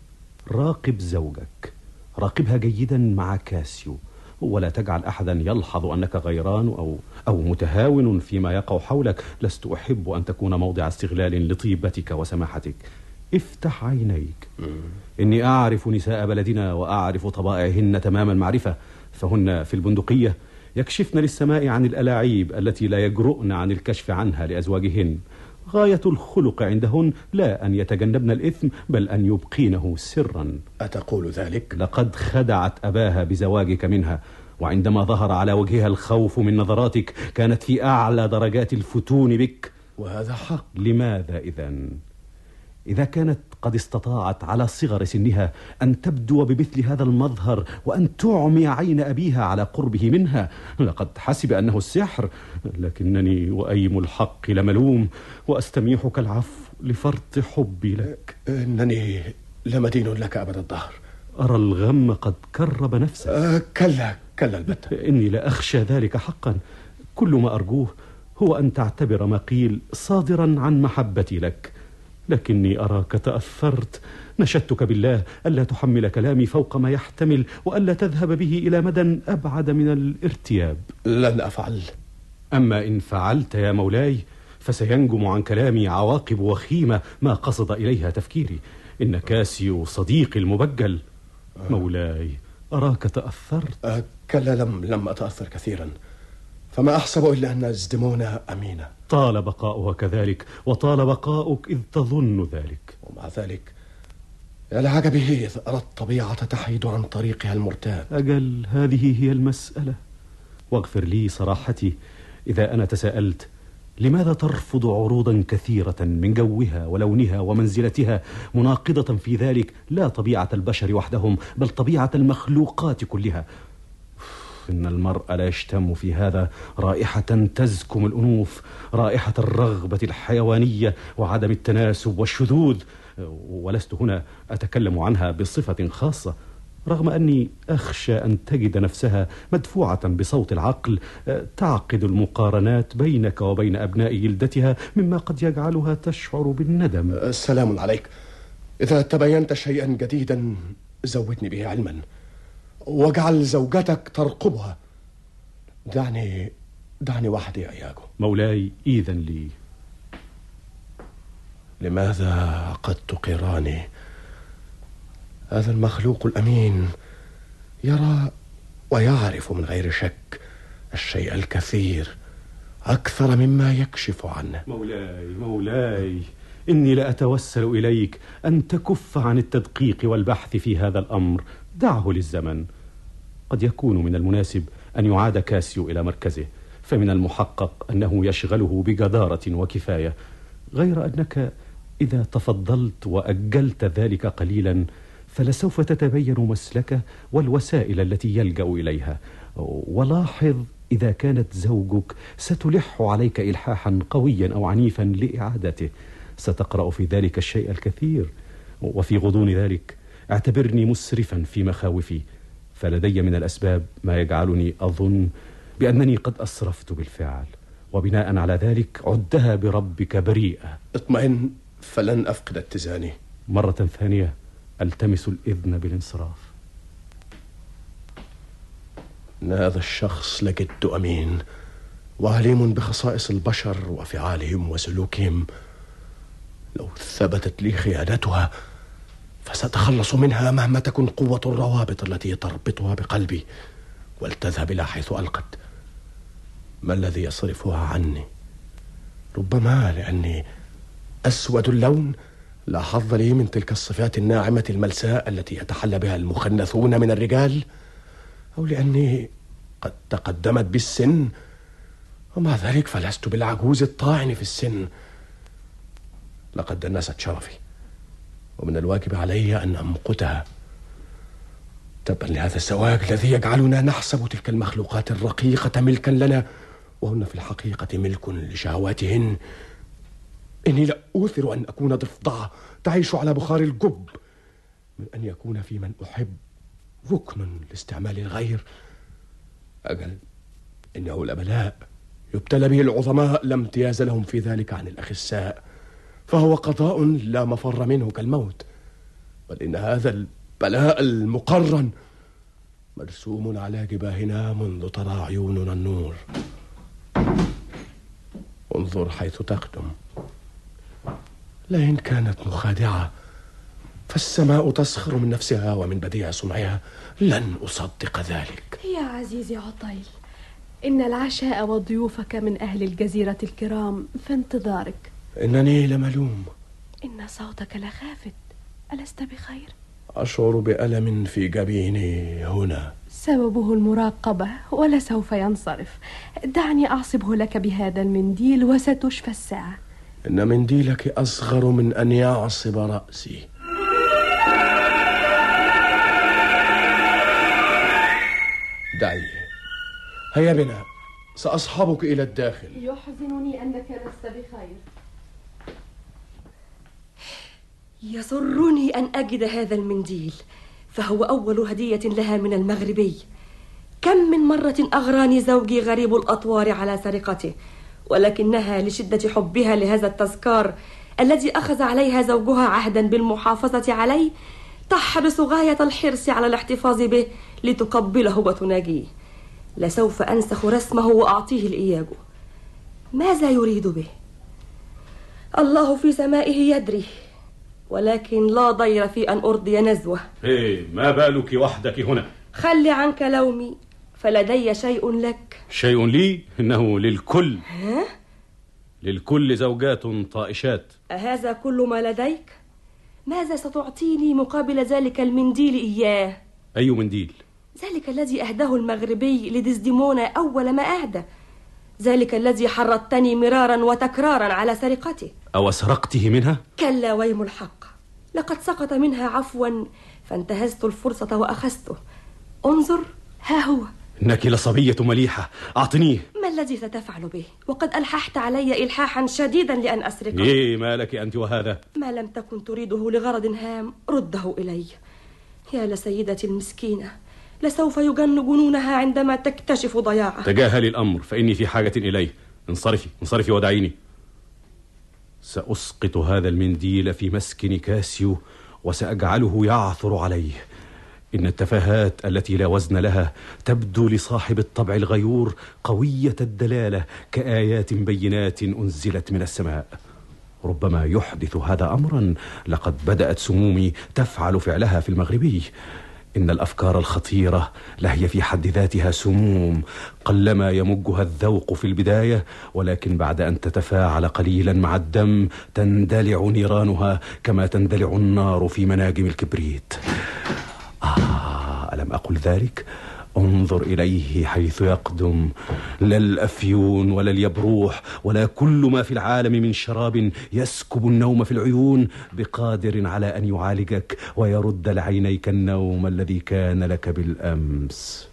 Speaker 20: راقب زوجك، راقبها جيدا مع كاسيو، ولا تجعل أحدا يلحظ أنك غيران أو, أو متهاون فيما يقع حولك. لست أحب أن تكون موضع استغلال لطيبتك وسماحتك. افتح عينيك. إني أعرف نساء بلدنا وأعرف طبائعهن تمام المعرفة، فهن في البندقية يكشفن للسماء عن الألاعيب التي لا يجرؤن عن الكشف عنها لأزواجهن. غاية الخلق عندهن لا أن يتجنبن الإثم بل أن يبقينه سرا.
Speaker 5: أتقول ذلك؟
Speaker 20: لقد خدعت أباها بزواجك منها، وعندما ظهر على وجهها الخوف من نظراتك كانت في أعلى درجات الفتون بك.
Speaker 5: وهذا حق.
Speaker 20: لماذا إذن؟ إذا كانت قد استطاعت على صغر سنها أن تبدو بمثل هذا المظهر وأن تعمي عين أبيها على قربه منها، لقد حسب أنه السحر. لكنني وأيم الحق لملوم، وأستميحك العفو لفرط حبي لك.
Speaker 5: إنني لمدين لك أبد الدهر.
Speaker 20: أرى الغم قد كرب نفسك.
Speaker 5: أه كلا كلا البتة.
Speaker 20: إني لأخشى ذلك حقا. كل ما أرجوه هو أن تعتبر ما قيل صادرا عن محبتي لك، لكني أراك تأثرت. نشدتك بالله ألا تحمل كلامي فوق ما يحتمل، وألا تذهب به إلى مدى أبعد من الارتياب.
Speaker 5: لن أفعل.
Speaker 20: أما إن فعلت يا مولاي فسينجم عن كلامي عواقب وخيمة ما قصد إليها تفكيري. إن كاسيو صديقي المبجل. مولاي أراك تأثرت.
Speaker 5: أه كلا لم, لم أتأثر كثيرا، فما أحسب إلا أن ازدمونا أمينة.
Speaker 20: طال بقاؤها كذلك، وطال بقاؤك إذ تظن ذلك.
Speaker 5: ومع ذلك يا لعجبه إذ أرى الطبيعة تحيد عن طريقها المرتاد.
Speaker 20: أجل هذه هي المسألة. واغفر لي صراحتي إذا أنا تساءلت لماذا ترفض عروضا كثيرة من جوها ولونها ومنزلتها، مناقضة في ذلك لا طبيعة البشر وحدهم بل طبيعة المخلوقات كلها. إن المرء لا يشتم في هذا رائحة تزكم الأنوف، رائحة الرغبة الحيوانية وعدم التناسب والشذوذ. ولست هنا أتكلم عنها بصفة خاصة، رغم أني أخشى أن تجد نفسها مدفوعة بصوت العقل تعقد المقارنات بينك وبين أبناء جلدتها، مما قد يجعلها تشعر بالندم.
Speaker 5: السلام عليك. إذا تبينت شيئا جديدا زودني به علما، واجعل زوجتك ترقبها. دعني دعني وحدي يا إياجو.
Speaker 20: مولاي إذن لي.
Speaker 5: لماذا عقدت قراني؟ هذا المخلوق الأمين يرى ويعرف من غير شك الشيء الكثير أكثر مما يكشف عنه.
Speaker 20: مولاي مولاي إني لأتوسل إليك أن تكف عن التدقيق والبحث في هذا الأمر. دعه للزمن. قد يكون من المناسب أن يعاد كاسيو إلى مركزه، فمن المحقق أنه يشغله بجدارة وكفاية، غير أنك إذا تفضلت وأجلت ذلك قليلا فلسوف تتبين مسلكه والوسائل التي يلجأ إليها. ولاحظ إذا كانت زوجك ستلح عليك إلحاحا قويا أو عنيفا لإعادته، ستقرأ في ذلك الشيء الكثير. وفي غضون ذلك اعتبرني مسرفا في مخاوفي، فلدي من الأسباب ما يجعلني أظن بأنني قد أسرفت بالفعل، وبناء على ذلك عدها بربك بريئة.
Speaker 5: اطمئن فلن أفقد اتزاني.
Speaker 20: مرة ثانية ألتمس الإذن بالانصراف.
Speaker 5: إن هذا الشخص لجد أمين وعليم بخصائص البشر وفعالهم وسلوكهم. لو ثبتت لي خيانتها فستخلص منها مهما تكن قوة الروابط التي تربطها بقلبي، ولتذهب إلى حيث ألقت. ما الذي يصرفها عني؟ ربما لأني أسود اللون لا حظ لي من تلك الصفات الناعمة الملساء التي يتحلى بها المخنثون من الرجال، أو لأني قد تقدمت بالسن، ومع ذلك فلست بالعجوز الطاعن في السن. لقد دنست شرفي، ومن الواجب علي أن أمقتها. تبا لهذا الزواج الذي يجعلنا نحسب تلك المخلوقات الرقيقة ملكا لنا، وهن في الحقيقة ملك لشهواتهن. إني لا أوثر أن أكون ضفدعة تعيش على بخار الجب من أن يكون في من أحب ركن لاستعمال الغير. أجل إنه لبلاء يبتلى به العظماء لا امتياز لهم في ذلك عن الأخساء، فهو قضاء لا مفر منه كالموت. بل إن هذا البلاء المقرن مرسوم على جباهنا منذ ترى عيوننا النور. انظر حيث تقدم، لئن كانت مخادعة فالسماء تسخر من نفسها ومن بديع صنعها، لن أصدق ذلك.
Speaker 11: يا عزيزي عطيل، إن العشاء وضيوفك من أهل الجزيرة الكرام في انتظارك.
Speaker 5: إنني لملوم.
Speaker 11: إن صوتك لخافت، ألست بخير؟
Speaker 5: أشعر بألم في جبيني هنا،
Speaker 11: سببه المراقبة ولسوف ينصرف. دعني أعصبه لك بهذا المنديل وستشفى الساعة.
Speaker 5: إن منديلك أصغر من أن يعصب رأسي. دعي، هيا بنا، سأصحبك إلى الداخل.
Speaker 11: يحزنني أنك لست بخير.
Speaker 16: يسرني أن أجد هذا المنديل، فهو أول هدية لها من المغربي. كم من مرة أغراني زوجي غريب الأطوار على سرقته، ولكنها لشدة حبها لهذا التذكار الذي أخذ عليها زوجها عهدا بالمحافظة عليه تحرص غاية الحرص على الاحتفاظ به لتقبله وتناجيه. لسوف أنسخ رسمه وأعطيه لإياجو. ماذا يريد به؟ الله في سمائه يدري، ولكن لا ضير في أن أرضي نزوه.
Speaker 20: إيه، ما بالك وحدك هنا؟
Speaker 16: خلي عنك لومي، فلدي شيء لك.
Speaker 20: شيء لي؟ إنه للكل.
Speaker 16: ها؟
Speaker 20: للكل زوجات طائشات.
Speaker 16: أهذا كل ما لديك؟ ماذا ستعطيني مقابل ذلك المنديل إياه؟
Speaker 20: أي منديل؟
Speaker 16: ذلك الذي أهداه المغربي لديزديمونا أول ما أهدى، ذلك الذي حرضتني مرارا وتكرارا على سرقته.
Speaker 20: أو سرقته منها؟
Speaker 16: كلا ويم الحق، لقد سقط منها عفوا فانتهزت الفرصة وأخذته. انظر، ها هو.
Speaker 20: إنك لصبية مليحة، أعطنيه.
Speaker 16: ما الذي ستفعل به وقد ألححت علي إلحاحا شديدا لأن أسرقه؟
Speaker 20: إيه، ما لك أنت وهذا؟
Speaker 16: ما لم تكن تريده لغرض هام رده إلي. يا لسيدتي المسكينة، لسوف يجن جنونها عندما تكتشف ضياعه.
Speaker 20: تجاهلي الأمر، فإني في حاجة إليه. انصرفي انصرفي ودعيني. سأسقط هذا المنديل في مسكن كاسيو وسأجعله يعثر عليه. إن التفاهات التي لا وزن لها تبدو لصاحب الطبع الغيور قوية الدلالة كآيات بينات أنزلت من السماء. ربما يحدث هذا أمرا لقد بدأت سمومي تفعل فعلها في المغربي. إن الأفكار الخطيرة لهي في حد ذاتها سموم، قلما يمجها الذوق في البداية، ولكن بعد أن تتفاعل قليلا مع الدم تندلع نيرانها كما تندلع النار في مناجم الكبريت. آه، ألم أقل ذلك؟ انظر إليه حيث يقدم، لا الأفيون ولا اليبروح ولا كل ما في العالم من شراب يسكب النوم في العيون بقادر على أن يعالجك ويرد لعينيك النوم الذي كان لك بالأمس.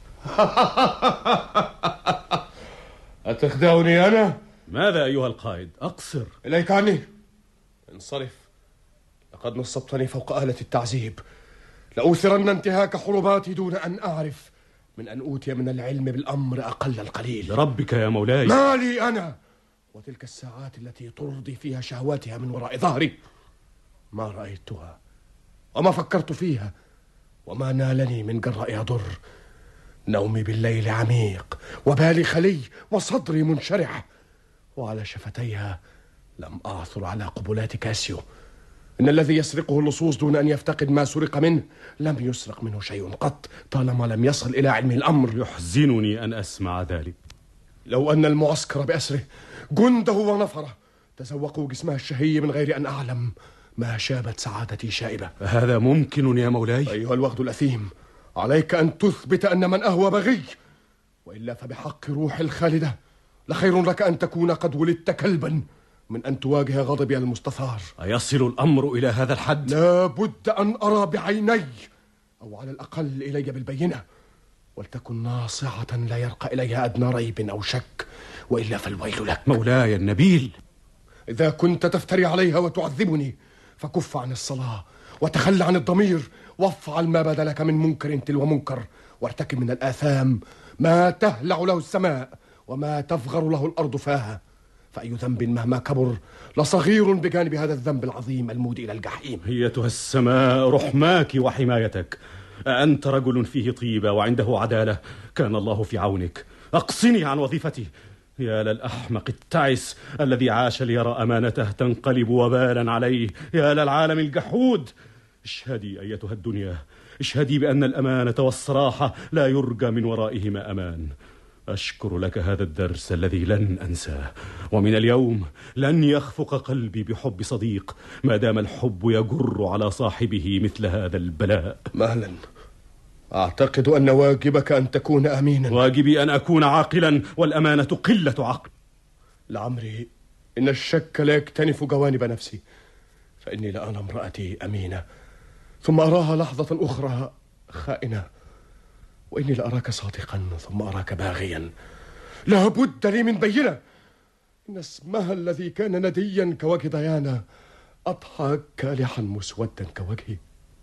Speaker 5: أتخدعني أنا؟
Speaker 20: ماذا أيها القائد؟ أقصر.
Speaker 5: إليك عني، انصرف. لقد نصبتني فوق آلة التعذيب. لأوثرن انتهاك حرماتي دون أن أعرف من أن أوتي من العلم بالأمر أقل القليل.
Speaker 20: لربك يا مولاي.
Speaker 5: ما لي أنا وتلك الساعات التي ترضي فيها شهواتها من وراء ظهري؟ ما رأيتها وما فكرت فيها وما نالني من جراء ضر. نومي بالليل عميق وبالي خلي وصدري منشرح، وعلى شفتيها لم أعثر على قبلات كاسيو. إن الذي يسرقه اللصوص دون أن يفتقد ما سرق منه لم يسرق منه شيء قط طالما لم يصل إلى علم الأمر.
Speaker 20: يحزنني أن أسمع ذلك.
Speaker 5: لو أن المعسكر بأسره جنده ونفره تزوقوا جسمها الشهي من غير أن أعلم ما شابت سعادتي شائبة.
Speaker 20: هذا ممكن يا مولاي؟
Speaker 5: أيها الوغد الأثيم، عليك أن تثبت أن من أهوى بغي، وإلا فبحق روح الخالدة لخير لك أن تكون قد ولدت كلبا من أن تواجه غضبي المستثار.
Speaker 20: أيصل الأمر إلى هذا الحد؟
Speaker 5: لا بد أن أرى بعيني، أو على الأقل إلي بالبينة، ولتكن ناصعة لا يرقى إليها أدنى ريب أو شك، وإلا فالويل لك.
Speaker 20: مولاي النبيل،
Speaker 5: إذا كنت تفتري عليها وتعذبني فكف عن الصلاة وتخلى عن الضمير، وافعل ما بدا لك من منكر تلو منكر، وارتكب من الآثام ما تهلع له السماء وما تفغر له الأرض فاها. فأي ذنب مهما كبر لصغير بجانب هذا الذنب العظيم المودي إلى الجحيم.
Speaker 20: أيتها السماء رحماك وحمايتك، أنت رجل فيه طيبة وعنده عدالة، كان الله في عونك. أقصني عن وظيفتي. يا للأحمق التعس الذي عاش ليرى أمانته تنقلب وبالا عليه. يا للعالم الجحود. اشهدي أيتها الدنيا، اشهدي بأن الأمانة والصراحة لا يرجى من ورائهما أمان. أشكر لك هذا الدرس الذي لن أنساه، ومن اليوم لن يخفق قلبي بحب صديق ما دام الحب يجر على صاحبه مثل هذا البلاء.
Speaker 5: مهلا، أعتقد أن واجبك أن تكون أمينا.
Speaker 20: واجبي أن أكون عاقلا، والأمانة قلة عقل.
Speaker 5: لعمري إن الشك لا يكتنف جوانب نفسي، فإني لأرى امرأتي أمينة ثم أراها لحظة أخرى خائنة، وإني لأراك صادقا ثم أراك باغيا. لا بد لي من بينة. إن اسمها الذي كان نديا كوجه ديانا أضحى كالحا مسودا كوجهي.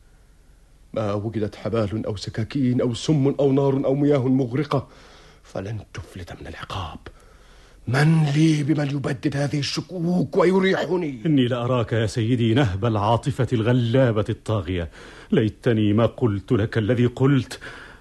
Speaker 5: ما وجدت حبال أو سكاكين أو سم أو نار أو مياه مغرقة فلن تفلت من العقاب. من لي بمن يبدد هذه الشكوك ويريحني؟
Speaker 20: إني لأراك يا سيدي نهب العاطفة الغلابة الطاغية. ليتني ما قلت لك الذي قلت.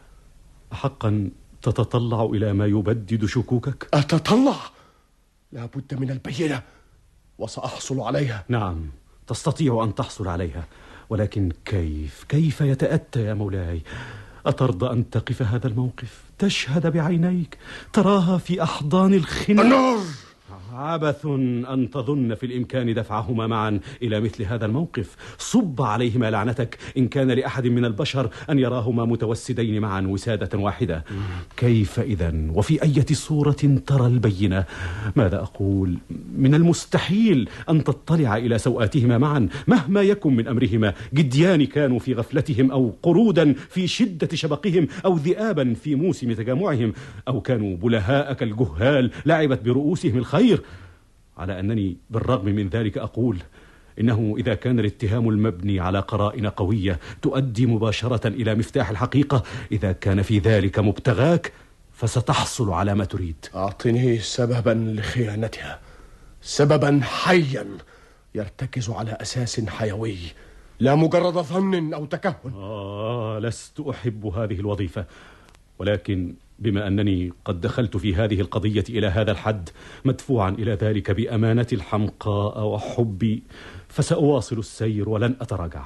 Speaker 20: حقا تتطلع إلى ما يبدد شكوكك؟
Speaker 5: أتطلع؟ لا بد من البينة وسأحصل عليها.
Speaker 20: نعم، تستطيع أن تحصل عليها، ولكن كيف كيف يتأتى يا مولاي؟ أترضى أن تقف هذا الموقف، تشهد بعينيك، تراها في أحضان الخنق؟
Speaker 5: النار!
Speaker 20: عبث أن تظن في الإمكان دفعهما معا إلى مثل هذا الموقف. صب عليهما لعنتك إن كان لأحد من البشر أن يراهما متوسدين معا وسادة واحدة. كيف إذن وفي أي صورة ترى البينة؟ ماذا أقول؟ من المستحيل أن تطلع إلى سوآتهما معا مهما يكن من أمرهما. جديان كانوا في غفلتهم، أو قرودا في شدة شبقهم، أو ذئابا في موسم تجامعهم، أو كانوا بلهاء كالجهال لعبت برؤوسهم الخير. على أنني بالرغم من ذلك أقول إنه إذا كان الاتهام المبني على قرائن قوية تؤدي مباشرة إلى مفتاح الحقيقة، إذا كان في ذلك مبتغاك فستحصل على ما تريد.
Speaker 5: أعطني سببا لخيانتها، سببا حيا يرتكز على أساس حيوي، لا مجرد ظن أو تكهن.
Speaker 20: آه لست أحب هذه الوظيفة، ولكن بما أنني قد دخلت في هذه القضية إلى هذا الحد مدفوعا إلى ذلك بأمانة الحمقاء وحبي، فسأواصل السير ولن أتراجع.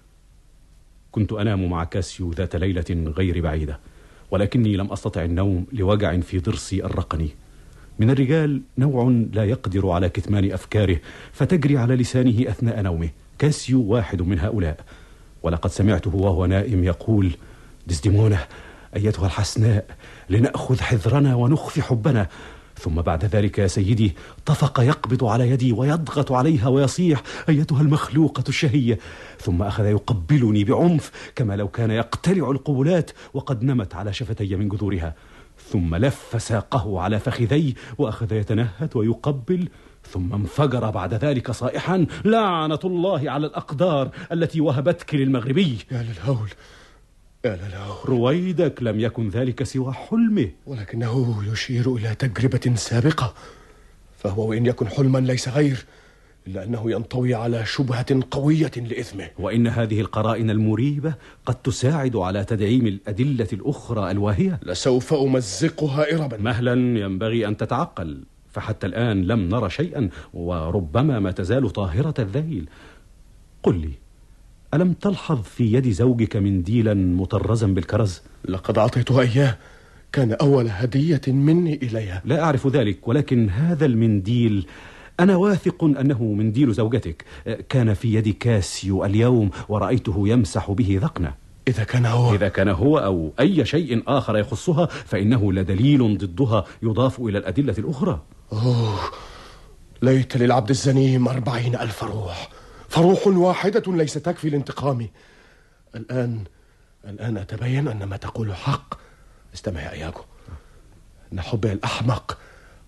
Speaker 20: كنت أنام مع كاسيو ذات ليلة غير بعيدة، ولكني لم أستطع النوم لوجع في ضرسي الرقني. من الرجال نوع لا يقدر على كتمان أفكاره فتجري على لسانه أثناء نومه. كاسيو واحد من هؤلاء، ولقد سمعته وهو نائم يقول: ديسديمونا أيتها الحسناء، لنأخذ حذرنا ونخفي حبنا. ثم بعد ذلك يا سيدي طفق يقبض على يدي ويضغط عليها ويصيح: أيتها المخلوقة الشهية. ثم أخذ يقبلني بعنف كما لو كان يقتلع القبلات وقد نمت على شفتي من جذورها. ثم لف ساقه على فخذي وأخذ يتنهد ويقبل، ثم انفجر بعد ذلك صائحا: لعنة الله على الأقدار التي وهبتك للمغربي.
Speaker 5: يا للهول يا للهول.
Speaker 20: رويدك لم يكن ذلك سوى حلمه،
Speaker 5: ولكنه يشير إلى تجربة سابقة، فهو وإن يكن حلما ليس غير، إلا أنه ينطوي على شبهة قوية لإثمه.
Speaker 20: وإن هذه القرائن المريبة قد تساعد على تدعيم الأدلة الأخرى الواهية.
Speaker 5: لسوف أمزقها إربا.
Speaker 20: مهلا، ينبغي أن تتعقل، فحتى الآن لم نرى شيئا، وربما ما تزال طاهرة الذيل. قل لي، ألم تلحظ في يد زوجك منديلا مطرزا بالكرز؟
Speaker 5: لقد أعطيتها إياه، كان أول هدية مني إليها.
Speaker 20: لا أعرف ذلك، ولكن هذا المنديل أنا واثق أنه منديل زوجتك. كان في يد كاسيو اليوم ورأيته يمسح به ذقنه.
Speaker 5: إذا كان هو
Speaker 20: إذا كان هو أو أي شيء آخر يخصها فإنه لدليل ضدها يضاف إلى الأدلة الأخرى.
Speaker 5: أوه، ليت للعبد الزنيم أربعين ألف روح، فروح واحدة ليس تكفي لانتقامي. الآن الآن أتبين أن ما تقول حق. استمع يا إياكو، أن حبي الأحمق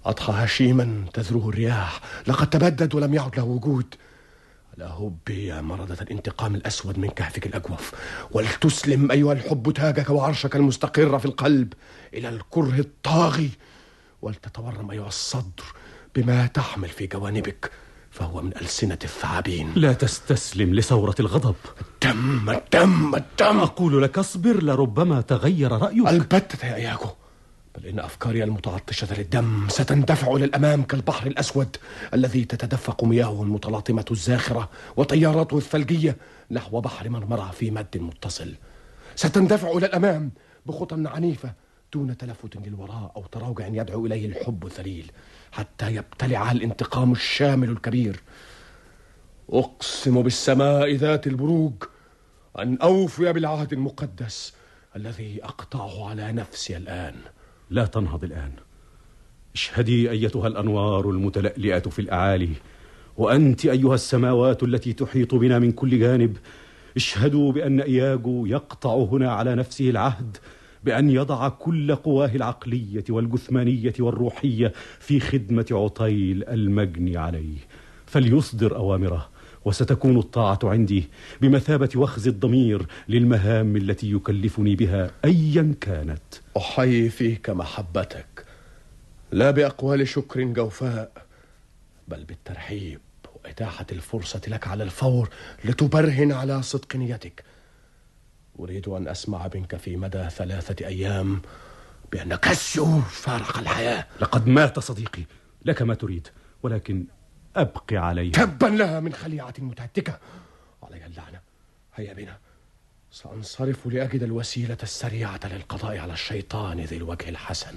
Speaker 5: أضحى هشيما تذروه الرياح، لقد تبدد ولم يعد له وجود. لا هبي يا مرضة الانتقام الأسود من كهفك الأجوف، ولتسلم أيها الحب تاجك وعرشك المستقر في القلب إلى الكره الطاغي، ولتتورم أيها الصدر بما تحمل في جوانبك، فهو من ألسنة الثعابين.
Speaker 3: لا تستسلم لثورة الغضب.
Speaker 5: الدم الدم الدم.
Speaker 3: أقول لك اصبر، لربما تغير رأيك.
Speaker 5: البتة يا إياكو، بل إن أفكاري المتعطشة للدم ستندفع إلى الأمام كالبحر الأسود الذي تتدفق مياهه المتلاطمة الزاخرة وتياراته الثلجية نحو بحر مرمرة في مد متصل. ستندفع إلى الأمام بخطى عنيفة دون تلفت للوراء أو تراجع يدعو إليه الحب الذليل، حتى يبتلعها الانتقام الشامل الكبير. أقسم بالسماء ذات البروج أن أوفي بالعهد المقدس الذي أقطعه على نفسي الآن.
Speaker 3: لا تنهض الآن. اشهدي أيتها الأنوار المتلألئة في الأعالي، وأنت أيها السماوات التي تحيط بنا من كل جانب، اشهدوا بأن إياجو يقطع هنا على نفسه العهد بأن يضع كل قواه العقلية والجثمانية والروحية في خدمة عطيل المجني عليه، فليصدر أوامره، وستكون الطاعة عندي بمثابة وخز الضمير للمهام التي يكلفني بها أيا كانت.
Speaker 5: أحيي فيك محبتك، لا بأقوال شكر جوفاء، بل بالترحيب وإتاحة الفرصة لك على الفور لتبرهن على صدق نيتك. أريد أن أسمع منك في مدى ثلاثة أيام بأن كاسيو فارق الحياة.
Speaker 3: لقد مات صديقي، لك ما تريد، ولكن أبقي عليها.
Speaker 5: تبا لها من خليعة متهتكة، عليها اللعنة. هيا بنا، سأنصرف لأجد الوسيلة السريعة للقضاء على الشيطان ذي الوجه الحسن.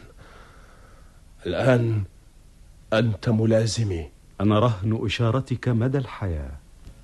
Speaker 5: الآن أنت ملازمي.
Speaker 3: أنا رهن إشارتك مدى الحياة.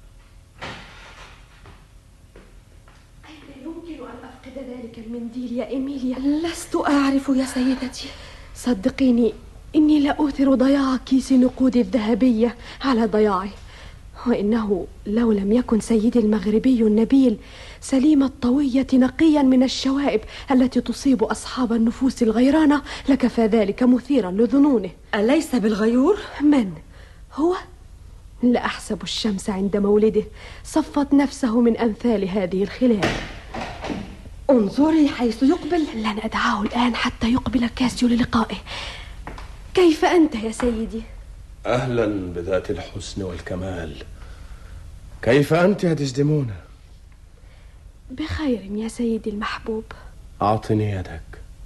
Speaker 11: أين يمكن أن أفقد ذلك المنديل يا إيميليا؟
Speaker 16: لست أعرف يا سيدتي.
Speaker 11: صدقيني إني لا أوثر ضياع كيس نقود الذهبية على ضياعي، وإنه لو لم يكن سيدي المغربي النبيل سليم الطوية نقيا من الشوائب التي تصيب أصحاب النفوس الغيرانة لكفى ذلك مثيرا لظنونه.
Speaker 16: أليس بالغيور؟
Speaker 11: من هو؟ لا أحسب الشمس عند مولده صفت نفسه من أمثال هذه الخلال.
Speaker 16: انظري حيث يقبل.
Speaker 11: لن أدعاه الآن حتى يقبل كاسيو للقائه. كيف أنت يا سيدي؟
Speaker 5: أهلا بذات الحسن والكمال. كيف أنت يا ديزديمونا؟
Speaker 11: بخير يا سيدي المحبوب.
Speaker 5: أعطني يدك.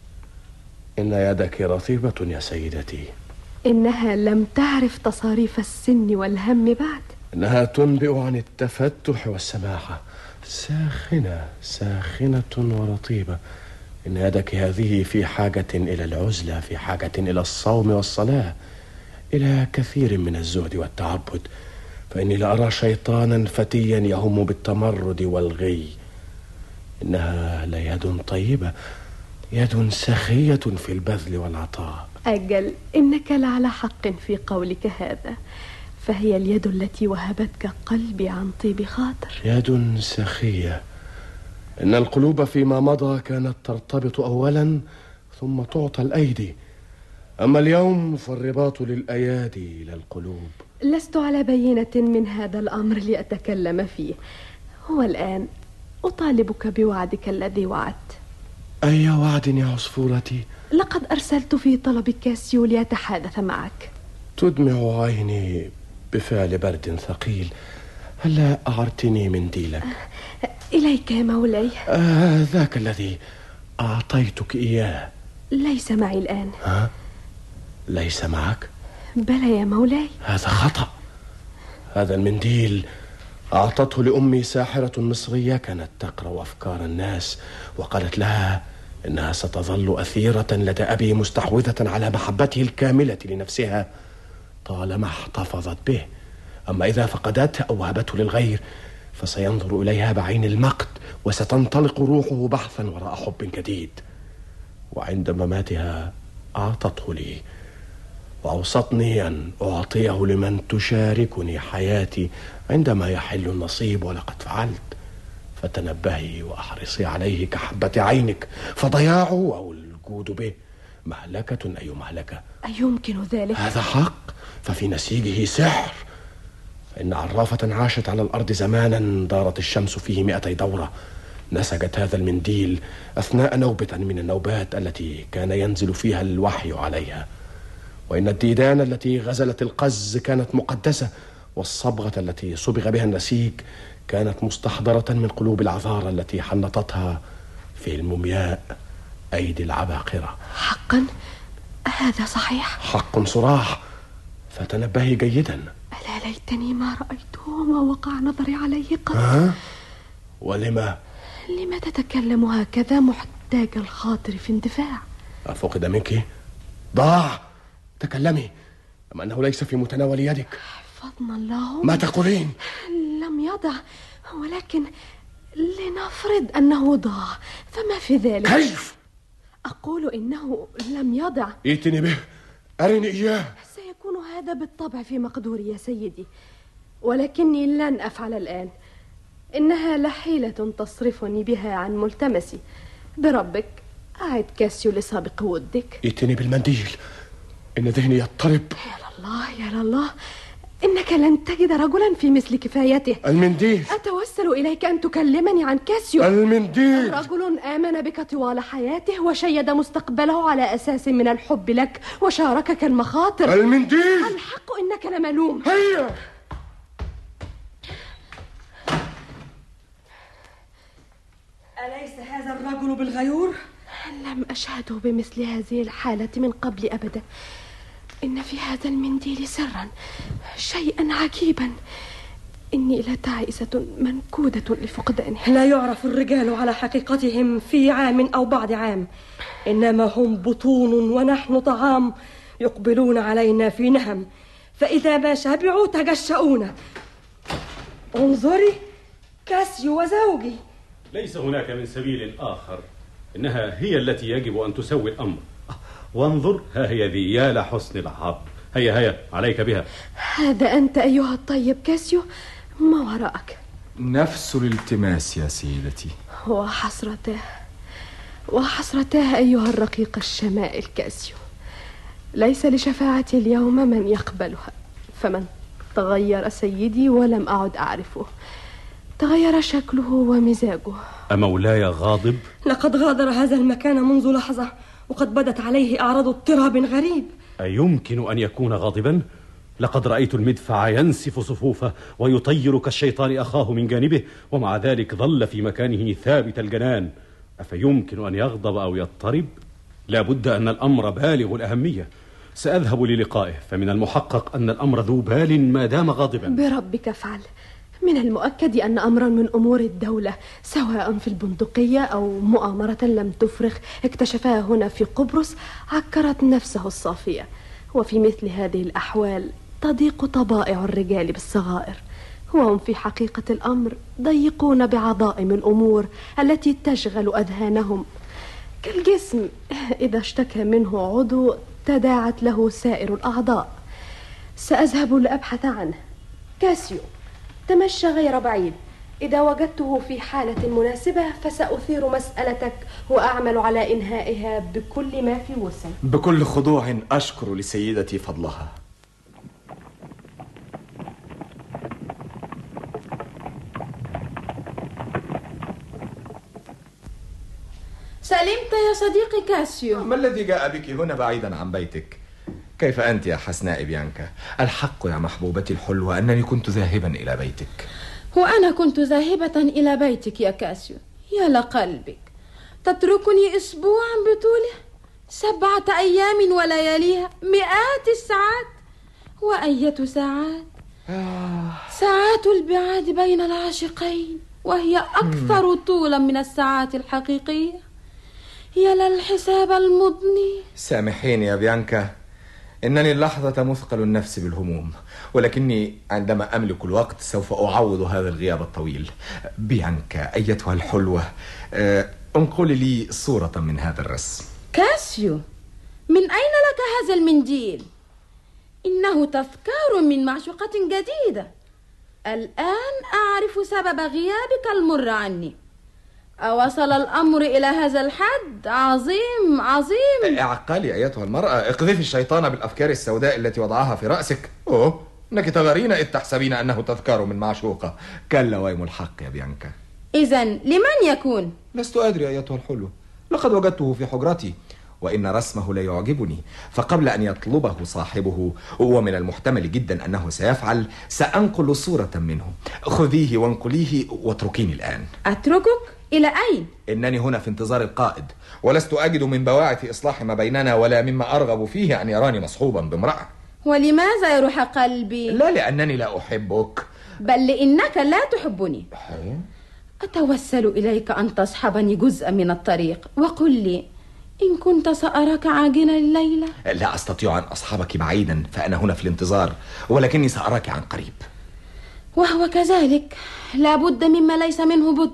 Speaker 5: إن يدك رطيبة يا سيدتي.
Speaker 11: إنها لم تعرف تصاريف السن والهم بعد.
Speaker 5: إنها تنبئ عن التفتح والسماحة، ساخنة ساخنة ورطيبة. إن يدك هذه في حاجة إلى العزلة، في حاجة إلى الصوم والصلاة، إلى كثير من الزهد والتعبد، فإني لأرى شيطانا فتيا يهم بالتمرد والغي. إنها ليد طيبة، يد سخية في البذل والعطاء.
Speaker 11: أجل إنك لعلى حق في قولك هذا، فهي اليد التي وهبتك قلبي عن طيب خاطر.
Speaker 5: يد سخية. إن القلوب فيما مضى كانت ترتبط أولا ثم تعطى الأيدي، أما اليوم فالرباط للأيادي لا القلوب.
Speaker 11: لست على بينة من هذا الأمر لأتكلم فيه، هو الآن أطالبك بوعدك الذي وعدت.
Speaker 5: أي وعد يا عصفورتي؟
Speaker 11: لقد أرسلت في طلب كاسيو ليتحادث معك.
Speaker 5: تدمع عيني بفعل برد ثقيل. هلا أعرتني منديلك؟
Speaker 11: إليك يا مولاي.
Speaker 5: آه ذاك الذي أعطيتك إياه.
Speaker 11: ليس معي الآن.
Speaker 5: ها؟ ليس معك؟
Speaker 11: بلى يا مولاي.
Speaker 5: هذا خطأ. هذا المنديل أعطته لأمي ساحرة مصرية كانت تقرأ أفكار الناس، وقالت لها إنها ستظل أثيرة لدى أبي مستحوذة على محبته الكاملة لنفسها طالما احتفظت به. أما إذا فقدته أو وهبته للغير فسينظر إليها بعين المقت، وستنطلق روحه بحثا وراء حب جديد. وعند مماتها أعطته لي، وأوصتني أن أعطيه لمن تشاركني حياتي عندما يحل النصيب، ولقد فعلت. فتنبهي وأحرصي عليه كحبة عينك، فضياعه أو الجود به مهلكة. أي مهلكة؟
Speaker 11: أيمكن ذلك؟
Speaker 5: هذا حق، ففي نسيجه سحر. فإن عرافة عاشت على الأرض زمانا دارت الشمس فيه مئتي دورة، نسجت هذا المنديل أثناء نوبة من النوبات التي كان ينزل فيها الوحي عليها. وإن الديدان التي غزلت القز كانت مقدسة، والصبغة التي صبغ بها النسيج كانت مستحضرة من قلوب العذارى التي حنطتها في المومياء أيدي العباقرة.
Speaker 11: حقا هذا صحيح؟
Speaker 5: حق صراح، فتنبهي جيدا.
Speaker 11: ألا ليتني ما رأيته وما وقع نظري عليه قط.
Speaker 5: ها؟ ولما؟
Speaker 11: لما تتكلم هكذا محتاج الخاطر في اندفاع؟
Speaker 5: أفقد منك؟ ضاع. تكلمي، أم أنه ليس في متناول يدك؟
Speaker 11: فضلا الله.
Speaker 5: ما تقولين؟
Speaker 11: لم يضع، ولكن لنفرض أنه ضاع، فما في ذلك؟
Speaker 5: كيف؟
Speaker 11: أقول إنه لم يضع.
Speaker 5: ائتني به، أرني إياه.
Speaker 11: سيكون هذا بالطبع في مقدوري يا سيدي، ولكني لن أفعل الآن. إنها لحيلة تصرفني بها عن ملتمسي. بربك أعد كاسيو لسابق ودك.
Speaker 5: ائتني بالمنديل، إن ذهني يضطرب.
Speaker 11: يا لله يا لله، إنك لن تجد رجلا في مثل كفايته.
Speaker 5: المنديل.
Speaker 11: أتوسل إليك أن تكلمني عن كاسيو.
Speaker 5: المنديل.
Speaker 11: رجل آمن بك طوال حياته وشيد مستقبله على أساس من الحب لك وشاركك المخاطر.
Speaker 5: المنديل.
Speaker 11: الحق إنك لملوم.
Speaker 5: هيا.
Speaker 16: أليس هذا الرجل بالغيور؟
Speaker 11: لم أشهده بمثل هذه الحالة من قبل أبدا. إن في هذا المنديل سرا، شيئا عجيبا. إني لتعيسة منكودة لفقدانه.
Speaker 16: لا يعرف الرجال على حقيقتهم في عام أو بعد عام، إنما هم بطون ونحن طعام، يقبلون علينا في نهم، فإذا ما شبعوا تجشؤون. انظري، كاسيو وزوجي.
Speaker 20: ليس هناك من سبيل آخر، إنها هي التي يجب أن تسوي الأمر. وانظر، ها هي ذي، يا لحسن العرض. هيا هيا عليك بها.
Speaker 11: هذا أنت أيها الطيب كاسيو، ما وراءك؟
Speaker 6: نفس الالتماس يا سيدتي.
Speaker 11: وحسرته وحسرته أيها الرقيق الشمائل كاسيو. ليس لشفاعتي اليوم من يقبلها، فمن تغير سيدي ولم أعد أعرفه. تغير شكله ومزاجه.
Speaker 20: أمولاي غاضب؟
Speaker 16: لقد غادر هذا المكان منذ لحظة، وقد بدت عليه أعراض اضطراب غريب.
Speaker 20: أيمكن أن يكون غاضبا؟ لقد رأيت المدفع ينسف صفوفه ويطير كالشيطان أخاه من جانبه، ومع ذلك ظل في مكانه ثابت الجنان. أفيمكن أن يغضب أو يضطرب؟ لا بد أن الأمر بالغ الأهمية. سأذهب للقائه، فمن المحقق أن الأمر ذو بال ما دام غاضبا.
Speaker 11: بربك افعل. من المؤكد أن أمرا من أمور الدولة، سواء في البندقية أو مؤامرة لم تفرخ اكتشفها هنا في قبرص، عكرت نفسه الصافية. وفي مثل هذه الأحوال تضيق طبائع الرجال بالصغائر، وهم في حقيقة الأمر ضيقون بعظائم الأمور التي تشغل أذهانهم، كالجسم إذا اشتكى منه عضو تداعت له سائر الأعضاء. سأذهب لأبحث عنه. كاسيو، تمشى غير بعيد. إذا وجدته في حالة مناسبة فسأثير مسألتك وأعمل على إنهائها بكل ما في وسع.
Speaker 6: بكل خضوع أشكر لسيدتي فضلها.
Speaker 21: سلمت يا صديقي كاسيو.
Speaker 6: ما الذي جاء بك هنا بعيدا عن بيتك؟ كيف أنت يا حسناء بيانكا؟ الحق يا محبوبتي الحلوة أنني كنت ذاهبا إلى بيتك.
Speaker 21: وأنا كنت ذاهبة إلى بيتك يا كاسيو. يا لقلبك، تتركني أسبوعا بطوله، سبعة أيام ولياليها، مئات الساعات. وأية ساعات؟ ساعات البعاد بين العاشقين، وهي أكثر طولا من الساعات الحقيقية. يا للحساب المضني.
Speaker 6: سامحيني يا بيانكا، إنني اللحظة مثقل النفس بالهموم، ولكني عندما أملك الوقت سوف أعوض هذا الغياب الطويل. بيانكا أيتها الحلوة، انقلي لي صورة من هذا الرسم.
Speaker 21: كاسيو، من أين لك هذا المنديل؟ إنه تذكار من معشوقة جديدة. الآن أعرف سبب غيابك المر عني. أوصل الأمر إلى هذا الحد؟ عظيم عظيم.
Speaker 6: اعقلي أيتها المرأة، اقذفي الشيطان بالأفكار السوداء التي وضعها في رأسك. أوه، إنك تغارين إذ تحسبين أنه تذكار من معشوقة. كلا ويم الحق يا بيانكا.
Speaker 21: إذن لمن يكون؟
Speaker 6: لست أدري أيتها الحلوة، لقد وجدته في حجرتي، وإن رسمه لا يعجبني، فقبل أن يطلبه صاحبه ومن المحتمل جدا أنه سيفعل، سأنقل صورة منه. خذيه وانقليه واتركيني الآن.
Speaker 21: أتركك؟ إلى أين؟
Speaker 6: إنني هنا في انتظار القائد، ولست أجد من بواعث إصلاح ما بيننا ولا مما أرغب فيه أن يراني مصحوبا بامرأة.
Speaker 21: ولماذا يروح قلبي؟
Speaker 6: لا لأنني لا أحبك،
Speaker 21: بل لأنك لا تحبني. أتوسل إليك أن تصحبني جزءا من الطريق، وقل لي إن كنت سأراك عاجلا الليلة.
Speaker 6: لا أستطيع أن أصحبك بعيدا، فأنا هنا في الانتظار، ولكني سأراك عن قريب.
Speaker 21: وهو كذلك، لا بد مما ليس منه بد.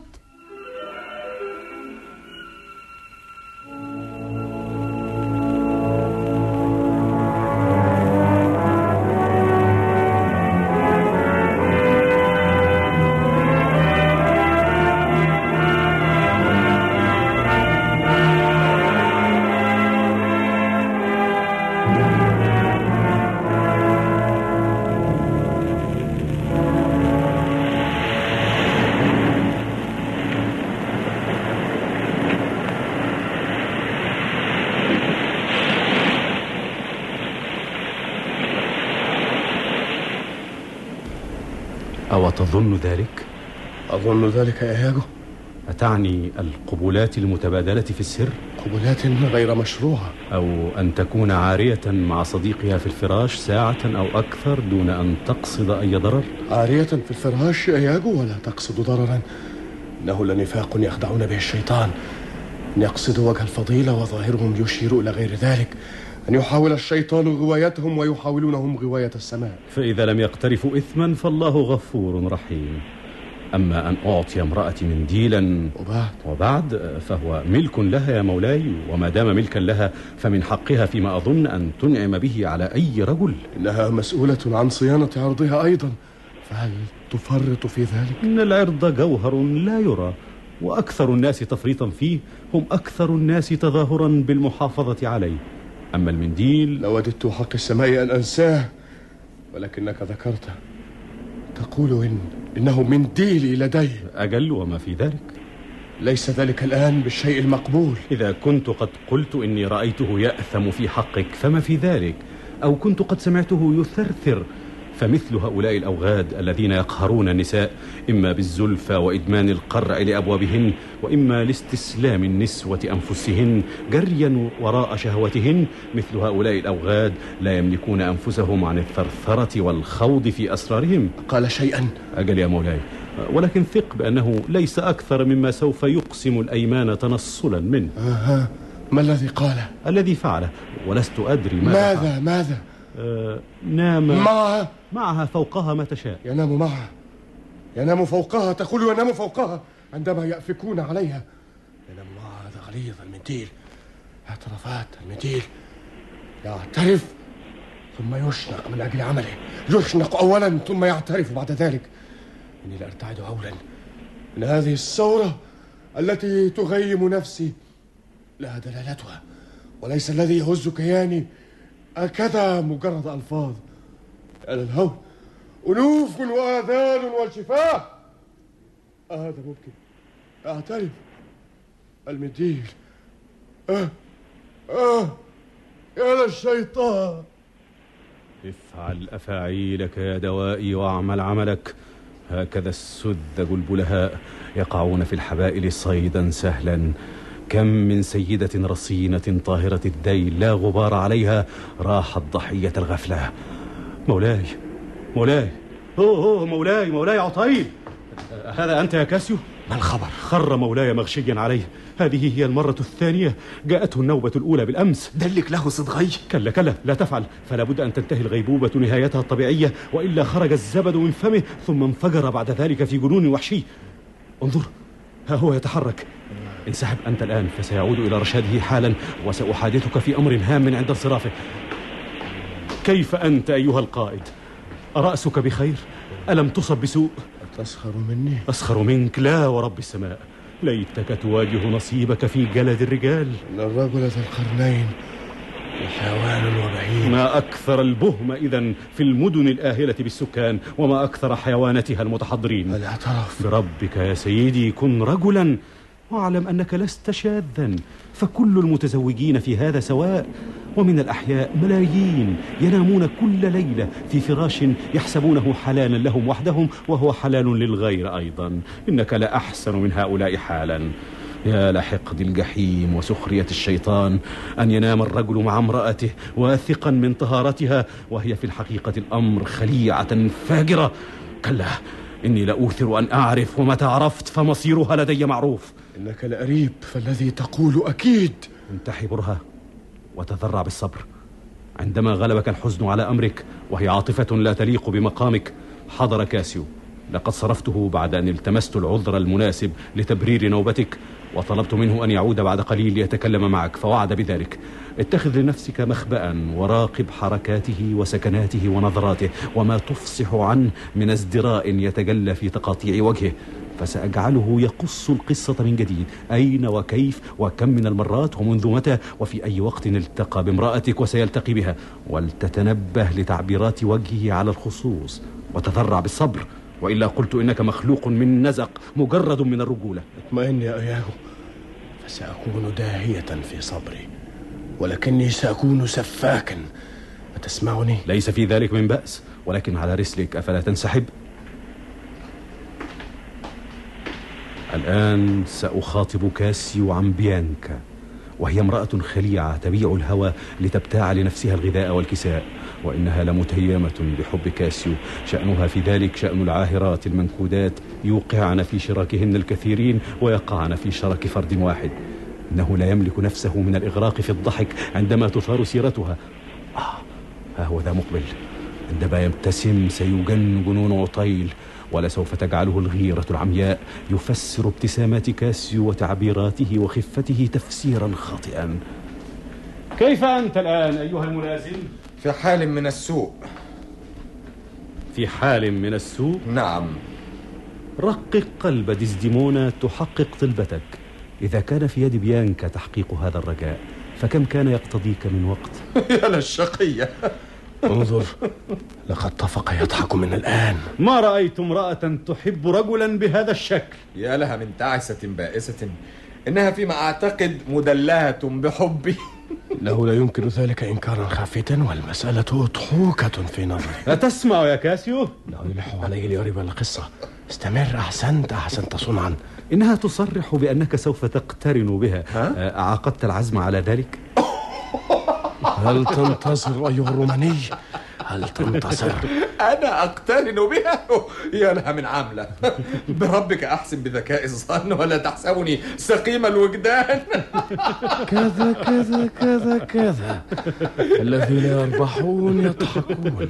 Speaker 20: أو تظن ذلك؟
Speaker 5: أظن ذلك يا إياغو.
Speaker 20: أتعني القبلات المتبادلة في السر؟
Speaker 5: قبلات غير مشروعة.
Speaker 20: أو أن تكون عارية مع صديقها في الفراش ساعة أو أكثر دون أن تقصد أي ضرر؟
Speaker 5: عارية في الفراش يا إياغو ولا تقصد ضررا. إنه لنفاق يخدعون به الشيطان، أن يقصدوا وجه الفضيلة وظاهرهم يشير إلى غير ذلك، أن يحاول الشيطان غوايتهم ويحاولونهم غواية السماء.
Speaker 20: فإذا لم يقترفوا إثما فالله غفور رحيم. أما أن أعطي امرأتي منديلا
Speaker 5: وبعد,
Speaker 20: وبعد فهو ملك لها يا مولاي، وما دام ملكا لها فمن حقها فيما أظن أن تنعم به على أي رجل.
Speaker 5: إنها مسؤولة عن صيانة عرضها أيضا، فهل تفرط في ذلك؟
Speaker 20: إن العرض جوهر لا يرى، وأكثر الناس تفريطا فيه هم أكثر الناس تظاهرا بالمحافظة عليه. أما المنديل
Speaker 5: لوددت حق السماء أن أنساه، ولكنك ذكرته. تقول إن إنه منديلي لدي.
Speaker 20: أجل وما في ذلك.
Speaker 5: ليس ذلك الآن بالشيء المقبول.
Speaker 20: إذا كنت قد قلت إني رأيته يأثم في حقك فما في ذلك، أو كنت قد سمعته يثرثر، فمثل هؤلاء الأوغاد الذين يقهرون النساء إما بالزلفى وإدمان القرع لأبوابهن، وإما لاستسلام النسوة أنفسهن جريا وراء شهوتهن، مثل هؤلاء الأوغاد لا يملكون أنفسهم عن الثرثرة والخوض في أسرارهم.
Speaker 5: قال شيئا؟
Speaker 20: أجل يا مولاي، ولكن ثق بأنه ليس أكثر مما سوف يقسم الأيمان تنصلا منه.
Speaker 5: آه. ما الذي قاله؟
Speaker 20: الذي فعله، ولست أدري ماذا
Speaker 5: ماذا
Speaker 20: فعل.
Speaker 5: ماذا
Speaker 20: آه نام
Speaker 5: معها
Speaker 20: معها فوقها ما تشاء.
Speaker 5: ينام معها، ينام فوقها. تقول ينام فوقها عندما يأفكون عليها. ينام معها. هذا غليظ المنديل، اعترافات المنديل. يعترف ثم يشنق من أجل عمله، يشنق أولا ثم يعترف بعد ذلك. إني لأرتعد هولا من هذه الثورة التي تغيم نفسي. لها دلالتها، وليس الذي يهز كياني هكذا مجرد ألفاظ. على الهوى أنوف وآذان والشفاه. هذا ممكن أعترف. المنديل. آه آه يا للشيطان.
Speaker 20: افعل أفاعيلك يا دوائي واعمل عملك. هكذا السذج البلهاء يقعون في الحبائل صيدا سهلا. كم من سيدة رصينة طاهرة الذيل لا غبار عليها راحت ضحية الغفلة. مولاي مولاي أوه, أوه مولاي مولاي عطيل، هذا أنت يا كاسيو؟
Speaker 6: ما الخبر؟
Speaker 20: خر مولاي مغشيا عليه. هذه هي المرة الثانية، جاءته النوبة الأولى بالأمس.
Speaker 6: دلك له صدغي.
Speaker 20: كلا كلا لا تفعل، فلا بد أن تنتهي الغيبوبة نهايتها الطبيعية، وإلا خرج الزبد من فمه ثم انفجر بعد ذلك في جنون وحشي. انظر، ها هو يتحرك. انسحب أنت الآن فسيعود إلى رشاده حالا، وسأحادثك في أمر هام عند انصرافه. كيف أنت أيها القائد؟ أرأسك بخير؟ ألم تصب بسوء؟
Speaker 5: تسخر مني؟
Speaker 20: أسخر منك؟ لا ورب السماء. ليتك تواجه نصيبك في جلد الرجال.
Speaker 5: إن الرجل ذا القرنين حيوان وبهيم.
Speaker 20: ما أكثر البهم إذن في المدن الآهلة بالسكان، وما أكثر حيواناتها المتحضرين.
Speaker 5: الاعتراف
Speaker 20: بربك يا سيدي كن رجلا، واعلم أنك لست شاذا، فكل المتزوجين في هذا سواء. ومن الأحياء ملايين ينامون كل ليلة في فراش يحسبونه حلالا لهم وحدهم وهو حلال للغير أيضا. إنك لأحسن من هؤلاء حالا. يا لحقد الجحيم وسخرية الشيطان أن ينام الرجل مع امرأته واثقا من طهارتها وهي في الحقيقة الأمر خليعة فاجرة. كلا، إني لأوثر أن أعرف، ومتى عرفت فمصيرها لدي معروف.
Speaker 5: إنك لأريب، فالذي تقول أكيد.
Speaker 20: انتحي برها وتذرع بالصبر. عندما غلبك الحزن على أمرك وهي عاطفة لا تليق بمقامك، حضر كاسيو. لقد صرفته بعد أن التمست العذر المناسب لتبرير نوبتك، وطلبت منه أن يعود بعد قليل ليتكلم معك، فوعد بذلك. اتخذ لنفسك مخبأ وراقب حركاته وسكناته ونظراته، وما تفصح عنه من ازدراء يتجلى في تقاطيع وجهه، فسأجعله يقص القصة من جديد، أين وكيف وكم من المرات ومنذ متى وفي أي وقت التقى بامرأتك وسيلتقي بها. ولتتنبه لتعبيرات وجهه على الخصوص وتذرع بالصبر، وإلا قلت إنك مخلوق من نزق مجرد من الرجولة.
Speaker 5: اطمئن يا إياهو، فسأكون داهية في صبري، ولكني سأكون سفاكا. أتسمعني؟
Speaker 20: ليس في ذلك من بأس، ولكن على رسلك، أفلا تنسحب؟ الآن سأخاطب كاسيو عن بيانكا، وهي امرأة خليعة تبيع الهوى لتبتاع لنفسها الغذاء والكساء، وإنها لمتيمة بحب كاسيو. شأنها في ذلك شأن العاهرات المنكودات، يوقعن في شراكهن الكثيرين ويقعن في شرك فرد واحد. إنه لا يملك نفسه من الإغراق في الضحك عندما تثار سيرتها. آه، ها هو ذا مقبل. عندما يبتسم سيجن جنون عطيل، ولسوف تجعله الغيرة العمياء يفسر ابتسامات كاسيو وتعبيراته وخفته تفسيرا خاطئا. كيف أنت الآن أيها الملازم؟
Speaker 6: في حال من السوء.
Speaker 20: في حال من السوء؟
Speaker 6: نعم.
Speaker 20: رقق قلب ديزديمونا تحقق طلبتك. إذا كان في يد بيانكا تحقيق هذا الرجاء، فكم كان يقتضيك من وقت؟
Speaker 6: يا للشقية.
Speaker 5: انظر، لقد طفق يضحك من الآن.
Speaker 20: ما رأيت امرأة تحب رجلا بهذا الشكل.
Speaker 6: يا لها من تعسة بائسة، إنها فيما أعتقد مدلهة بحبي.
Speaker 5: له لا يمكن ذلك إنكارا خافتا، والمسألة أضحوكة في نظري.
Speaker 20: أتسمع يا كاسيو؟
Speaker 5: لا يلح عليه ليريب القصة. استمر، أحسنت أحسنت صنعا.
Speaker 20: إنها تصرح بأنك سوف تقترن بها. أعقدت العزم على ذلك؟
Speaker 5: هل تنتصر أيها الروماني؟ هل تنتصر؟
Speaker 6: أنا أقترن بها؟ يا لها من عاملة. بربك أحسن بذكاء الظن ولا تحسبني سقيم الوجدان.
Speaker 5: كذا كذا كذا كذا، الذين يربحون يضحكون.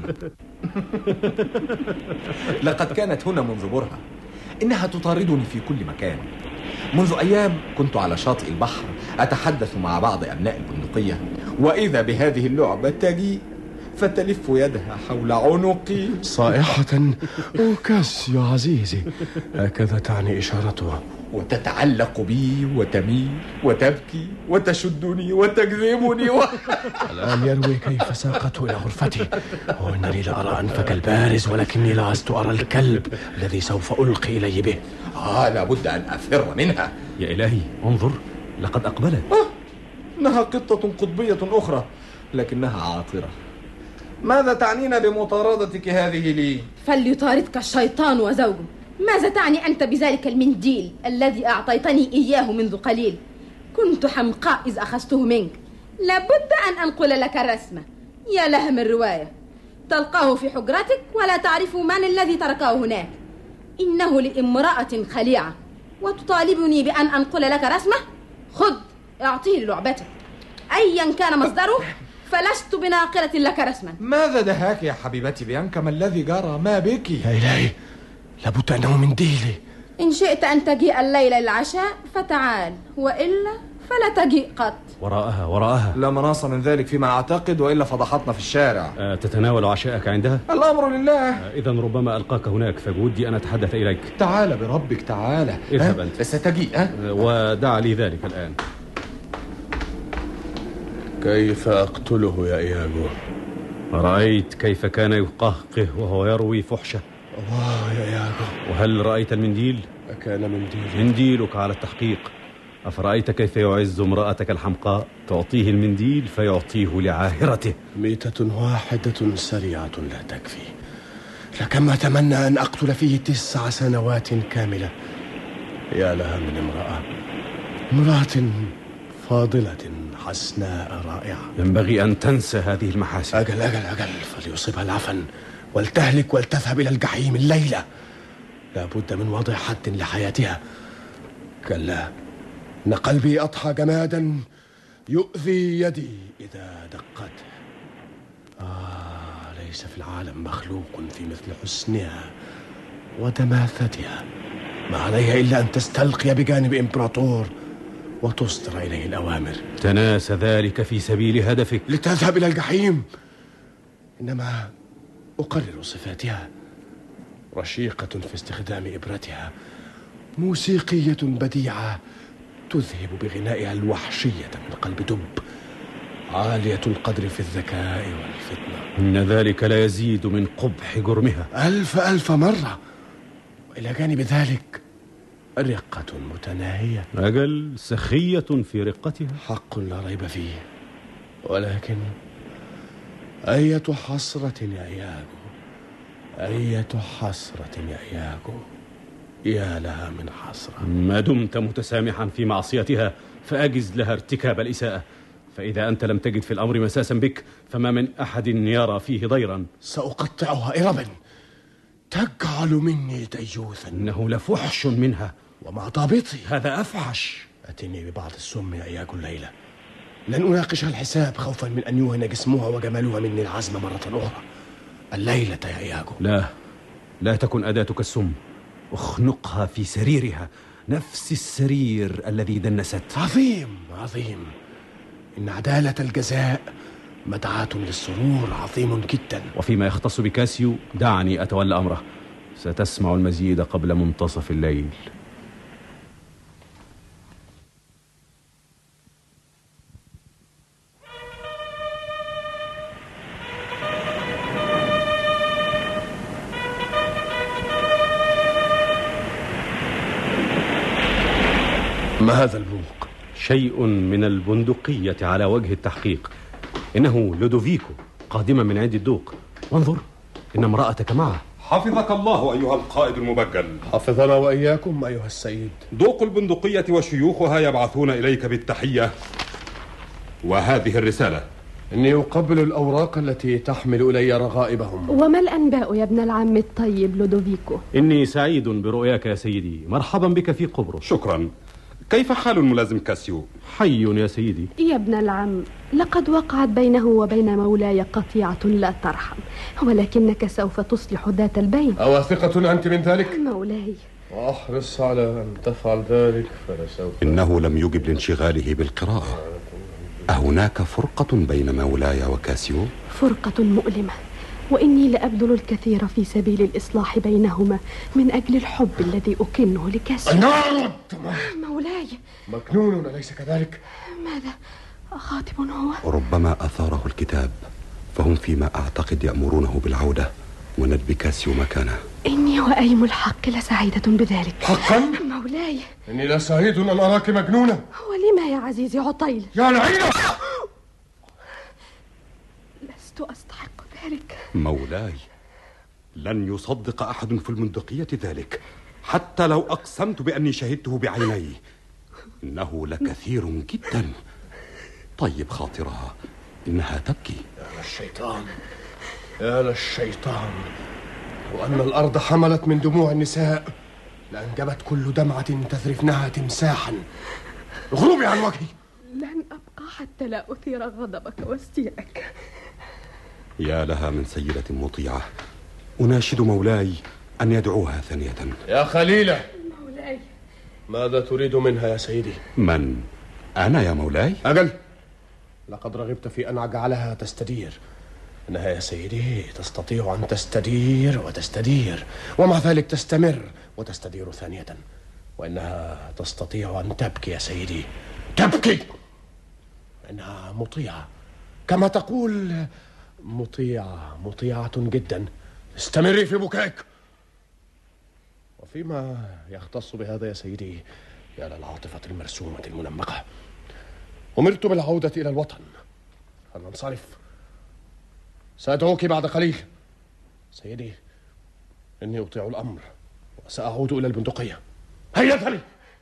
Speaker 6: لقد كانت هنا منذ برهة. إنها تطاردني في كل مكان. منذ أيام كنت على شاطئ البحر أتحدث مع بعض أبناء البندقية، وإذا بهذه اللعبة تجي فتلف يدها حول عنقي
Speaker 5: صائحة. أو كاسيو عزيزي، هكذا تعني إشارتها.
Speaker 6: وتتعلق بي وتميل وتبكي وتشدني وتجذبني و...
Speaker 5: الآن يروي كيف ساقته إلى غرفتي، وإنني لأرى أنفك البارز، ولكني لست أرى الكلب الذي سوف ألقي إلي به.
Speaker 6: آه، لابد أن أفر منها.
Speaker 20: يا إلهي، انظر، لقد أقبلت.
Speaker 6: آه، إنها قطة قطبية أخرى، لكنها عاطرة. ماذا تعنين بمطاردتك هذه لي؟
Speaker 21: فليطاردك الشيطان وزوجه. ماذا تعني أنت بذلك المنديل الذي أعطيتني إياه منذ قليل؟ كنت حمقاء إذ أخذته منك. لابد أن أنقل لك الرسمة. يا لها من رواية، تلقاه في حجرتك ولا تعرف من الذي تركه هناك. إنه لامرأة خليعة، وتطالبني بأن أنقل لك رسمة؟ خذ، اعطيه لعبتك أيا كان مصدره، فلست بناقلة لك رسما.
Speaker 6: ماذا دهاك يا حبيبتي بيانكا؟ ما الذي جرى؟ ما بك؟
Speaker 5: يا إلهي، لابد أنه منديلي.
Speaker 21: إن شئت أن تجيء الليلة للعشاء فتعال، وإلا فلا تجيء قط.
Speaker 20: وراءها وراءها.
Speaker 6: لا مناص من ذلك فيما أعتقد، وإلا فضحتنا في الشارع.
Speaker 20: أه تتناول عشاءك عندها؟
Speaker 6: الأمر لله.
Speaker 20: أه إذا ربما ألقاك هناك، فبودي أن أتحدث إليك.
Speaker 6: تعال بربك تعال.
Speaker 20: اذهب أنت.
Speaker 6: ستجيء. أه؟
Speaker 20: ودع لي ذلك الآن.
Speaker 5: كيف أقتله يا إياغو؟
Speaker 20: رأيت كيف كان يقهقه وهو يروي فحشة؟
Speaker 5: الله يا إياغو.
Speaker 20: وهل رأيت المنديل؟
Speaker 5: أكان منديل
Speaker 20: منديلك على التحقيق. أفرأيت كيف يعز امرأتك الحمقاء؟ تعطيه المنديل فيعطيه لعاهرته.
Speaker 5: ميتة واحدة سريعة لا تكفي، لكما أتمنى أن أقتل فيه تسع سنوات كاملة. يا لها من امرأة، امرأة فاضلة حسناء رائعة.
Speaker 20: ينبغي أن تنسى هذه المحاسن.
Speaker 5: أجل أجل أجل، فليصيبها العفن ولتهلك ولتذهب إلى الجحيم الليلة. لا بد من وضع حد لحياتها. كلا، إن قلبي أضحى جمادا يؤذي يدي إذا دقت. آه، ليس في العالم مخلوق في مثل حسنها ودماثتها. ما عليها إلا أن تستلقي بجانب إمبراطور وتصدر إليه الأوامر.
Speaker 20: تناسى ذلك في سبيل هدفك.
Speaker 5: لتذهب إلى الجحيم. إنما أقرر صفاتها: رشيقة في استخدام إبرتها، موسيقية بديعة تذهب بغنائها الوحشية من قلب دب، عالية القدر في الذكاء والفتنة.
Speaker 20: إن ذلك لا يزيد من قبح جرمها
Speaker 5: ألف ألف مرة. وإلى جانب ذلك رقة متناهية.
Speaker 20: أجل، سخية في رقتها.
Speaker 5: حق لا ريب فيه. ولكن أية حسرة يا إياغو، أية حسرة يا إياغو، يا لها من حسرة.
Speaker 20: ما دمت متسامحا في معصيتها فأجز لها ارتكاب الإساءة، فإذا أنت لم تجد في الأمر مساسا بك فما من أحد يرى فيه ضيرا.
Speaker 5: سأقطعها إربا، تجعل مني ديوثا.
Speaker 20: إنه لفحش منها.
Speaker 5: ومع ضابطي
Speaker 20: هذا أفحش.
Speaker 5: أتني ببعض السم يا إياغو الليلة. لن أناقشها الحساب خوفا من أن يوهن جسمها وجمالها مني العزم مرة أخرى. الليلة يا إياغو.
Speaker 20: لا، لا تكن أداتك السم. اخنقها في سريرها، نفس السرير الذي دنست.
Speaker 5: عظيم عظيم. إن عدالة الجزاء مدعاة للسرور عظيم جدا.
Speaker 20: وفيما يختص بكاسيو دعني أتولى أمره. ستسمع المزيد قبل منتصف الليل.
Speaker 5: ما هذا البوق؟
Speaker 20: شيء من البندقية على وجه التحقيق. إنه لودوفيكو قادما من عند الدوق. وانظر، إن امرأتك معه.
Speaker 3: حفظك الله أيها القائد المبجل.
Speaker 5: حفظنا وإياكم أيها السيد.
Speaker 3: دوق البندقية وشيوخها يبعثون إليك بالتحية وهذه الرسالة.
Speaker 5: إني أقبل الأوراق التي تحمل إلي رغائبهم.
Speaker 11: وما الأنباء يا ابن العم الطيب لودوفيكو؟
Speaker 20: إني سعيد برؤياك يا سيدي. مرحبا بك في قبرص.
Speaker 3: شكرا. كيف حال الملازم كاسيو؟
Speaker 20: حي يا سيدي.
Speaker 11: يا ابن العم، لقد وقعت بينه وبين مولاي قطيعة لا ترحم، ولكنك سوف تصلح ذات البين.
Speaker 5: أواثقة أنت من ذلك؟
Speaker 11: مولاي،
Speaker 5: أحرص على أن تفعل ذلك فلسوف.
Speaker 1: إنه لم يجب لانشغاله بالقراءة. أهناك فرقة بين مولاي وكاسيو؟
Speaker 11: فرقة مؤلمة، وإني لأبذل الكثير في سبيل الإصلاح بينهما من أجل الحب الذي أكنه لكاسيو.
Speaker 5: النار!
Speaker 11: مولاي،
Speaker 5: مجنون أليس كذلك؟
Speaker 11: ماذا؟ خاطب هو؟
Speaker 1: ربما أثاره الكتاب، فهم فيما أعتقد يأمرونه بالعودة وندب كاسيو مكانه.
Speaker 11: إني وأيم الحق لسعيدة بذلك.
Speaker 5: حقا؟
Speaker 11: مولاي،
Speaker 5: إني لسعيد أن أراك مجنونة.
Speaker 11: ولما يا عزيزي عطيل؟
Speaker 5: يا لعينة!
Speaker 11: لست أستحق ذلك.
Speaker 3: مولاي، لن يصدق أحد في المندقية ذلك، حتى لو أقسمت بأني شهدته بعيني. إنه لكثير جدا. طيب خاطرها، إنها تبكي.
Speaker 5: يا للشيطان، يا للشيطان. لو أن الأرض حملت من دموع النساء لأنجبت كل دمعة تذرفنها تمساحا. اغربي عن وجهي.
Speaker 11: لن أبقى حتى لا أثير غضبك واستيائك.
Speaker 3: يا لها من سيدة مطيعة. أناشد مولاي أن يدعوها ثانية.
Speaker 5: يا خليلة.
Speaker 11: مولاي،
Speaker 5: ماذا تريد منها يا سيدي؟
Speaker 3: من؟
Speaker 1: أنا يا مولاي؟
Speaker 5: أجل، لقد رغبت في أن أجعلها تستدير. إنها يا سيدي تستطيع أن تستدير وتستدير، ومع ذلك تستمر وتستدير ثانية. وإنها تستطيع أن تبكي يا سيدي، تبكي. إنها مطيعة كما تقول، مطيعة مطيعة جدا. استمري في بكائك. وفيما يختص بهذا يا سيدي، يا للعاطفة المرسومة المنمقة، أمرت بالعودة إلى الوطن. فلننصرف، سأدعوك بعد قليل. سيدي، إني أطيع الأمر وسأعود إلى البندقية. هيا اذهبي.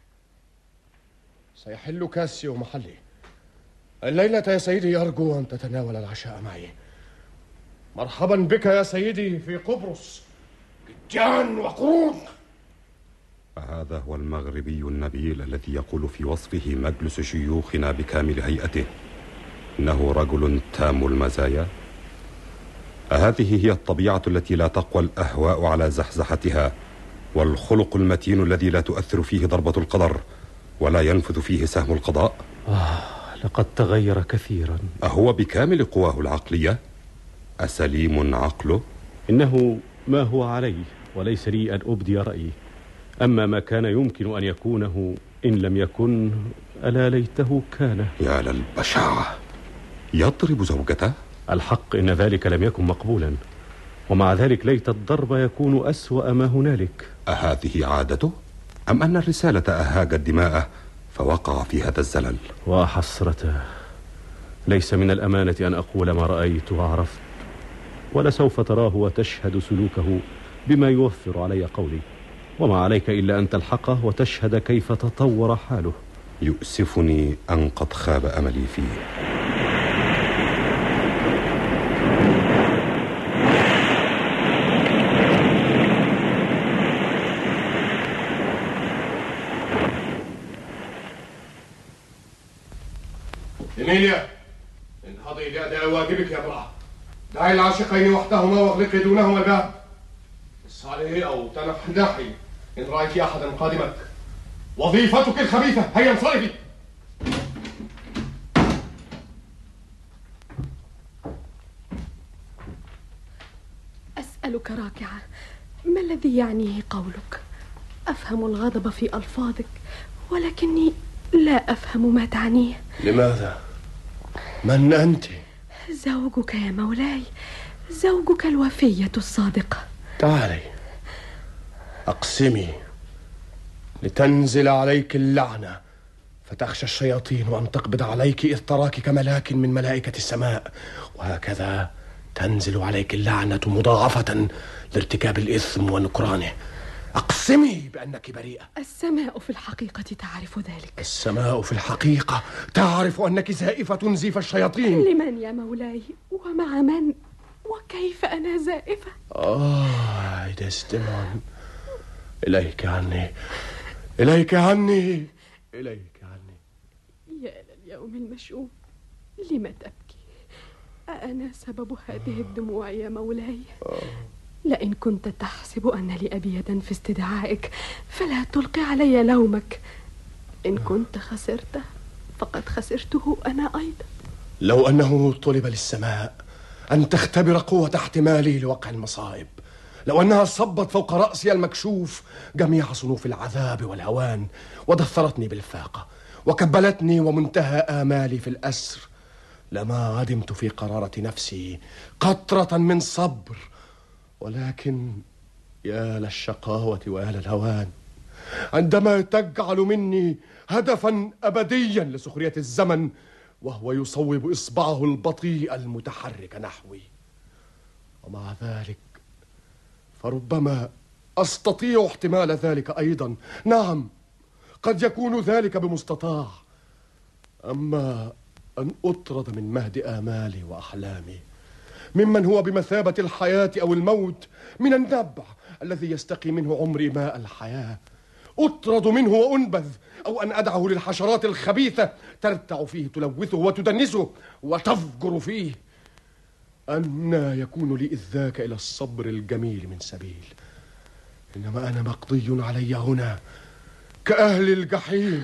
Speaker 5: سيحل كاسيو محلي. الليلة يا سيدي أرجو أن تتناول العشاء معي. مرحبا بك يا سيدي في قبرص، جان وقرون.
Speaker 1: هذا هو المغربي النبيل الذي يقول في وصفه مجلس شيوخنا بكامل هيئته إنه رجل تام المزايا. أهذه هي الطبيعة التي لا تقوى الأهواء على زحزحتها، والخلق المتين الذي لا تؤثر فيه ضربة القدر ولا ينفذ فيه سهم القضاء؟
Speaker 20: آه، لقد تغير كثيرا.
Speaker 1: أهو بكامل قواه العقلية؟ أسليم عقله؟
Speaker 20: إنه ما هو عليه، وليس لي أن أبدي رأيي. أما ما كان يمكن أن يكونه إن لم يكن، ألا ليته كان.
Speaker 1: يا للبشاعة، يضرب زوجته؟
Speaker 20: الحق إن ذلك لم يكن مقبولا، ومع ذلك ليت الضرب يكون أسوأ ما هنالك.
Speaker 1: أهذه عادته؟ أم أن الرسالة أهاجت دماءه فوقع في هذا الزلل؟
Speaker 20: وحسرته، ليس من الأمانة أن أقول ما رأيت وعرفت، ولسوف تراه وتشهد سلوكه بما يوفر علي قولي، وما عليك إلا أن تلحقه وتشهد كيف تطور حاله.
Speaker 1: يؤسفني أن قد خاب أملي فيه.
Speaker 5: إيميليا، انهضي لأداء واجبك يا امرأة. دعي العاشقين وحدهما واغلقي دونهما الباب. اسعلي أو تنحنحي إن رأيت أحدا قادمك. وظيفتك الخبيثة، هيا انصرفي.
Speaker 11: أسألك راكعة، ما الذي يعنيه قولك؟ أفهم الغضب في ألفاظك، ولكني لا أفهم ما تعنيه.
Speaker 5: لماذا؟ من أنت؟
Speaker 11: زوجك يا مولاي، زوجك الوفية الصادقة.
Speaker 5: تعالي، أقسمي لتنزل عليك اللعنة، فتخشى الشياطين أن تقبض عليك إذ تراك كملاك من ملائكة السماء، وهكذا تنزل عليك اللعنة مضاعفة لارتكاب الإثم ونكرانه. أقسمي بأنك بريئة.
Speaker 11: السماء في الحقيقة تعرف ذلك.
Speaker 5: السماء في الحقيقة تعرف أنك زائفة زيف الشياطين.
Speaker 11: لمن يا مولاي؟ ومع من؟ وكيف أنا زائفة؟
Speaker 5: آه ديسديمون، إليك عني، إليك عني، إليك عني.
Speaker 11: يا لليوم المشؤوم، لم تبكي؟ أأنا سبب هذه الدموع يا مولاي؟ لئن كنت تحسب أن لي أبيدا في استدعائك فلا تلقي علي لومك. إن كنت خسرته فقد خسرته أنا أيضا.
Speaker 5: لو أنه طلب للسماء أن تختبر قوة احتمالي لوقع المصائب، لو أنها صبت فوق رأسي المكشوف جميع صنوف العذاب والهوان، ودثرتني بالفاقة وكبلتني ومنتهى آمالي في الأسر، لما عدمت في قرارة نفسي قطرة من صبر. ولكن يا للشقاوة ويا للهوان عندما تجعل مني هدفا أبديا لسخرية الزمن، وهو يصوب إصبعه البطيء المتحرك نحوي. ومع ذلك فربما أستطيع احتمال ذلك أيضا. نعم، قد يكون ذلك بمستطاع. أما أن أطرد من مهد آمالي وأحلامي، ممن هو بمثابة الحياة أو الموت، من النبع الذي يستقي منه عمري ماء الحياة، أطرد منه وأنبذ، أو أن أدعه للحشرات الخبيثة ترتع فيه تلوثه وتدنسه وتفجر فيه، أنى يكون لي إذ ذاك إلى الصبر الجميل من سبيل؟ إنما أنا مقضي علي هنا كأهل الجحيم.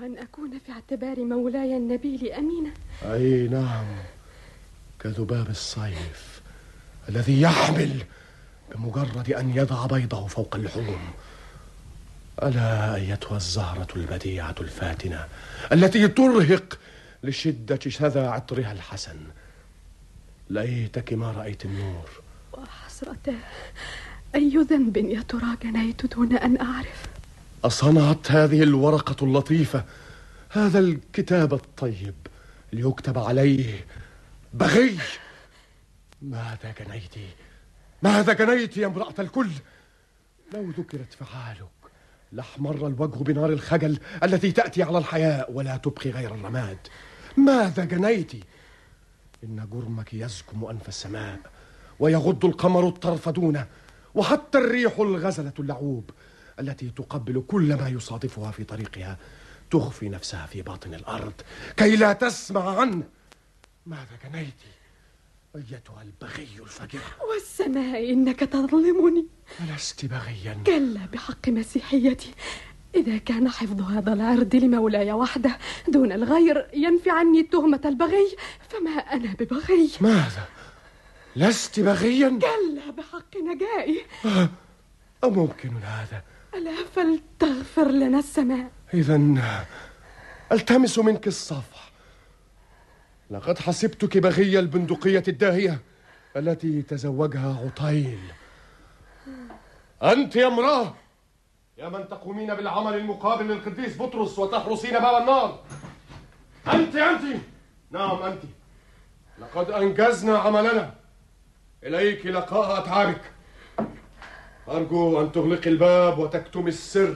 Speaker 11: أن أكون في اعتبار مولاي النبيل أمينة؟
Speaker 5: أي نعم، كذباب الصيف الذي يحمل بمجرد أن يضع بيضه فوق اللحوم. ألا أيتها الزهرة البديعة الفاتنة التي ترهق لشدة شذا عطرها الحسن، ليتك ما رأيت النور.
Speaker 11: وحسرته، أي ذنب يا ترى جنيت دون أن أعرف؟
Speaker 5: أصنعت هذه الورقة اللطيفة، هذا الكتاب الطيب، ليكتب عليه بغي؟ ماذا جنيت؟ ماذا جنيت يا امرأة الكل؟ لو ذكرت فعالك لاحمر الوجه بنار الخجل التي تأتي على الحياء ولا تبقي غير الرماد. ماذا جنيت؟ إن جرمك يزكم أنف السماء ويغض القمر الطرف دونه، وحتى الريح الغزلة اللعوب التي تقبل كل ما يصادفها في طريقها تخفي نفسها في باطن الأرض كي لا تسمع عنه. ماذا جنيت أيتها البغي الفجرة؟
Speaker 11: والسماء إنك تظلمني.
Speaker 5: ألست بغيا؟
Speaker 11: كلا بحق مسيحيتي. إذا كان حفظ هذا العرض لمولاي وحده دون الغير ينفي عني تهمة البغي، فما أنا ببغي.
Speaker 5: ماذا؟ لست بغيا؟
Speaker 11: كلا بحق نجائي.
Speaker 5: أه أممكن هذا؟
Speaker 11: ألا فلتغفر لنا السماء.
Speaker 5: إذن ألتمس منك الصفح. لقد حسبتك بغي البندقية الداهية التي تزوجها عطيل. أنت يا امرأة، يا من تقومين بالعمل المقابل للقديس بطرس وتحرسين باب النار. أنت أنت نعم أنت، لقد أنجزنا عملنا. إليك لقاء أتعابك. أرجو أن تغلقي الباب وتكتمي السر.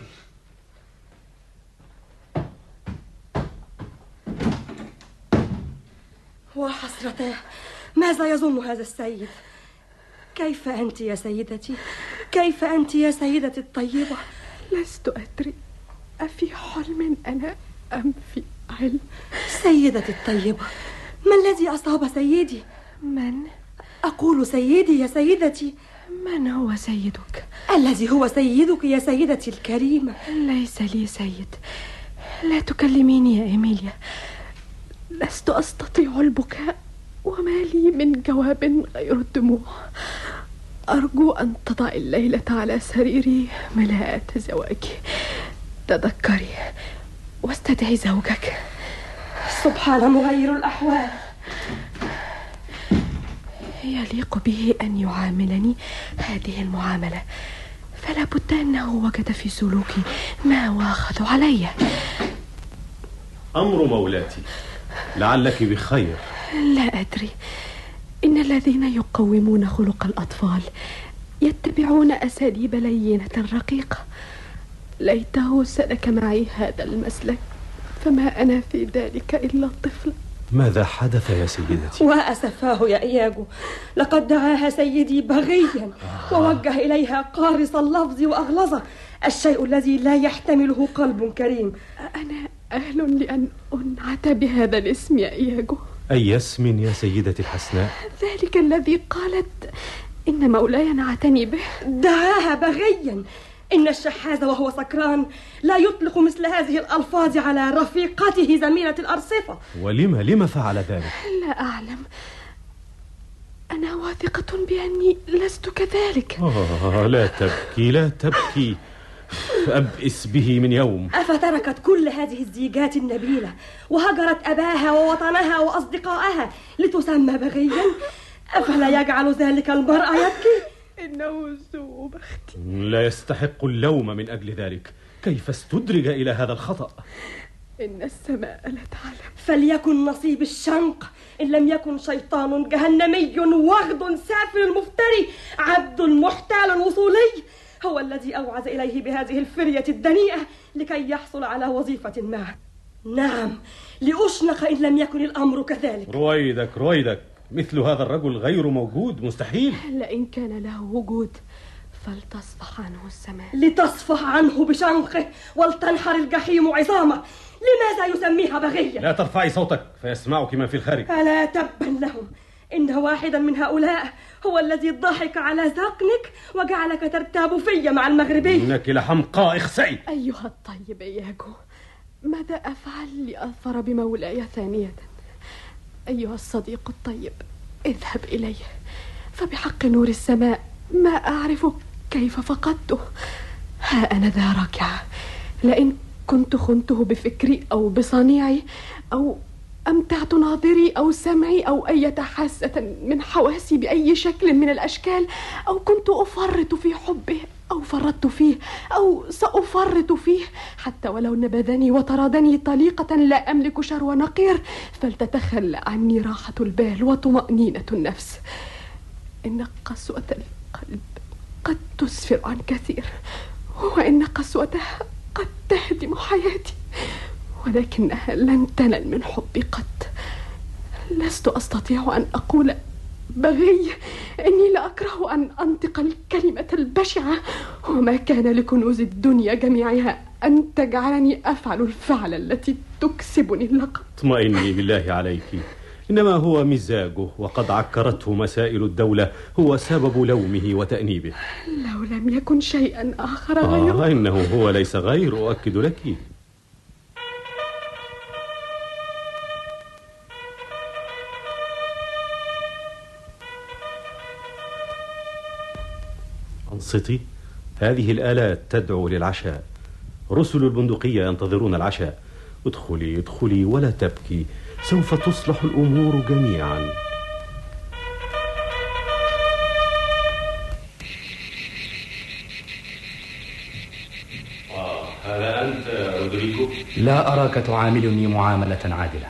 Speaker 16: وحسرته، ماذا يظن هذا السيد؟ كيف أنت يا سيدتي؟ كيف أنت يا سيدتي الطيبة؟
Speaker 11: لست أدري أفي حلم أنا أم في علم.
Speaker 16: سيدتي الطيبة، ما الذي أصاب سيدي؟
Speaker 11: من؟
Speaker 16: أقول سيدي يا سيدتي.
Speaker 11: من هو سيدك؟
Speaker 16: الذي هو سيدك يا سيدتي الكريمة.
Speaker 11: ليس لي سيد. لا تكلميني يا إيميليا، لست أستطيع البكاء وما لي من جواب غير الدموع. أرجو أن تضعي الليلة على سريري ملاءة زواجي. تذكري واستدعي زوجك.
Speaker 16: سبحان مغير الأحوال.
Speaker 11: يليق به أن يعاملني هذه المعاملة، فلا بد أنه وجد في سلوكي ما واخذ علي.
Speaker 20: أمر مولاتي، لعلك بخير.
Speaker 11: لا أدري، إن الذين يقومون خلق الأطفال يتبعون أساليب لينة رقيقة. ليته سلك معي هذا المسلك، فما أنا في ذلك إلا الطفل.
Speaker 20: ماذا حدث يا سيدتي؟
Speaker 16: وأسفاه يا إياجو، لقد دعاها سيدي بغيا ووجه إليها قارص اللفظ وأغلظه، الشيء الذي لا يحتمله قلب كريم.
Speaker 11: أنا أهل لأن أنعت بهذا الاسم يا إياجو.
Speaker 20: أي اسم يا سيدتي الحسناء؟
Speaker 11: ذلك الذي قالت إن مولاي نعتني به.
Speaker 16: دعاها بغيا. إن الشحاذ وهو سكران لا يطلق مثل هذه الألفاظ على رفيقته زميلة الأرصفة.
Speaker 20: ولما لما فعل ذلك؟
Speaker 11: لا أعلم، أنا واثقة بأني لست كذلك.
Speaker 20: آه لا تبكي لا تبكي، أبئس به من يوم.
Speaker 16: أفتركت كل هذه الزيجات النبيلة وهجرت أباها ووطنها وأصدقائها لتسمى بغيا؟ أفلا يجعل ذلك المرأة يبكي؟
Speaker 11: إنه سوء بختي.
Speaker 20: لا يستحق اللوم من أجل ذلك. كيف استدرج إلى هذا الخطأ؟
Speaker 11: إن السماء لا تعلم.
Speaker 16: فليكن نصيب الشنق إن لم يكن شيطان جهنمي وغد سافل مفتري عبد محتال وصولي هو الذي أوعز إليه بهذه الفرية الدنيئة لكي يحصل على وظيفة ما. نعم، لأشنق إن لم يكن الأمر كذلك.
Speaker 20: رويدك رويدك، مثل هذا الرجل غير موجود، مستحيل.
Speaker 11: لئن كان له وجود فلتصفح عنه السماء.
Speaker 16: لتصفح عنه بشنقه ولتنحر الجحيم عظامه. لماذا يسميها بغية؟
Speaker 20: لا ترفعي صوتك فيسمعك من في الخارج.
Speaker 16: ألا تبا لهم، إن واحدا من هؤلاء هو الذي ضحك على ذقنك وجعلك ترتاب في مع المغربي.
Speaker 20: إنك لحمقاء، اخسئي.
Speaker 11: أيها الطيب إياجو، ماذا أفعل لأظفر بمولاي ثانية؟ أيها الصديق الطيب، اذهب إليه، فبحق نور السماء ما أعرف كيف فقدته. ها أنا ذا راكعة، لئن كنت خنته بفكري أو بصنيعي أو أمتعت ناظري أو سمعي أو أي حاسة من حواسي بأي شكل من الأشكال، أو كنت أفرط في حبه أو فرطت فيه أو سأفرط فيه، حتى ولو نبذني وطردني طليقة لا أملك شر نقير، فلتتخلى عني راحة البال وطمأنينة النفس. إن قسوة القلب قد تسفر عن كثير، وإن قسوتها قد تهدم حياتي، ولكنها لن تنل من حبي قط. لست أستطيع أن أقول بغي، إني لا أكره أن أنطق الكلمة البشعة، وما كان لكنوز الدنيا جميعها أن تجعلني أفعل الفعل التي تكسبني اللقب.
Speaker 20: اطمئني بالله عليك، إنما هو مزاجه، وقد عكرته مسائل الدولة، هو سبب لومه وتأنيبه.
Speaker 11: لو لم يكن شيئا آخر غيره.
Speaker 20: آه إنه هو ليس غير، أؤكد لك. أنصتي، هذه الآلات تدعو للعشاء، رسل البندقية ينتظرون العشاء. ادخلي ادخلي ولا تبكي، سوف تصلح الأمور جميعا.
Speaker 10: آه هذا أنت رودريغو؟
Speaker 2: لا أراك تعاملني معاملة عادلة.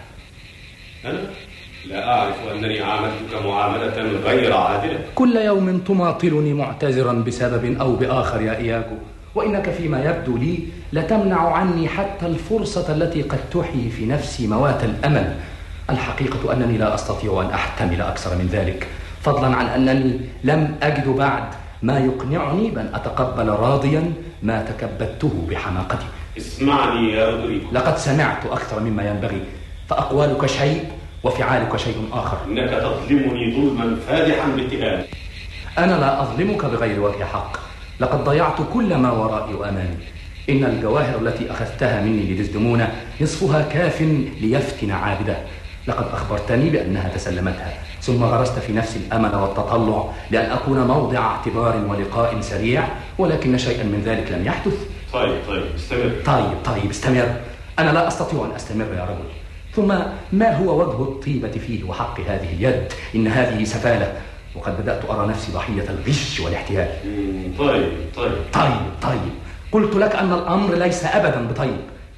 Speaker 10: أنا؟ لا أعرف أنني عاملتك معاملة غير عادلة.
Speaker 2: كل يوم تماطلني معتذرا بسبب أو بآخر يا إياغو، وإنك فيما يبدو لي لتمنع عني حتى الفرصة التي قد تحيي في نفسي موات الأمل. الحقيقة أنني لا أستطيع أن أحتمل أكثر من ذلك، فضلا عن أنني لم أجد بعد ما يقنعني بأن أتقبل راضيا ما تكبدته بحماقتي.
Speaker 10: اسمعني يا رودريغو،
Speaker 2: لقد سمعت أكثر مما ينبغي، فأقوالك شيء وفعالك شيء آخر.
Speaker 10: إنك تظلمني ظلما فادحا باتهامي.
Speaker 2: أنا لا أظلمك بغير وجه حق، لقد ضيعت كل ما ورائي وأمامي. إن الجواهر التي أخذتها مني لدزدمونة نصفها كاف ليفتن عابدة. لقد أخبرتني بأنها تسلمتها، ثم غرست في نفسي الأمل والتطلع لأن أكون موضع اعتبار ولقاء سريع، ولكن شيئا من ذلك لم يحدث.
Speaker 10: طيب طيب استمر.
Speaker 2: طيب طيب استمر. أنا لا أستطيع أن أستمر يا رجل. ثم ما هو وجه الطيبة فيه وحق هذه اليد؟ إن هذه سفالة، وقد بدأت أرى نفسي ضحية الغش والاحتيال.
Speaker 10: طيب طيب
Speaker 2: طيب طيب قلت لك أن الأمر ليس أبدا بطيب.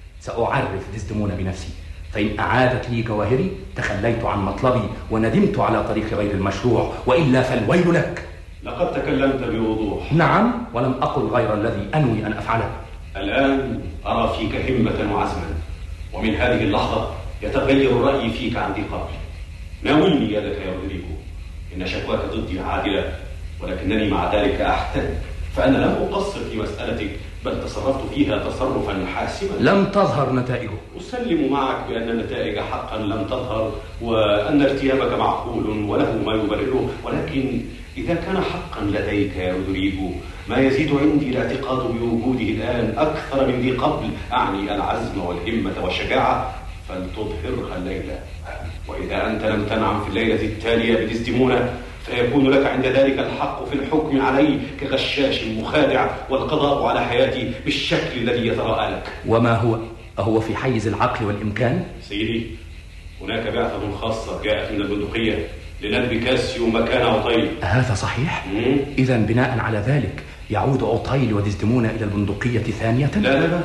Speaker 2: سأعرف دزدمونة بنفسي، فإن أعادت لي جواهري تخليت عن مطلبي وندمت على طريق غير المشروع، وإلا فالويل لك.
Speaker 10: لقد تكلمت بوضوح.
Speaker 2: نعم، ولم أقل غير الذي أنوي أن أفعله.
Speaker 10: الآن أرى فيك همة وعزما، ومن هذه اللحظة يتغير الرأي فيك عندي قبل. ناولني يدك يا رودريغو، إن شكواك ضدي عادلة، ولكنني مع ذلك أحتج، فأنا لم أقصر في مسألتك، بل تصرفت فيها تصرفا حاسما.
Speaker 2: لم تظهر نتائجه.
Speaker 10: أسلم معك بأن النتائج حقا لم تظهر، وأن ارتيابك معقول وله ما يبرره، ولكن إذا كان حقا لديك يا رودريغو ما يزيد عندي الاعتقاد بوجوده الآن أكثر من ذي قبل، أعني العزم والهمة والشجاعة، فلتظهرها الليلة. وإذا أنت لم تنعم في الليلة التالية بدزدمونة، فيكون لك عند ذلك الحق في الحكم علي كغشاش مخادع، والقضاء على حياتي بالشكل الذي يتراءى لك.
Speaker 2: وما هو؟ أهو في حيز العقل والإمكان؟
Speaker 10: سيدي، هناك بعثة خاصة جاءت من البندقية لندب كاسيو مكان عطيل.
Speaker 2: هذا صحيح؟ إذا بناء على ذلك يعود عطيل ودزدمونة إلى البندقية ثانية؟
Speaker 10: لا لا لا،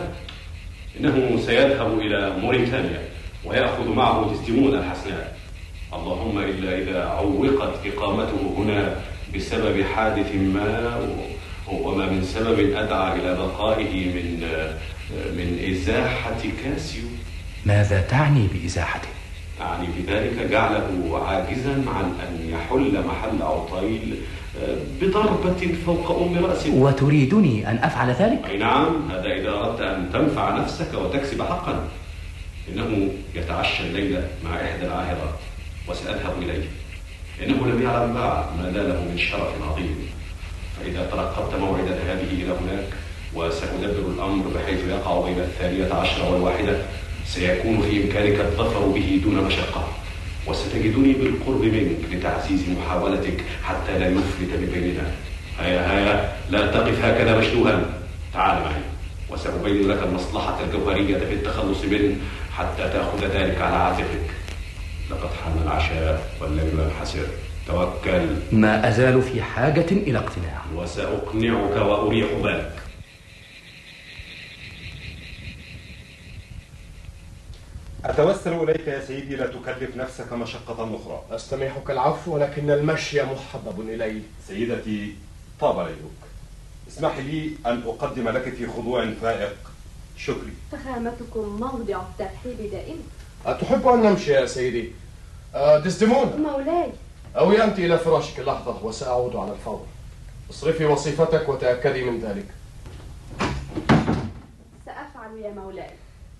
Speaker 10: إنه سيذهب إلى موريتانيا ويأخذ معه دزدمونة الحسناء، اللهم إلا إذا عوقت إقامته هنا بسبب حادث ما، وما من سبب أدعى إلى بقائه من من إزاحة كاسيو.
Speaker 2: ماذا تعني بإزاحته؟
Speaker 10: أعني بذلك جعله عاجزا عن أن يحل محل عطيل بضربة فوق أم رأسه.
Speaker 2: وتريدني أن أفعل ذلك؟
Speaker 10: أي نعم، هذا إذا أردت أن تنفع نفسك وتكسب حقا. إنه يتعشى الليلة مع إحدى العاهرات وسأذهب إليه، إنه لم يعلم بعد ما ناله من شرف عظيم، فإذا ترقبت موعدا هذه إلى هناك وسأدبر الأمر بحيث يقع بين الثانية عشر والواحدة سيكون في إمكانك الظفر به دون مشقة، وستجدني بالقرب منك لتعزيز محاولتك حتى لا يفلت من بيننا. هيا هيا لا تقف هكذا مشلوها، تعال معي وسأبين لك المصلحة الجوهرية في التخلص منه حتى تأخذ ذلك على عاتقك. لقد حان العشاء والليل ينحسر، توكل.
Speaker 2: ما أزال في حاجة إلى اقتناع،
Speaker 10: وسأقنعك وأريح بالك.
Speaker 1: أتوسل إليك يا سيدي لا تكلف نفسك مشقة أخرى.
Speaker 5: أستميحك العفو، ولكن المشي محبب إلي.
Speaker 1: سيدتي طاب ليلك، اسمحي لي أن أقدم لك في خضوع فائق شكري.
Speaker 11: فخامتكم موضع الترحيب دائما.
Speaker 5: أتحب أن نمشي يا سيدي؟ أه ديسديمونا
Speaker 11: مولاي.
Speaker 5: أوي أنت إلى فراشك لحظة وسأعود على الفور. اصرفي وصيفتك وتأكدي من ذلك.
Speaker 11: سأفعل يا مولاي.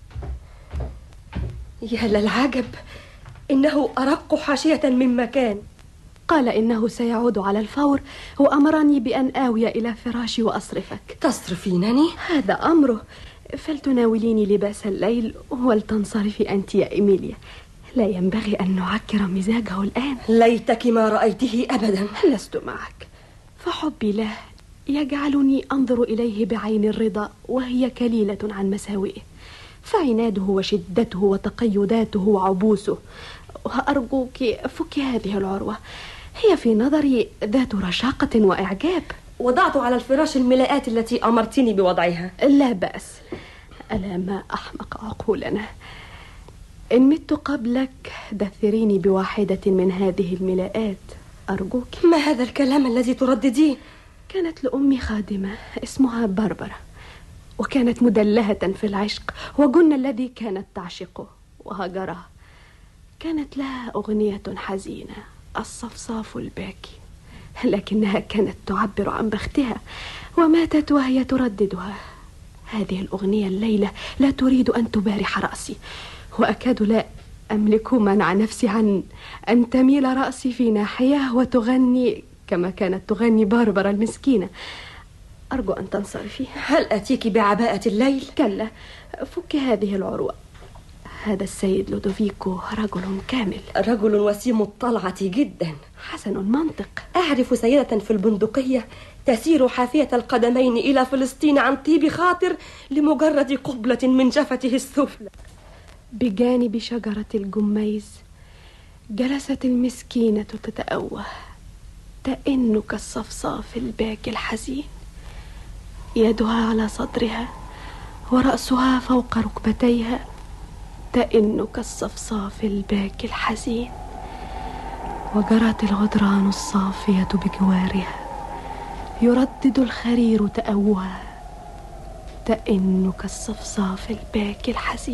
Speaker 16: يا للعجب، إنه أرق حاشية مما كان.
Speaker 11: قال إنه سيعود على الفور وأمرني بأن آوي إلى فراشي وأصرفك.
Speaker 16: تصرفينني؟
Speaker 11: هذا أمره، فلتناوليني لباس الليل ولتنصرفي أنت يا إيميليا. لا ينبغي أن نعكر مزاجه الآن.
Speaker 16: ليتك ما رأيته أبدا.
Speaker 11: لست معك، فحبي له يجعلني أنظر إليه بعين الرضا وهي كليلة عن مساوئه، فعناده وشدته وتقيداته وعبوسه. وأرجوك فكي هذه العروة، هي في نظري ذات رشاقة وإعجاب.
Speaker 16: وضعت على الفراش الملاءات التي أمرتني بوضعها.
Speaker 11: لا بأس، ألا ما أحمق عقولنا. إن مت قبلك دثريني بواحدة من هذه الملاءات أرجوك.
Speaker 16: ما هذا الكلام الذي تردديه؟
Speaker 11: كانت لأمي خادمة اسمها باربرا، وكانت مدلهة في العشق، وجن الذي كانت تعشقه وهجرها. كانت لها أغنية حزينة، الصفصاف الباكي، لكنها كانت تعبر عن بختها، وماتت وهي ترددها. هذه الأغنية الليلة لا تريد أن تبارح رأسي، وأكاد لا أملك منع نفسي عن أن تميل رأسي في ناحية وتغني كما كانت تغني باربرا المسكينة. أرجو أن تنصرفي.
Speaker 16: هل أتيك بعباءة الليل؟
Speaker 11: كلا، فك هذه العروة. هذا السيد لودوفيكو رجل كامل،
Speaker 16: رجل وسيم الطلعة جدا،
Speaker 11: حسن المنطق.
Speaker 16: أعرف سيدة في البندقية تسير حافية القدمين إلى فلسطين عن طيب خاطر لمجرد قبلة من جفته السفلى.
Speaker 11: بجانب شجرة الجميز جلست المسكينة تتأوه، تئن كالصفصاف الباكي الحزين، يدها على صدرها ورأسها فوق ركبتيها، تئن كالصفصاف الباكي الحزين. وجرت الغدران الصافية بجوارها، يردد الخرير تأوها، تئن كالصفصاف الباكي الحزين.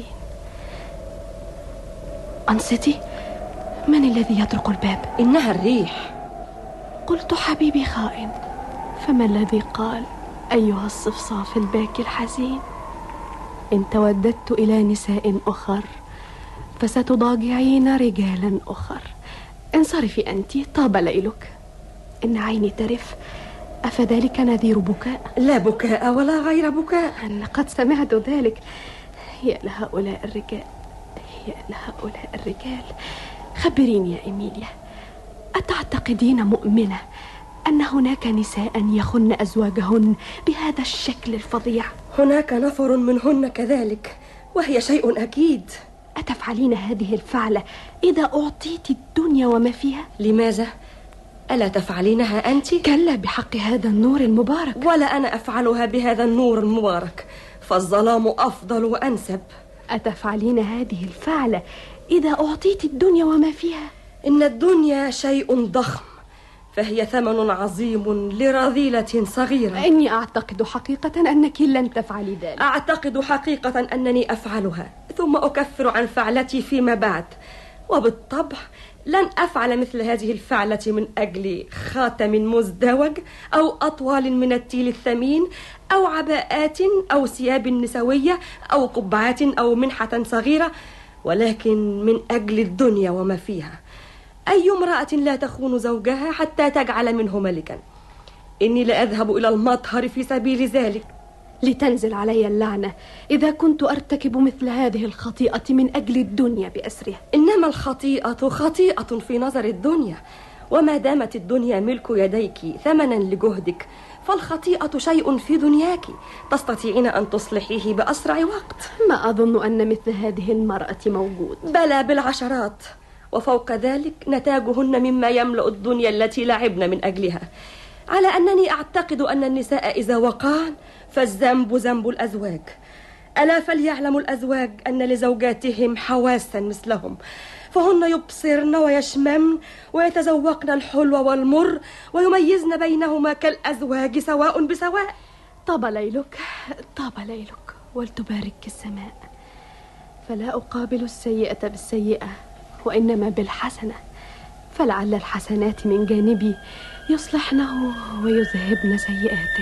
Speaker 11: أنصتي، من الذي يطرق الباب؟
Speaker 16: إنها الريح.
Speaker 11: قلت حبيبي خائن، فما الذي قال أيها الصفصاف الباكي الحزين؟ إن توددت إلى نساء أخر فستضاجعين رجالا أخر. انصرفي أنت، طاب ليلك. إن عيني ترف، أفذلك نذير بكاء؟
Speaker 16: لا بكاء ولا غير بكاء.
Speaker 11: لقد سمعت ذلك. يا لهؤلاء الرجال، يا لهؤلاء الرجال. خبريني يا إيميليا، أتعتقدين مؤمنة أن هناك نساء يخن أزواجهن بهذا الشكل الفظيع؟
Speaker 16: هناك نفر منهن كذلك، وهي شيء أكيد.
Speaker 11: أتفعلين هذه الفعلة إذا أعطيت الدنيا وما فيها؟
Speaker 16: لماذا؟ ألا تفعلينها أنت؟
Speaker 11: كلا، بحق هذا النور المبارك.
Speaker 16: ولا أنا أفعلها بهذا النور المبارك، فالظلام أفضل وأنسب.
Speaker 11: أتفعلين هذه الفعلة إذا أعطيت الدنيا وما فيها؟
Speaker 16: إن الدنيا شيء ضخم، فهي ثمن عظيم لرذيلة صغيرة.
Speaker 11: إني أعتقد حقيقة أنك لن تفعلي ذلك.
Speaker 16: أعتقد حقيقة أنني أفعلها، ثم أكفر عن فعلتي فيما بعد. وبالطبع لن أفعل مثل هذه الفعلة من أجل خاتم مزدوج أو أطوال من التيل الثمين أو عباءات أو ثياب نسوية أو قبعات أو منحة صغيرة، ولكن من أجل الدنيا وما فيها. أي امرأة لا تخون زوجها حتى تجعل منه ملكا. إني لأذهب إلى المطهر في سبيل ذلك،
Speaker 11: لتنزل علي اللعنة إذا كنت أرتكب مثل هذه الخطيئة من أجل الدنيا بأسرها.
Speaker 16: إنما الخطيئة خطيئة في نظر الدنيا، وما دامت الدنيا ملك يديك ثمنا لجهدك فالخطيئة شيء في دنياك تستطيعين أن تصلحيه بأسرع وقت.
Speaker 11: ما أظن أن مثل هذه المرأة موجود.
Speaker 16: بلى بالعشرات، وفوق ذلك نتاجهن مما يملأ الدنيا التي لعبن من أجلها، على أنني أعتقد أن النساء إذا وقعن فالذنب ذنب الأزواج. ألا فليعلم الأزواج أن لزوجاتهم حواسا مثلهم، فهن يبصرن ويشممن ويتذوقن الحلو والمر ويميزن بينهما كالأزواج سواء بسواء.
Speaker 11: طاب ليلك طاب ليلك ولتبارك السماء، فلا أقابل السيئة بالسيئة وإنما بالحسنة، فلعل الحسنات من جانبي يصلحنه ويذهبن سيئاته.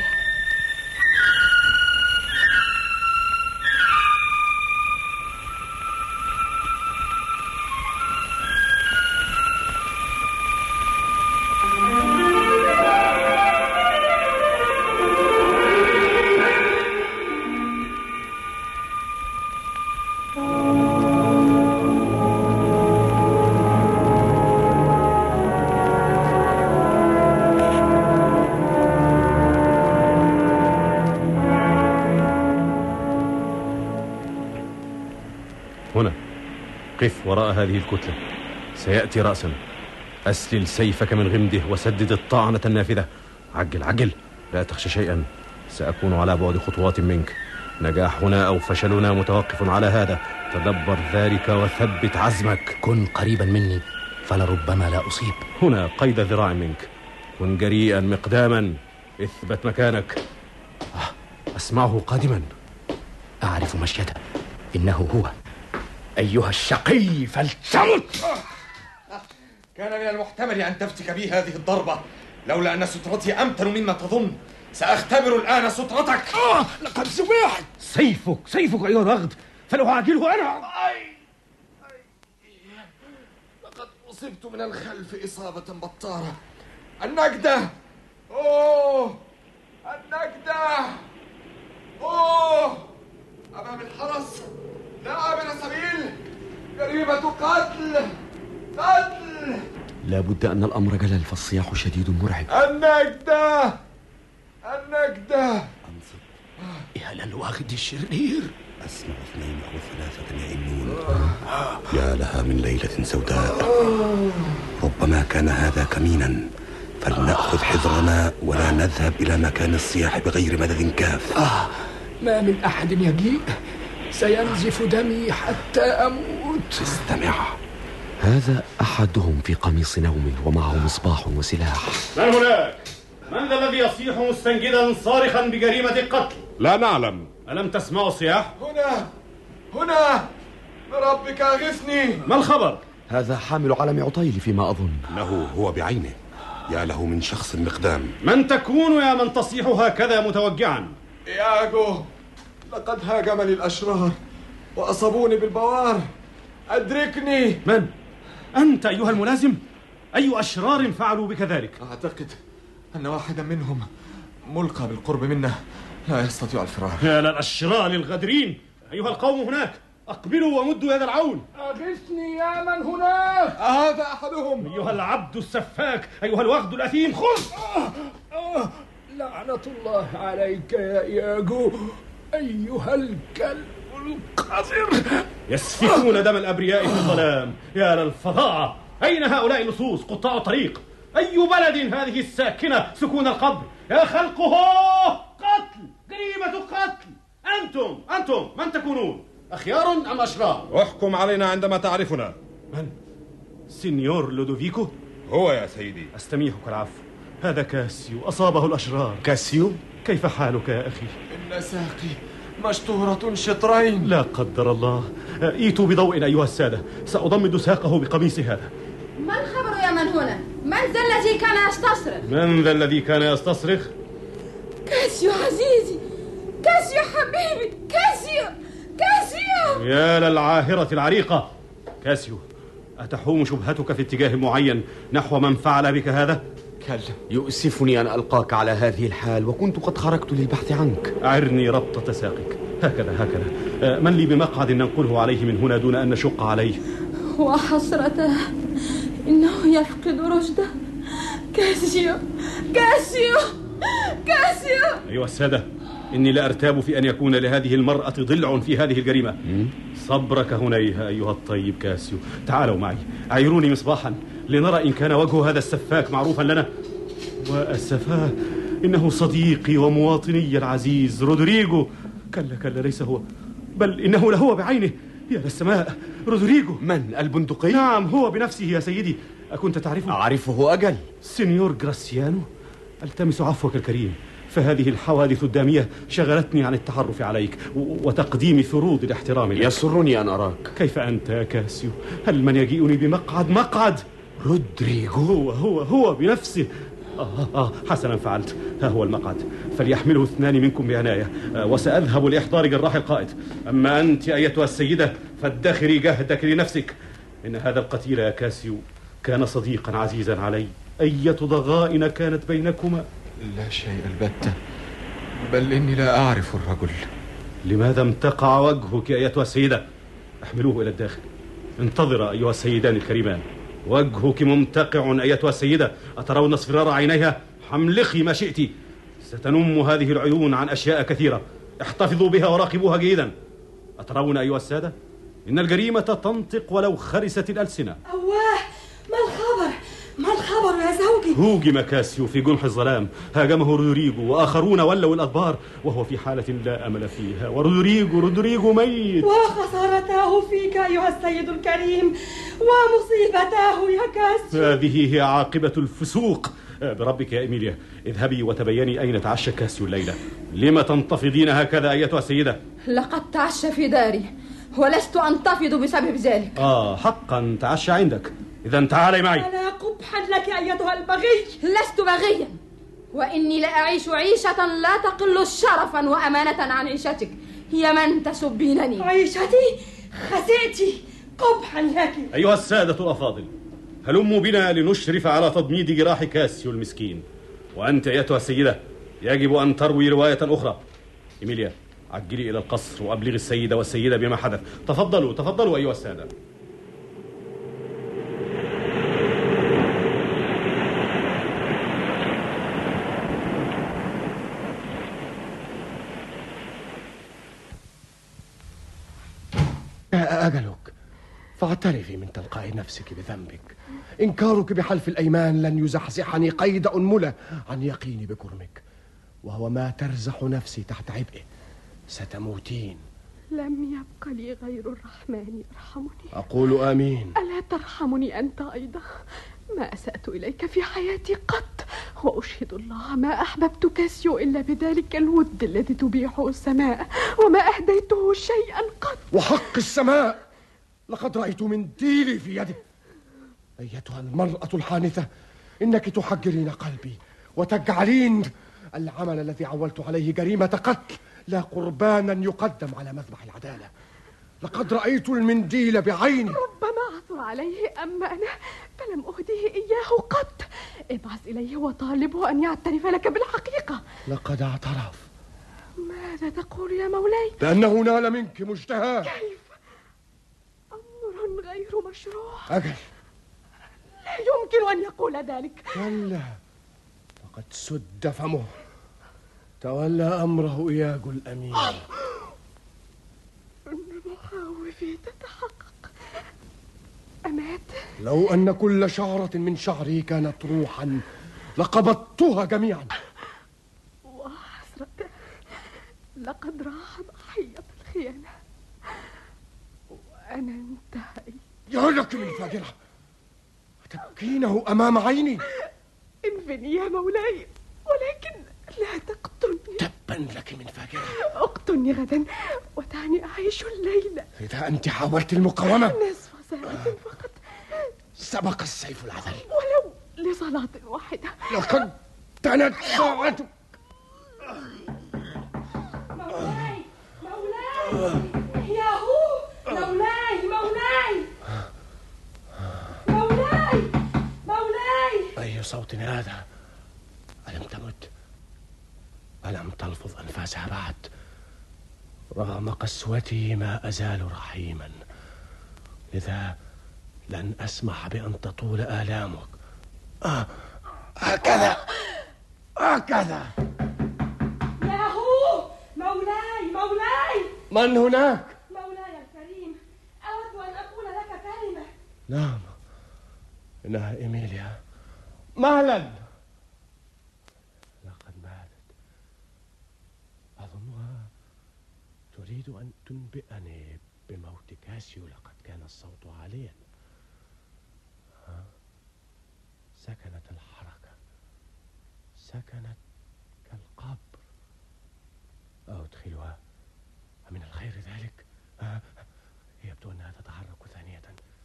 Speaker 20: هنا قف وراء هذه الكتلة، سيأتي رأسا. أسلل سيفك من غمده وسدد الطعنة النافذة. عجل عجل، لا تخشى شيئا، سأكون على بعد خطوات منك. نجاحنا أو فشلنا متوقف على هذا. تدبر ذلك وثبت عزمك.
Speaker 17: كن قريبا مني فلربما لا أصيب.
Speaker 20: هنا قيد ذراع منك. كن جريئا مقداما. اثبت مكانك. أسمعه قادما.
Speaker 17: أعرف مشيته، إنه هو. أيها الشقي فلتمت.
Speaker 6: كان من المحتمل أن تفتك بي هذه الضربة، لولا أن سترتي أمتن مما تظن. سأختبر الآن سترتك.
Speaker 17: آه لقد سمعت.
Speaker 20: سيفك سيفك أيها الرغد، فلأعاجله أنا.
Speaker 6: أي. أي. لقد أصبت من الخلف إصابة بطارة. النجدة. أوه النجدة. أوه أمام الحرس، لا عابر سبيل، جريمة قتل قتل.
Speaker 4: لا بد أن الأمر جلل، فالصياح شديد مرعب.
Speaker 6: النجدة النجدة.
Speaker 4: أنصت
Speaker 17: يا للوغد الشرير.
Speaker 4: أسمع اثنين أو ثلاثة يئنون. يا لها من ليلة سوداء. ربما كان هذا كمينا، فلنأخذ حذرنا ولا نذهب إلى مكان الصياح بغير مدد كاف.
Speaker 17: آه ما من أحد يجيء، سينزف دمي حتى أموت.
Speaker 4: استمع، هذا أحدهم في قميص نوم ومعه مصباح وسلاح.
Speaker 3: من هناك؟ من ذا الذي يصيح مستنجدا صارخا بجريمة القتل؟
Speaker 12: لا نعلم.
Speaker 3: ألم تسمعوا الصياح؟
Speaker 6: هنا هنا بربك أغثني.
Speaker 3: ما الخبر؟
Speaker 4: هذا حامل علم عطيل فيما أظن.
Speaker 1: إنه هو بعينه. يا له من شخص مقدام.
Speaker 3: من تكون يا من تصيح هكذا متوجعا؟
Speaker 6: إياغو، لقد هاجمني الأشرار وأصابوني بالبوار. أدركني.
Speaker 3: من؟ أنت أيها الملازم؟ أي أشرار فعلوا بك ذلك؟
Speaker 6: أعتقد أن واحدا منهم ملقى بالقرب منا، لا يستطيع الفرار.
Speaker 3: يا للأشرار الغادرين، أيها القوم هناك، أقبلوا ومدوا يد العون.
Speaker 2: أغثني يا من هناك.
Speaker 6: هذا أحدهم.
Speaker 3: أيها العبد السفاك، أيها الوغد الأثيم، خذ.
Speaker 2: آه آه لعنة الله عليك يا إياغو، أيها الكلب القذر.
Speaker 3: يسفكون دم الأبرياء في الظلام. يا للفظاعة، أين هؤلاء اللصوص قطاع الطريق؟ أي بلد هذه الساكنة سكون القبر؟ يا خلقه قتل، جريمة قتل. أنتم أنتم من تكونون؟ أخيار أم أشرار؟
Speaker 12: احكم علينا عندما تعرفنا.
Speaker 3: من؟ سينيور لودوفيكو؟
Speaker 12: هو يا سيدي.
Speaker 3: أستميحك العفو، هذا كاسيو، أصابه الأشرار.
Speaker 20: كاسيو؟
Speaker 3: كيف حالك يا أخي؟
Speaker 6: إن ساقي مشطورة شطرين.
Speaker 3: لا قدر الله. ايتوا بضوء أيها السادة، سأضمد ساقه بقميص هذا.
Speaker 21: ما الخبر يا من هنا؟ من ذا الذي كان يستصرخ؟
Speaker 3: من ذا الذي كان يستصرخ؟
Speaker 21: كاسيو عزيزي، كاسيو حبيبي، كاسيو كاسيو.
Speaker 3: يا للعاهرة العريقة. كاسيو، أتحوم شبهتك في اتجاه معين نحو من فعل بك هذا؟ تكلم.
Speaker 20: يؤسفني أن ألقاك على هذه الحال، وكنت قد خرجت للبحث عنك. أعرني ربطة ساقك. هكذا هكذا. من لي بمقعد ننقله عليه من هنا دون أن نشق عليه.
Speaker 16: وحسرته إنه يفقد رشده. كاسيو كاسيو كاسيو.
Speaker 20: أيها السادة، إني لا أرتاب في أن يكون لهذه المرأة ضلع في هذه الجريمة. صبرك هنيها أيها الطيب كاسيو. تعالوا معي، عيروني مصباحا لنرى إن كان وجه هذا السفاك معروفا لنا. وأسفاه، إنه صديقي ومواطني العزيز رودريغو. كلا كلا، ليس هو، بل إنه لهو بعينه. يا للسماء، رودريغو.
Speaker 3: من؟ البندقي؟
Speaker 20: نعم، هو بنفسه يا سيدي. أكنت تعرفه؟
Speaker 3: أعرفه أجل.
Speaker 20: سينيور غراسيانو، ألتمس عفوك الكريم، فهذه الحوادث الدامية شغلتني عن التعرف عليك وتقديم فروض الاحترام لك.
Speaker 3: يسرني أن أراك.
Speaker 20: كيف أنت يا كاسيو؟ هل من يجيئني بمقعد؟ مقعد
Speaker 3: رودريغو.
Speaker 20: هو هو هو بنفسه. آه آه حسنا فعلت، ها هو المقعد، فليحمله اثنان منكم بعناية. آه وسأذهب لإحضار جراح القائد. أما أنت أيتها السيدة فادخري جهدك لنفسك. إن هذا القتيل يا كاسيو كان صديقا عزيزا علي. أية ضغائن كانت بينكما؟
Speaker 6: لا شيء البتة، بل إني لا أعرف الرجل.
Speaker 20: لماذا امتقع وجهك أيتها السيدة؟ احملوه إلى الداخل. انتظر أيها السيدان الكريمان. وجهك ممتقع أيتها السيدة، أترون اصفرار عينيها؟ حملخي ما شئت، ستنم هذه العيون عن أشياء كثيرة. احتفظوا بها وراقبوها جيدا. أترون أيها السادة؟ إن الجريمة تنطق ولو خرست الألسنة.
Speaker 16: أواه، ما الخبر؟ ما الخبر يا زوجي؟
Speaker 20: هوجم كاسيو في جنح الظلام، هاجمه رودريغو وآخرون ولوا الأدبار، وهو في حالة لا أمل فيها. ورودريغو رودريغو ميت.
Speaker 16: وخسارته فيك أيها السيد الكريم، ومصيبته يا كاسيو.
Speaker 20: هذه هي عاقبة الفسوق. بربك يا إيميليا، اذهبي وتبيني أين تعشى كاسيو الليلة. لما تنتفضين هكذا أيتها السيدة؟
Speaker 21: لقد تعشى في داري، ولست أنتفض بسبب ذلك.
Speaker 20: آه حقا، تعشى عندك. إذا تعالي معي.
Speaker 16: ألا قبحا لك أيتها البغي.
Speaker 21: لست بغيا، وإني لأعيش عيشة لا تقل شرفا وأمانة عن عيشتك يا من تسبينني.
Speaker 16: عيشتي؟ خسئتي، قبحا لك.
Speaker 20: أيها السادة الأفاضل، هلموا بنا لنشرف على تضميد جراح كاسيو المسكين. وأنت أيتها السيدة يجب أن تروي رواية أخرى. إيميليا، عجلي إلى القصر وأبلغ السيدة والسيدة بما حدث. تفضلوا تفضلوا أيها السادة.
Speaker 5: أجلك، فاعترفي من تلقاء نفسك بذنبك. إنكارك بحلف الأيمان لن يزحزحني قيد أنملة عن يقيني بكرمك، وهو ما ترزح نفسي تحت عبئه. ستموتين.
Speaker 11: لم يبق لي غير الرحمن يرحمني.
Speaker 5: أقول آمين.
Speaker 11: ألا ترحمني أنت أيضا؟ ما أسأت إليك في حياتي قط، وأشهد الله ما أحببت كاسيو إلا بذلك الود الذي تبيحه السماء، وما أهديته شيئا قط.
Speaker 5: وحق السماء، لقد رأيت منديلي في يده. أيتها المرأة الحانثة، إنك تحجرين قلبي وتجعلين العمل الذي عولت عليه جريمة قتل لا قربانا يقدم على مذبح العدالة. لقد رأيت المنديل بعيني.
Speaker 11: ربما عثر عليه، أما أنا فلم أهديه إياه قط. ابعث إليه وطالبه أن يعترف لك بالحقيقة.
Speaker 5: لقد اعترف.
Speaker 11: ماذا تقول يا مولاي؟
Speaker 5: بأنه نال منك مشتهاه.
Speaker 11: كيف؟ أمر غير مشروع.
Speaker 5: أجل،
Speaker 11: لا يمكن أن يقول ذلك.
Speaker 5: كلا، لقد سد فمه. تولى أمره إياج الأمين.
Speaker 11: المخاوف تتحقق. أمات؟
Speaker 5: لو أن كل شعرة من شعري كانت روحا لقبضتها جميعا.
Speaker 11: وحسرته، لقد راح ضحية الخيانة وأنا انتهيت.
Speaker 5: يا لك من فاجرة، تبكينه أمام عيني.
Speaker 11: انفني يا مولاي، ولكن لا تقتلني.
Speaker 5: تبا لك من فاجرة.
Speaker 11: اقتلني غدا ودعني أعيش الليلة.
Speaker 5: إذا أنت حاولت المقاومة
Speaker 11: نصف ساعة فقط.
Speaker 5: سبق السيف العذل
Speaker 11: ولو لصلاة واحدة.
Speaker 5: لقد تنت ساعتك.
Speaker 16: مولاي مولاي يا هو، مولاي مولاي مولاي مولاي.
Speaker 5: أي صوت هذا؟ ماذا بعد؟ رغم قسوتي ما أزال رحيما، لذا لن أسمح بأن تطول آلامك. آه هكذا هكذا.
Speaker 16: ياهو مولاي مولاي.
Speaker 5: من هناك؟
Speaker 16: مولاي الكريم، أود أن أقول لك كلمة.
Speaker 5: نعم، إنها إيميليا. مهلا. لقد ماتت. أظنها تريد أن تنبئني بموت كاسيو. لقد كان الصوت عاليا. ها؟ سكنت الحركة، سكنت كالقبر. أدخلها؟ من الخير ذلك؟ ها؟ يبدو أنها تتحرك ثانية.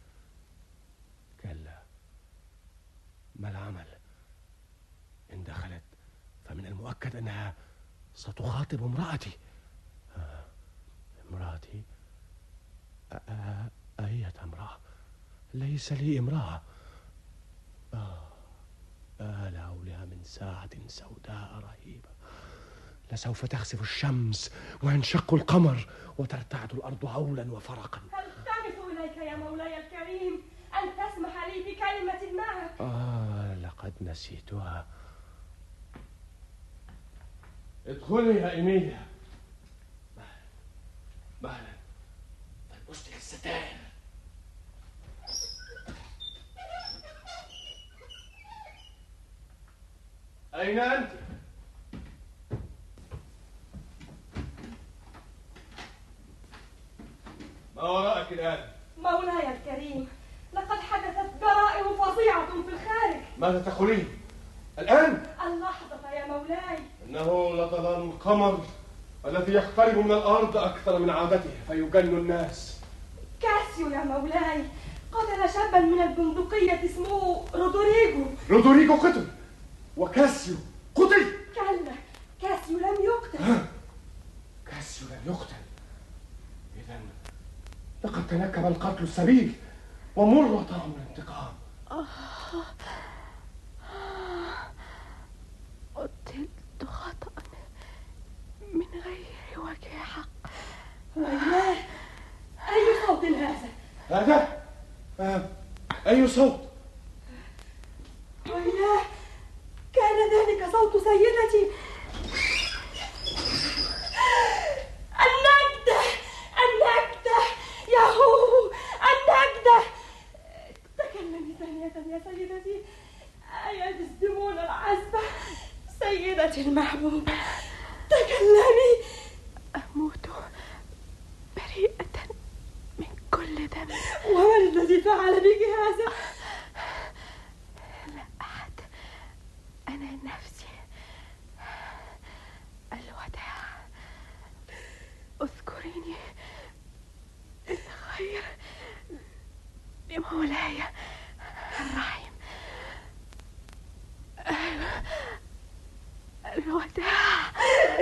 Speaker 5: كلا، ما العمل؟ إن دخلت فمن المؤكد أنها ستخاطب امرأتي. آه. امرأتي؟ آه. أية امرأة؟ ليس لي امرأة. آه. آل هولها من ساعة سوداء رهيبة. لسوف تخسف الشمس وينشق القمر وترتعد الأرض هولا وفرقا.
Speaker 16: ألتمس إليك يا مولاي الكريم أن تسمح لي بكلمة معك.
Speaker 5: آه لقد نسيتها. ادخلي يا إيميليا. مهلا مهلا. فلبستك الستائر. أين أنت؟ ما وراءك الآن؟
Speaker 16: مولاي الكريم، لقد حدثت جرائم فظيعة في الخارج.
Speaker 5: ماذا تقولين؟ الآن؟
Speaker 16: اللحظة يا مولاي.
Speaker 5: إنه لظلام القمر الذي يقترب من الأرض أكثر من عادته فيجن الناس.
Speaker 16: كاسيو يا مولاي قتل شابا من البندقية اسمه رودريجو.
Speaker 5: رودريجو قتل وكاسيو قتل؟
Speaker 16: كلا، كاسيو لم يقتل.
Speaker 5: كاسيو لم يقتل؟ إذن لقد تنكب القتل السبيل ومر طعم الانتقام.
Speaker 11: قتلت خطأ من غير وجه حق.
Speaker 16: ويلاه، أي صوت هذا؟
Speaker 5: هذا؟ آه. أي صوت؟
Speaker 16: ويلاه، كان ذلك صوت سيدتي. النجدة النجدة ياهو النجدة. تكلمي ثانية يا سيدتي. أيا تسدمون العزبة سيدتي المحبوبة، تكلمي.
Speaker 11: أموت بريئة من كل ذنب.
Speaker 16: ومن الذي فعل بك هذا؟
Speaker 11: لا أحد، أنا نفسي. الوداع. اذكريني بالخير لمولاي الرحيم. الوداع.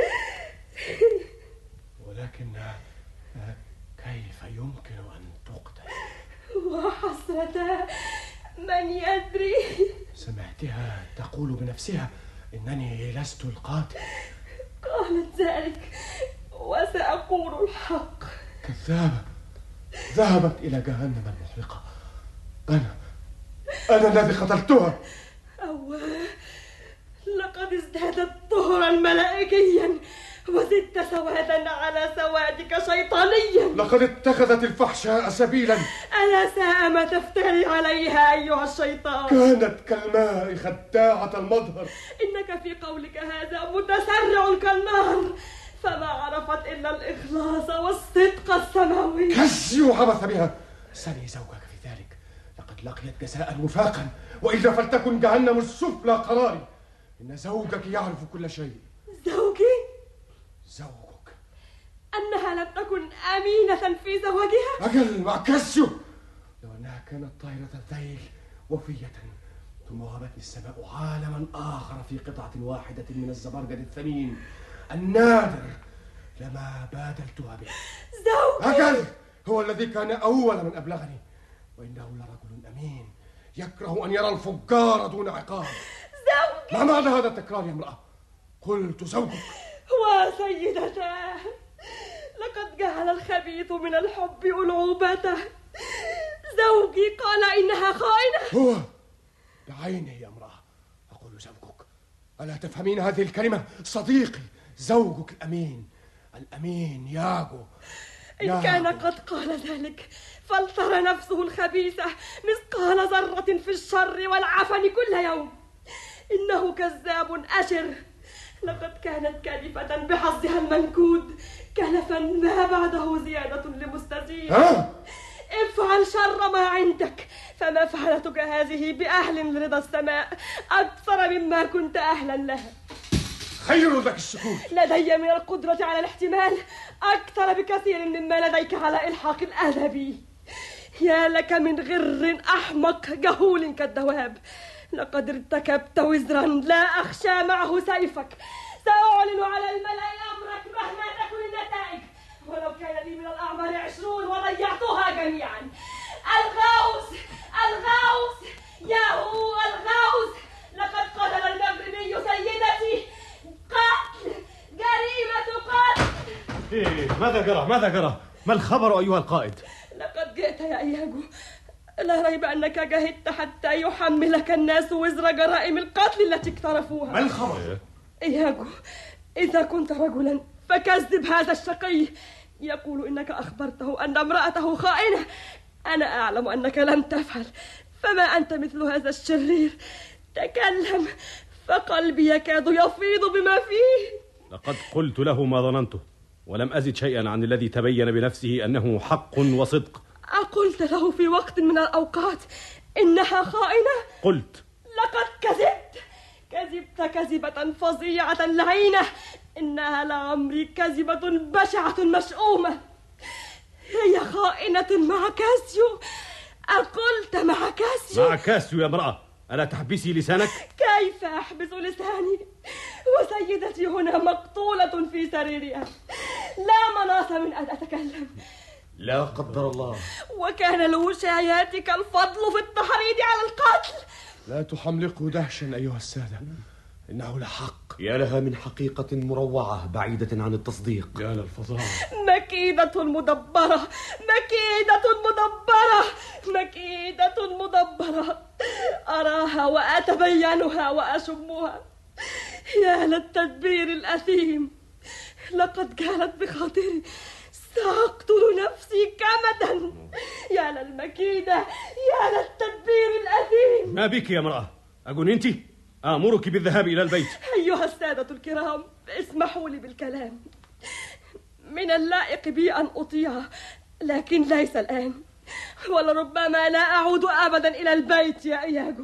Speaker 5: ولكن كيف يمكن أن تقتل؟
Speaker 16: وحسرة من يدري.
Speaker 5: سمعتها تقول بنفسها إنني لست القاتل.
Speaker 16: قالت ذلك وسأقول الحق.
Speaker 5: كذابة، ذهبت إلى جهنم المحرقة. أنا أنا الذي قتلتها.
Speaker 16: أوه، لقد ازدادت طهرا ملائكيا وزدت سوادا على سوادك شيطانيا.
Speaker 5: لقد اتخذت الفحشاء سبيلا.
Speaker 16: ألا ساء ما تفتري عليها أيها الشيطان.
Speaker 5: كانت كالماء خداعة المظهر.
Speaker 16: إنك في قولك هذا متسرع كالنار، فما عرفت إلا الإخلاص والصدق السماوي.
Speaker 5: كاسيو عبث بها. سلي زوجك في ذلك، لقد لقيت جزاء وفاقا، وإلا فلتكن جهنم السفلى قراري. إن زوجك يعرف كل شيء.
Speaker 16: زوجي؟
Speaker 5: زوجك.
Speaker 16: أنها لم تكن أمينة في زواجها؟
Speaker 5: أجل، مع كاسيو. لو أنها كانت طائرة الذيل وفية ثم وهبتني السماء عالما آخر في قطعة واحدة من الزبرجد الثمين النادر لما بادلتها به.
Speaker 16: زوجي.
Speaker 5: أجل، هو الذي كان أول من أبلغني، وإنه لرجل أمين يكره أن يرى الفجار دون عقاب.
Speaker 16: زوجي.
Speaker 5: ما معنى هذا التكرار يا امرأة؟ قلت زوجك.
Speaker 16: وسيدتاه، لقد جعل الخبيث من الحب ألعوبته. زوجي قال إنها خائنة.
Speaker 5: هو بعينه يا امرأة، أقول زوجك. ألا تفهمين هذه الكلمة؟ صديقي، زوجك الأمين، الأمين ياغو.
Speaker 16: إن كان قد قال ذلك فلترى نفسه الخبيثة مثقال ذرة في الشر والعفن كل يوم. إنه كذاب أشر، لقد كانت كالفة بحظها المنكود، كلفا ما بعده زيادة لمستزيد. افعل شر ما عندك، فما فعلتك هذه بأهل لرضا السماء أكثر مما كنت أهلا لها.
Speaker 5: خير لك السكوت.
Speaker 16: لدي من القدرة على الاحتمال أكثر بكثير مما لديك على إلحاق الأذى بي. يا لك من غر أحمق جهول كالدواب. لقد ارتكبت وزرا لا أخشى معه سيفك. سأعلن على الملأ أمرك مهما تكن النتائج، ولو كان لي من الأعمار عشرون وضيعتها جميعا. الغوث الغوث ياهو الغوث، لقد قتل المغربي سيدتي. قتل، جريمة قتل.
Speaker 3: إيه، ماذا جرى؟ ماذا جرى؟ ما الخبر أيها القائد؟
Speaker 16: لقد جئت يا إياجو، لا ريب أنك جهدت حتى يحملك الناس وزر جرائم القتل التي اقترفوها.
Speaker 5: ما الخبر؟
Speaker 16: إياجو، إذا كنت رجلا فكذب هذا الشقي. يقول إنك أخبرته أن امرأته خائنة. أنا أعلم أنك لم تفعل، فما أنت مثل هذا الشرير. تكلم، فقلبي يكاد يفيض بما فيه.
Speaker 3: لقد قلت له ما ظننته، ولم أزد شيئا عن الذي تبين بنفسه أنه حق وصدق.
Speaker 16: أقلت له في وقت من الأوقات إنها خائنة؟
Speaker 3: قلت.
Speaker 16: لقد كذبت كذبت كذبة فظيعة لعينة. إنها لعمري كذبة بشعة مشؤومة. هي خائنة مع كاسيو. أقلت مع كاسيو.
Speaker 3: مع كاسيو يا امرأة، ألا تحبسي لسانك؟
Speaker 16: كيف أحبس لساني وسيدتي هنا مقتولة في سريرها؟ لا مناص من أن أتكلم.
Speaker 5: لا قدر الله.
Speaker 16: وكان لوشاياتك الفضل في التحريض على القتل.
Speaker 5: لا تحملقوا دهشا أيها السادة، إنه لحق.
Speaker 3: يا لها من حقيقة مروعة بعيدة عن التصديق.
Speaker 5: يا للفظاعة.
Speaker 16: مكيدة مدبرة، مكيدة مدبرة، مكيدة مدبرة. أراها وأتبينها وأشمها. يا للتدبير الأثيم. لقد جالت بخاطري سأقتل نفسي كمدا. يا للمكيدة، يا للتدبير الأثيم.
Speaker 3: ما بك يا امرأة؟ أجننت؟ آمرك بالذهاب إلى البيت.
Speaker 16: أيها السادة الكرام، اسمحوا لي بالكلام. من اللائق بي أن أطيع، لكن ليس الآن، ولربما لا أعود أبدا إلى البيت يا إياجو.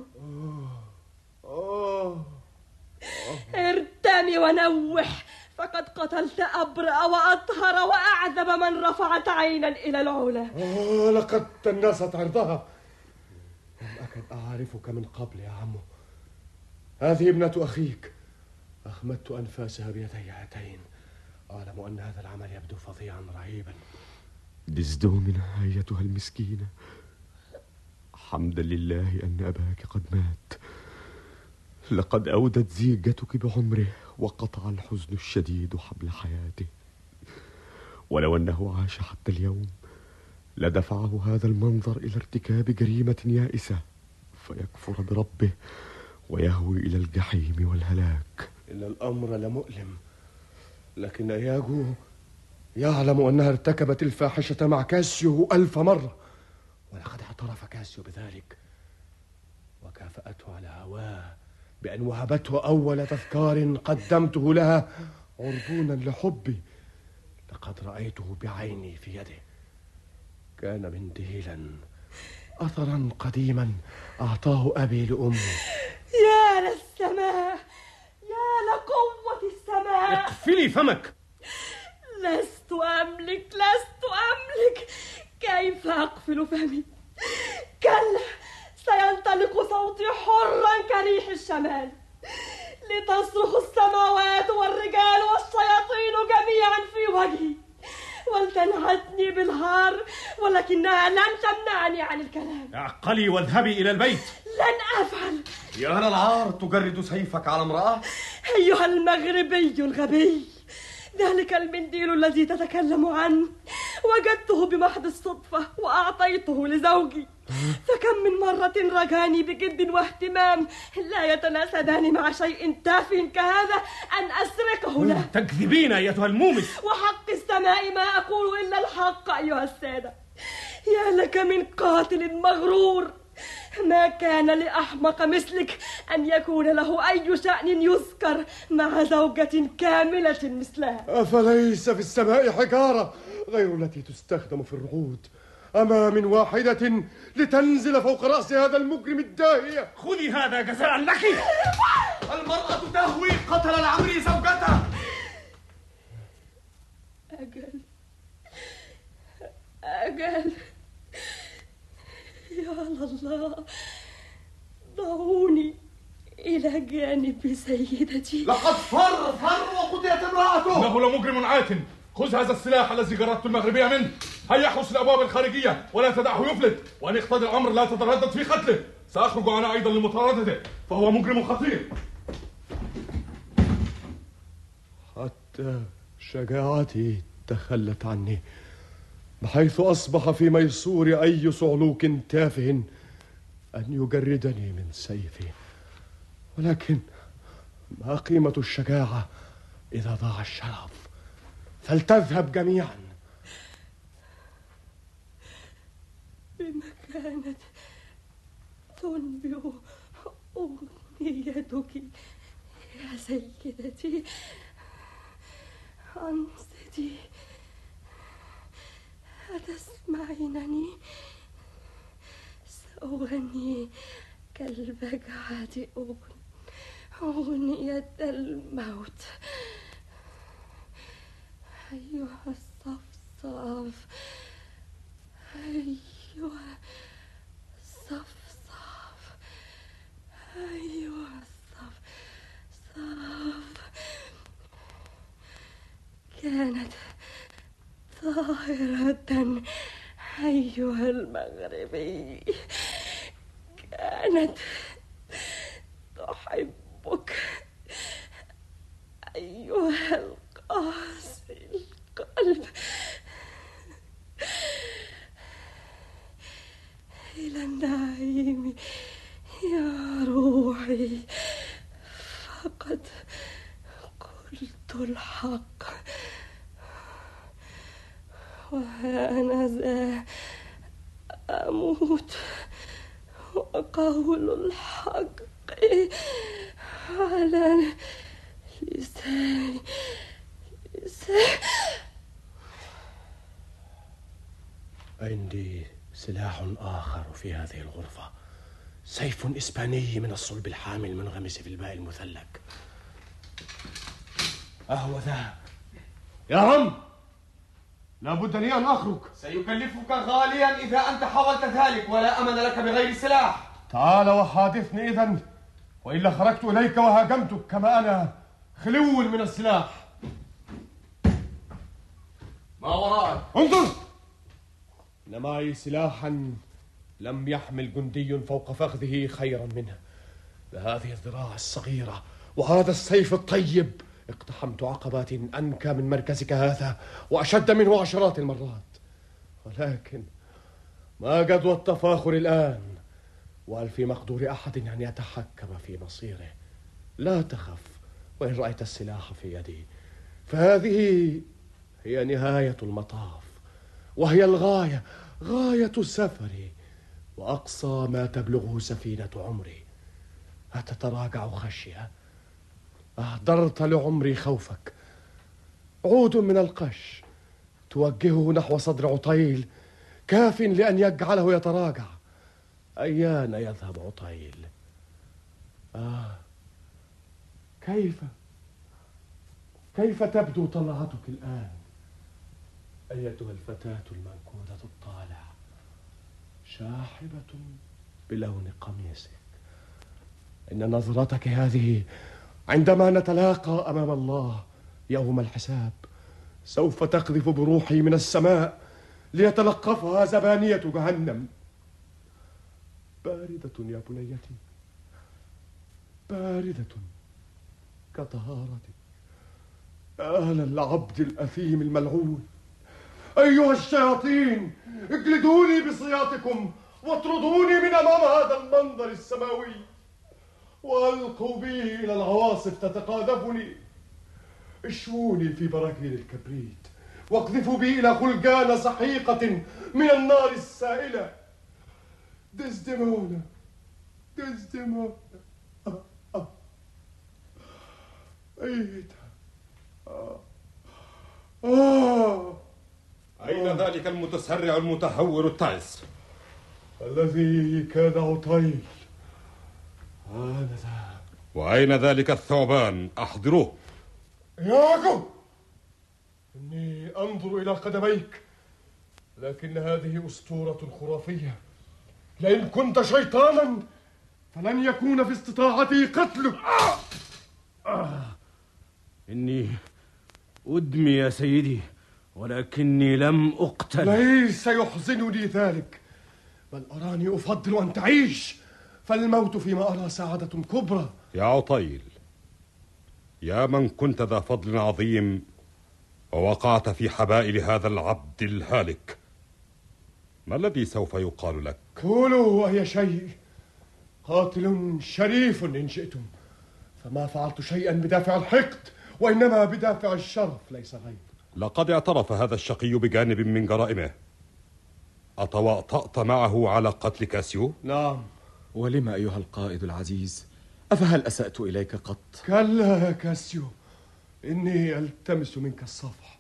Speaker 16: ارتمي ونوح، فقد قتلت أبرأ وأطهر وأعذب من رفعت عينا إلى العلا.
Speaker 5: آه، لقد تنست عرضها. لم أكن أعرفك من قبل يا عمو. هذه ابنة أخيك. أخمدت أنفاسها بيدي هاتين. أعلم أن هذا العمل يبدو فظيعا رهيبا.
Speaker 4: دزدومنا أيتها المسكينة، حمدا لله أن أباك قد مات. لقد أودت زيجتك بعمره وقطع الحزن الشديد حبل حياته، ولو أنه عاش حتى اليوم لدفعه هذا المنظر إلى ارتكاب جريمة يائسة فيكفر بربه ويهوي إلى الجحيم والهلاك.
Speaker 5: إن الأمر لمؤلم، لكن إياجو يعلم أنها ارتكبت الفاحشة مع كاسيو ألف مرة، ولقد اعترف كاسيو بذلك، وكافأته على هواه بأن وهبته أول تذكار قدمته لها عربونا لحبي. لقد رأيته بعيني في يده، كان منديلا أثرا قديما أعطاه أبي لأمي.
Speaker 16: يا للسماء، يا لقوة السماء.
Speaker 3: اقفلي فمك.
Speaker 16: لست أملك، لست أملك. كيف أقفل فمي؟ كلا، سينطلق صوتي حرا كريح الشمال، لتصرخ السماوات والرجال والشياطين جميعا في وجهي، ولتنعتني بالهار، ولكنها لن تمنعني عن الكلام.
Speaker 3: اعقلي واذهبي إلى البيت.
Speaker 16: لن أفعل.
Speaker 6: يا للعار، تجرد سيفك على امرأة؟
Speaker 16: أيها المغربي الغبي، ذلك المنديل الذي تتكلم عنه وجدته بمحض الصدفة وأعطيته لزوجي، فكم من مرة رجاني بجد واهتمام لا يتناسبان مع شيء تافه كهذا أن أسرقه له.
Speaker 3: تكذبين أيتها المومس.
Speaker 16: وحق السماء ما أقول إلا الحق أيها السادة. يا لك من قاتل مغرور، ما كان لأحمق مثلك أن يكون له أي شأن يذكر مع زوجة كاملة مثلها.
Speaker 8: أفليس في السماء حجارة غير التي تستخدم في الرعود؟ أما من واحدة لتنزل فوق رأس هذا المجرم الداهية.
Speaker 3: خذي هذا جزاء لك.
Speaker 13: المرأة تهوي قتل العمري زوجته.
Speaker 16: أجل أجل يا الله، ضعوني إلى جانب سيدتي.
Speaker 18: لقد فر فر وقتلت امرأته.
Speaker 12: إنه لمجرم عات. خذ هذا السلاح الذي جردت المغربية منه، هيا احرس الأبواب الخارجية ولا تدعه يفلت، وأن يقتضي الأمر لا تتردد في قتله. سأخرج أنا أيضا لمطاردته، فهو مجرم خطير.
Speaker 8: حتى شجاعتي تخلت عني، بحيث أصبح في ميسور أي صعلوك تافه أن يجردني من سيفي. ولكن ما قيمة الشجاعة إذا ضاع الشرف؟ فلتذهب جميعا.
Speaker 16: بما كانت تنبئ أغنيتك يا سيدتي، أنصتي أتسمعينني؟ سأغني كالبجعة أغنية الموت. أيها الصفصاف، أيها الصفصاف، أيها الصفصاف. كانت طاهرة أيها المغربي، كانت تحبك أيها القاسي القلب. إلى النعيم يا روحي، فقد قلت الحق، وأنا ذا أموت وقول الحق على لساني. لساني.
Speaker 8: عندي سلاح آخر في هذه الغرفة، سيف إسباني من الصلب الحامل المنغمس في الماء المثلج. أهو ذا يا عم، لابد لي أن أخرج.
Speaker 13: سيكلفك غاليا إذا أنت حاولت ذلك، ولا أمل لك بغير سلاح.
Speaker 8: تعال وحادثني إذن، وإلا خرجت إليك وهاجمتك كما أنا خلو من السلاح.
Speaker 13: ما وراءك؟
Speaker 8: انظر، إن معي سلاحا لم يحمل جندي فوق فخذه خيرا منه. بهذه الذراع الصغيرة وهذا السيف الطيب اقتحمت عقبات أنكى من مركزك هذا وأشد منه عشرات المرات. ولكن ما جدوى التفاخر الآن؟ وهل في مقدور أحد أن يتحكم في مصيره؟ لا تخف، وإن رأيت السلاح في يدي فهذه هي نهاية المطاف، وهي الغاية، غاية سفري وأقصى ما تبلغه سفينة عمري. أتتراجع خشية؟ أهدرت لعمري خوفك. عود من القش توجهه نحو صدر عطيل كاف لأن يجعله يتراجع. أيان يذهب عطيل؟ آه، كيف كيف تبدو طلعتك الآن أيتها الفتاة المنكودة الطالع، شاحبة بلون قميصك؟ إن نظرتك هذه عندما نتلاقى أمام الله يوم الحساب سوف تقذف بروحي من السماء ليتلقفها زبانية جهنم. باردة يا بنيتي، باردة كطهارتي، أهلا العبد الأثيم الملعون. أيها الشياطين، اجلدوني بصياطكم واطردوني من أمام هذا المنظر السماوي، وألقوا بي إلى العواصف تتقاذفني. اشووني في براكين الكبريت واقذفوا بي إلى خلجان سحيقة من النار السائلة. دزدمونا دزدمونا آه آه. أيتها آه. آه.
Speaker 1: أين آه. ذلك المتسرع المتهور التعس
Speaker 8: الذي كان عطيل؟ آنذا.
Speaker 1: وأين ذلك الثعبان؟ أحضروه.
Speaker 8: ياكو، إني أنظر إلى قدميك، لكن هذه أسطورة خرافية. لئن كنت شيطانا فلن يكون في استطاعتي قتلك. آه.
Speaker 20: آه. إني أدمي يا سيدي، ولكني لم أقتل.
Speaker 8: ليس يحزنني ذلك، بل أراني أفضل أن تعيش، فالموت فيما أرى سعادة كبرى.
Speaker 1: يا عطيل، يا من كنت ذا فضل عظيم ووقعت في حبائل هذا العبد الهالك، ما الذي سوف يقال لك؟
Speaker 8: قولوا أي شيء. قاتل شريف إن شئتم، فما فعلت شيئا بدافع الحقد، وإنما بدافع الشرف ليس غير.
Speaker 1: لقد اعترف هذا الشقي بجانب من جرائمه. أتواطأت معه على قتل كاسيو؟
Speaker 8: نعم.
Speaker 6: ولم أيها القائد العزيز؟ أفهل أسأت إليك قط؟
Speaker 8: كلا يا كاسيو، إني ألتمس منك الصفح.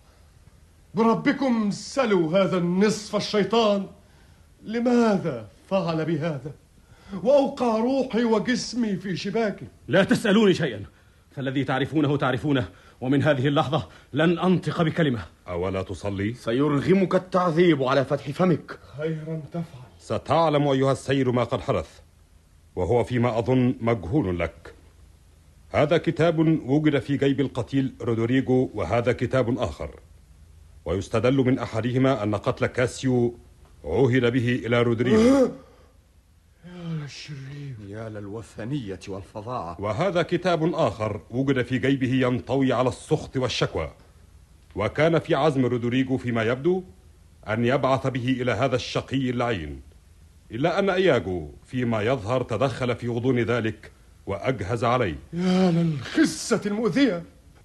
Speaker 8: بربكم سلوا هذا النصف الشيطان لماذا فعل بهذا، وأوقع روحي وجسمي في شباكه.
Speaker 20: لا تسألوني شيئا، فالذي تعرفونه تعرفونه، ومن هذه اللحظة لن أنطق بكلمة.
Speaker 1: أولا تصلي؟
Speaker 6: سيرغمك التعذيب على فتح فمك.
Speaker 8: خيرا تفعل.
Speaker 1: ستعلم أيها السيد ما قد حدث، وهو فيما أظن مجهول لك. هذا كتاب وجد في جيب القتيل رودريغو، وهذا كتاب آخر، ويستدل من أحدهما أن قتل كاسيو عهد به إلى رودريغو.
Speaker 8: يا للشرير،
Speaker 6: يا للوثنية والفظاعة.
Speaker 1: وهذا كتاب آخر وجد في جيبه ينطوي على السخط والشكوى، وكان في عزم رودريغو فيما يبدو أن يبعث به إلى هذا الشقي اللعين، إلا أن إياغو فيما يظهر تدخل في غضون ذلك وأجهز عليه.
Speaker 8: يا للخسة المؤذية.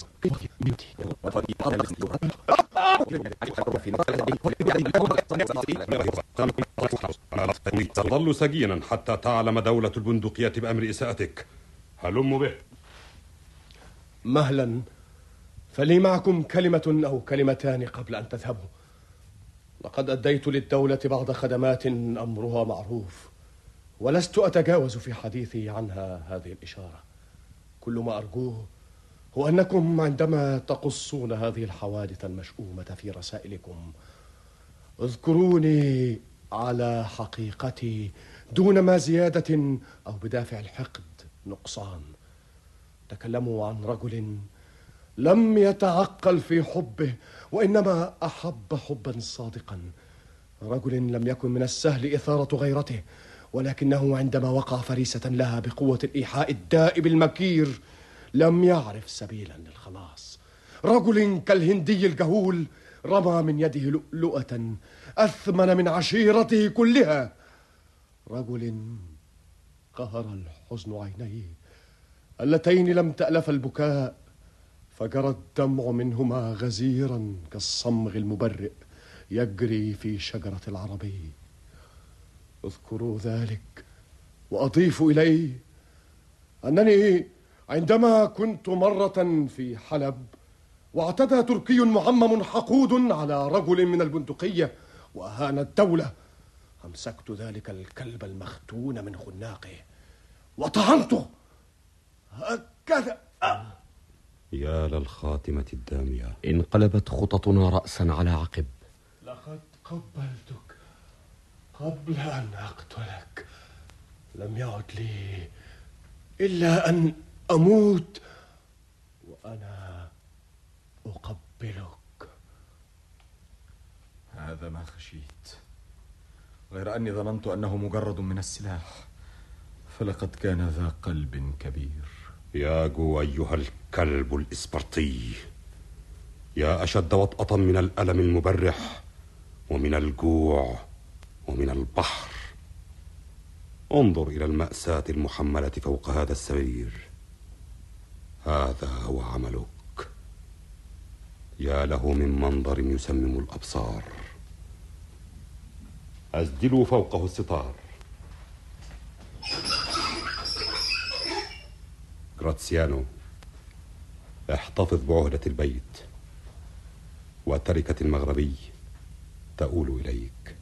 Speaker 1: تظل سجينا حتى تعلم دولة البندقية بأمر إساءتك. هلم به.
Speaker 8: مهلا، فلي معكم كلمة أو كلمتان قبل أن تذهبوا. لقد أديت للدولة بعض خدمات أمرها معروف، ولست أتجاوز في حديثي عنها هذه الإشارة. كل ما أرجوه هو أنكم عندما تقصون هذه الحوادث المشؤومة في رسائلكم اذكروني على حقيقتي دون ما زيادة أو بدافع الحقد نقصان. تكلموا عن رجل لم يتعقل في حبه، وإنما أحب حبا صادقا. رجل لم يكن من السهل إثارة غيرته، ولكنه عندما وقع فريسة لها بقوة الإيحاء الدائب المكير لم يعرف سبيلا للخلاص. رجل كالهندي الجهول رمى من يده لؤلؤة أثمن من عشيرته كلها. رجل قهر الحزن عينيه اللتين لم تألف البكاء، فجرى الدمع منهما غزيرا كالصمغ المبرئ يجري في شجرة العربي. اذكروا ذلك وأضيفوا إليه أنني عندما كنت مرة في حلب واعتدى تركي معمم حقود على رجل من البندقية وأهان الدولة، أمسكت ذلك الكلب المختون من خناقه وطعنته هكذا.
Speaker 1: يا للخاتمة الدامية.
Speaker 6: انقلبت خططنا رأسا على عقب.
Speaker 8: لقد قبلتك قبل أن أقتلك، لم يعد لي إلا أن أموت وأنا أقبلك.
Speaker 6: هذا ما خشيت، غير أني ظننت أنه مجرد من السلاح، فلقد كان ذا قلب كبير.
Speaker 1: ياغو أيها الكلب الإسبرطي، يا أشد وطأة من الألم المبرح ومن الجوع ومن البحر. انظر إلى المأساة المحملة فوق هذا السرير. هذا هو عملك. يا له من منظر يسمم الأبصار. أسدلوا فوقه الستار. غراتسيانو، احتفظ بعهدة البيت، وتركة المغربي تؤول إليك.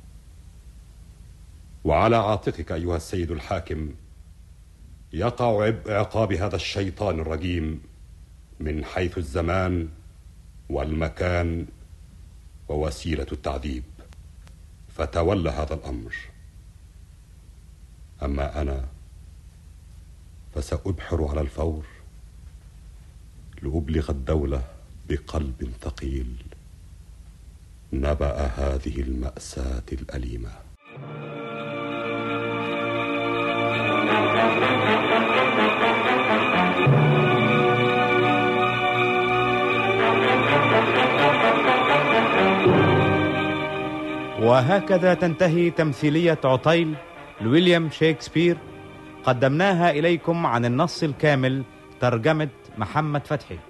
Speaker 1: وعلى عاتقك أيها السيد الحاكم يقع عبء عقاب هذا الشيطان الرجيم من حيث الزمان والمكان ووسيلة التعذيب، فتولى هذا الأمر. أما أنا فسأبحر على الفور لأبلغ الدولة بقلب ثقيل نبأ هذه المأساة الأليمة.
Speaker 9: وهكذا تنتهي تمثيلية عطيل لويليام شكسبير، قدمناها إليكم عن النص الكامل، ترجمة محمد فتحي.